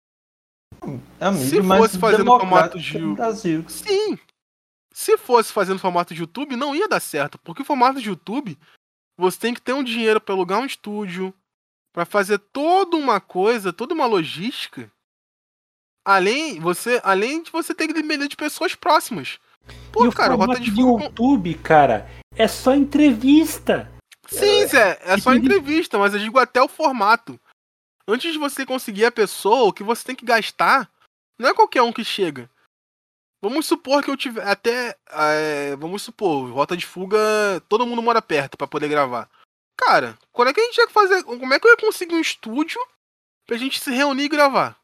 Speaker 3: É amigo,
Speaker 2: se
Speaker 3: mas
Speaker 2: fosse fazendo formato de
Speaker 3: Brasil.
Speaker 2: Sim. Se fosse fazendo formato de YouTube, não ia dar certo, porque o formato de YouTube você tem que ter um dinheiro para alugar um estúdio, para fazer toda uma coisa, toda uma logística além, você, além de você ter que depender de pessoas próximas. Pô,
Speaker 4: e o
Speaker 2: cara, Rota
Speaker 4: formato
Speaker 2: de
Speaker 4: de
Speaker 2: Fuga...
Speaker 4: YouTube, cara, é só entrevista.
Speaker 2: Sim, Zé, é só
Speaker 4: Entendi.
Speaker 2: entrevista, mas eu digo até o formato. Antes de você conseguir a pessoa, o que você tem que gastar, não é qualquer um que chega. Vamos supor que eu tiver até, é, vamos supor, Rota de Fuga, todo mundo mora perto pra poder gravar. Cara, quando é que a gente ia fazer, como é que eu ia conseguir um estúdio pra gente se reunir e gravar?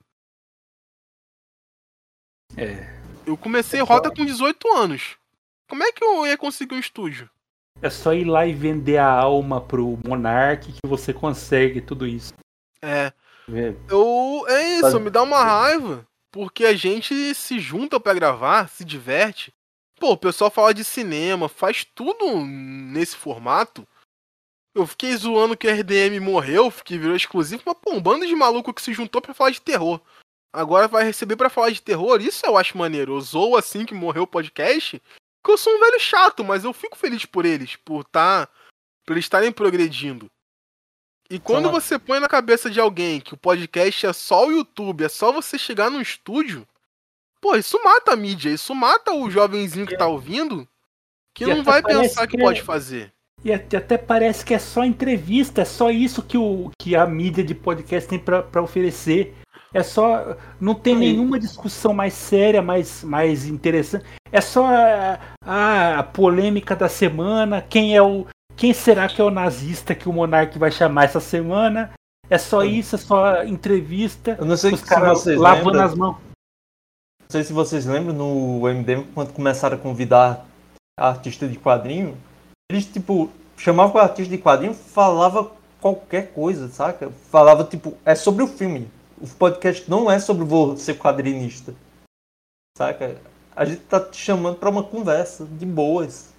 Speaker 4: É,
Speaker 2: Eu comecei
Speaker 4: É
Speaker 2: Rota
Speaker 4: só-
Speaker 2: com dezoito anos. Como é que eu ia conseguir um estúdio?
Speaker 4: é só ir lá e vender a alma pro Monark que você consegue tudo isso.
Speaker 2: É,
Speaker 4: É,
Speaker 2: eu, é isso, me dá uma raiva, porque a gente se junta pra gravar, se diverte. Pô, o pessoal fala de cinema, faz tudo nesse formato. Eu fiquei zoando que o R D M morreu, que virou exclusivo, mas pô, um bando de maluco que se juntou pra falar de terror. Agora vai receber pra falar de terror, isso eu acho maneiro. Eu zoo assim que morreu o podcast, porque eu sou um velho chato, mas eu fico feliz por eles, por tá, por eles estarem progredindo. E quando
Speaker 3: uma-
Speaker 2: você põe na cabeça de alguém que o podcast é só o YouTube, é só você chegar no estúdio, pô, isso mata a mídia, isso mata o jovenzinho que tá ouvindo, que
Speaker 4: E
Speaker 2: não
Speaker 4: até
Speaker 2: vai
Speaker 4: parece
Speaker 2: pensar que
Speaker 4: que é-
Speaker 2: pode fazer.
Speaker 4: E até, até parece que é só entrevista, é só isso que, o, que a mídia de podcast tem pra pra oferecer. É só. Não tem
Speaker 3: Aí.
Speaker 4: nenhuma discussão mais séria, mais, mais interessante. É só a, a, a polêmica da semana. Quem é o. Quem será que é o nazista que o Monark vai chamar essa semana? É só isso, é só entrevista.
Speaker 3: Eu não sei
Speaker 4: Os
Speaker 3: se
Speaker 4: caras
Speaker 3: vocês
Speaker 4: lavando
Speaker 3: lembram.
Speaker 4: as mãos.
Speaker 3: Não sei se vocês lembram no M D M, quando começaram a convidar artista de quadrinho, eles, tipo, chamavam o artista de quadrinho, falava qualquer coisa, saca? Falava, tipo, é sobre o filme. O podcast não é sobre você quadrinista, saca? A gente tá te chamando pra uma conversa de boas.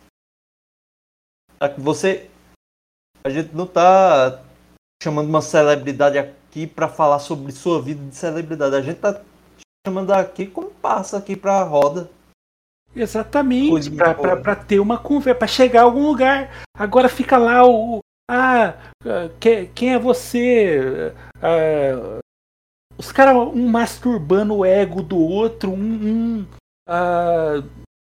Speaker 3: Saca? Você... A gente não tá chamando uma celebridade aqui pra falar sobre sua vida de celebridade. A gente tá te chamando aqui como passa aqui pra roda.
Speaker 4: Exatamente,
Speaker 3: Coisa muito
Speaker 4: pra,
Speaker 3: boa.
Speaker 4: pra, pra ter uma conversa, pra chegar a algum lugar. Agora fica lá o. Ah, ah, que- quem é você? Ah, os caras, um masturbando o ego do outro, um. um, ah,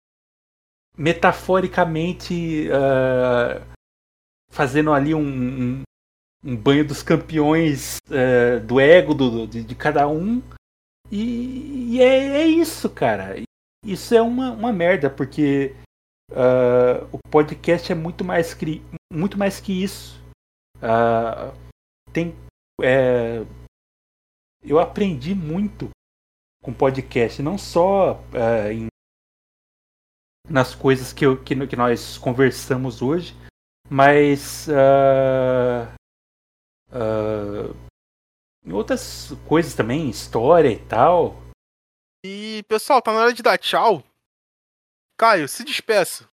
Speaker 4: metaforicamente ah, fazendo ali um, um, um banho dos campeões ah, do ego do, de, de cada um. E, e é, é isso, cara. Isso é uma, uma merda, porque uh, o podcast é muito mais que, muito mais que isso. Uh, tem, é, eu aprendi muito com podcast, não só uh, em, nas coisas que, eu, que, que nós conversamos hoje, mas uh, uh, em outras coisas também, história e tal.
Speaker 2: E, pessoal, tá na hora de dar tchau. Caio, se despeça.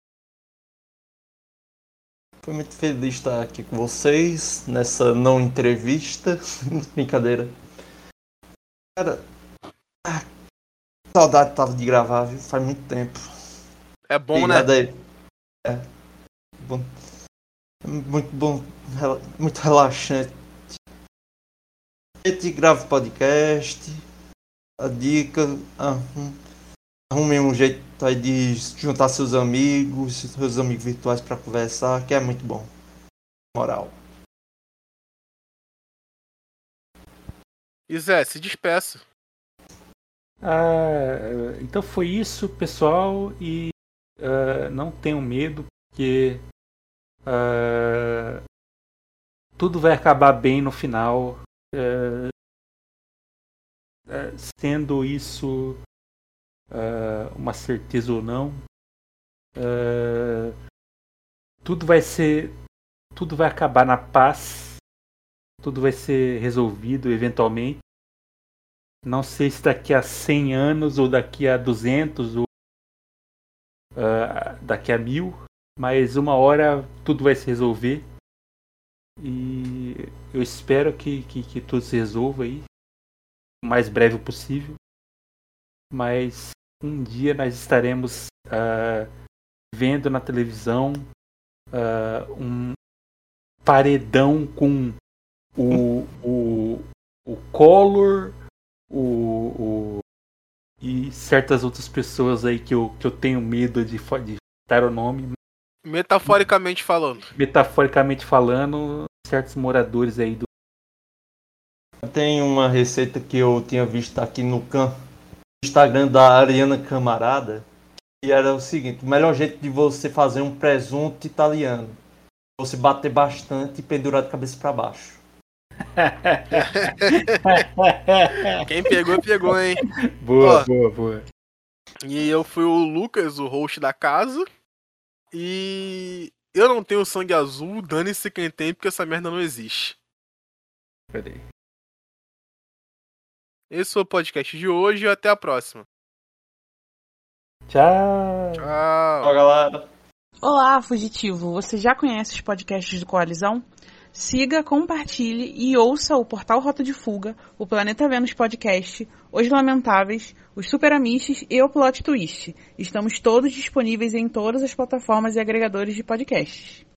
Speaker 3: Fui muito feliz de estar aqui com vocês nessa não entrevista. Brincadeira. Cara, ah, saudade tava de gravar, viu? Faz muito tempo.
Speaker 2: É bom,
Speaker 3: Obrigado
Speaker 2: né?
Speaker 3: aí. É. Bom. Muito bom. rela- Muito relaxante. A gente grava podcast. A dica. Ah, hum. Arrume um jeito aí de juntar seus amigos, seus amigos virtuais pra conversar, que é muito bom. Moral.
Speaker 2: E Zé, se despeça.
Speaker 4: Ah, então foi isso, pessoal, e ah, não tenham medo, porque ah, tudo vai acabar bem no final, ah, ah, sendo isso ah, uma certeza ou não. Ah, tudo vai ser, tudo vai acabar na paz, tudo vai ser resolvido eventualmente. Não sei se daqui a cem anos ou daqui a duzentos ou uh, daqui a mil, mas uma hora tudo vai se resolver. E eu espero que, que, que tudo se resolva aí o mais breve possível. Mas um dia nós estaremos uh, vendo na televisão uh, um paredão com o, o, o Collor, O, o certas outras pessoas aí que eu, que eu tenho medo de, de dar o nome.
Speaker 2: Metaforicamente falando.
Speaker 4: Metaforicamente falando, certos moradores aí do.
Speaker 3: Tem uma receita que eu tinha visto aqui no can... Instagram da Ariana Camarada, que era o seguinte: o melhor jeito de você fazer um presunto italiano, você bater bastante e pendurar de cabeça para baixo.
Speaker 2: Quem pegou, pegou, hein?
Speaker 4: Boa,
Speaker 2: Ó,
Speaker 4: boa, boa.
Speaker 2: E eu fui o Lucas, o host da casa. E eu não tenho sangue azul, dane-se quem tem, porque essa merda não existe.
Speaker 4: Peraí.
Speaker 2: Esse foi o podcast de hoje e até a próxima.
Speaker 4: Tchau.
Speaker 2: Tchau.
Speaker 3: Tchau, galera.
Speaker 1: Olá, fugitivo. Você já conhece os podcasts do Coalizão? Siga, compartilhe e ouça o Portal Rota de Fuga, o Planeta Vênus Podcast, Os Lamentáveis, os Super Amistes e o Plot Twist. Estamos todos disponíveis em todas as plataformas e agregadores de podcasts.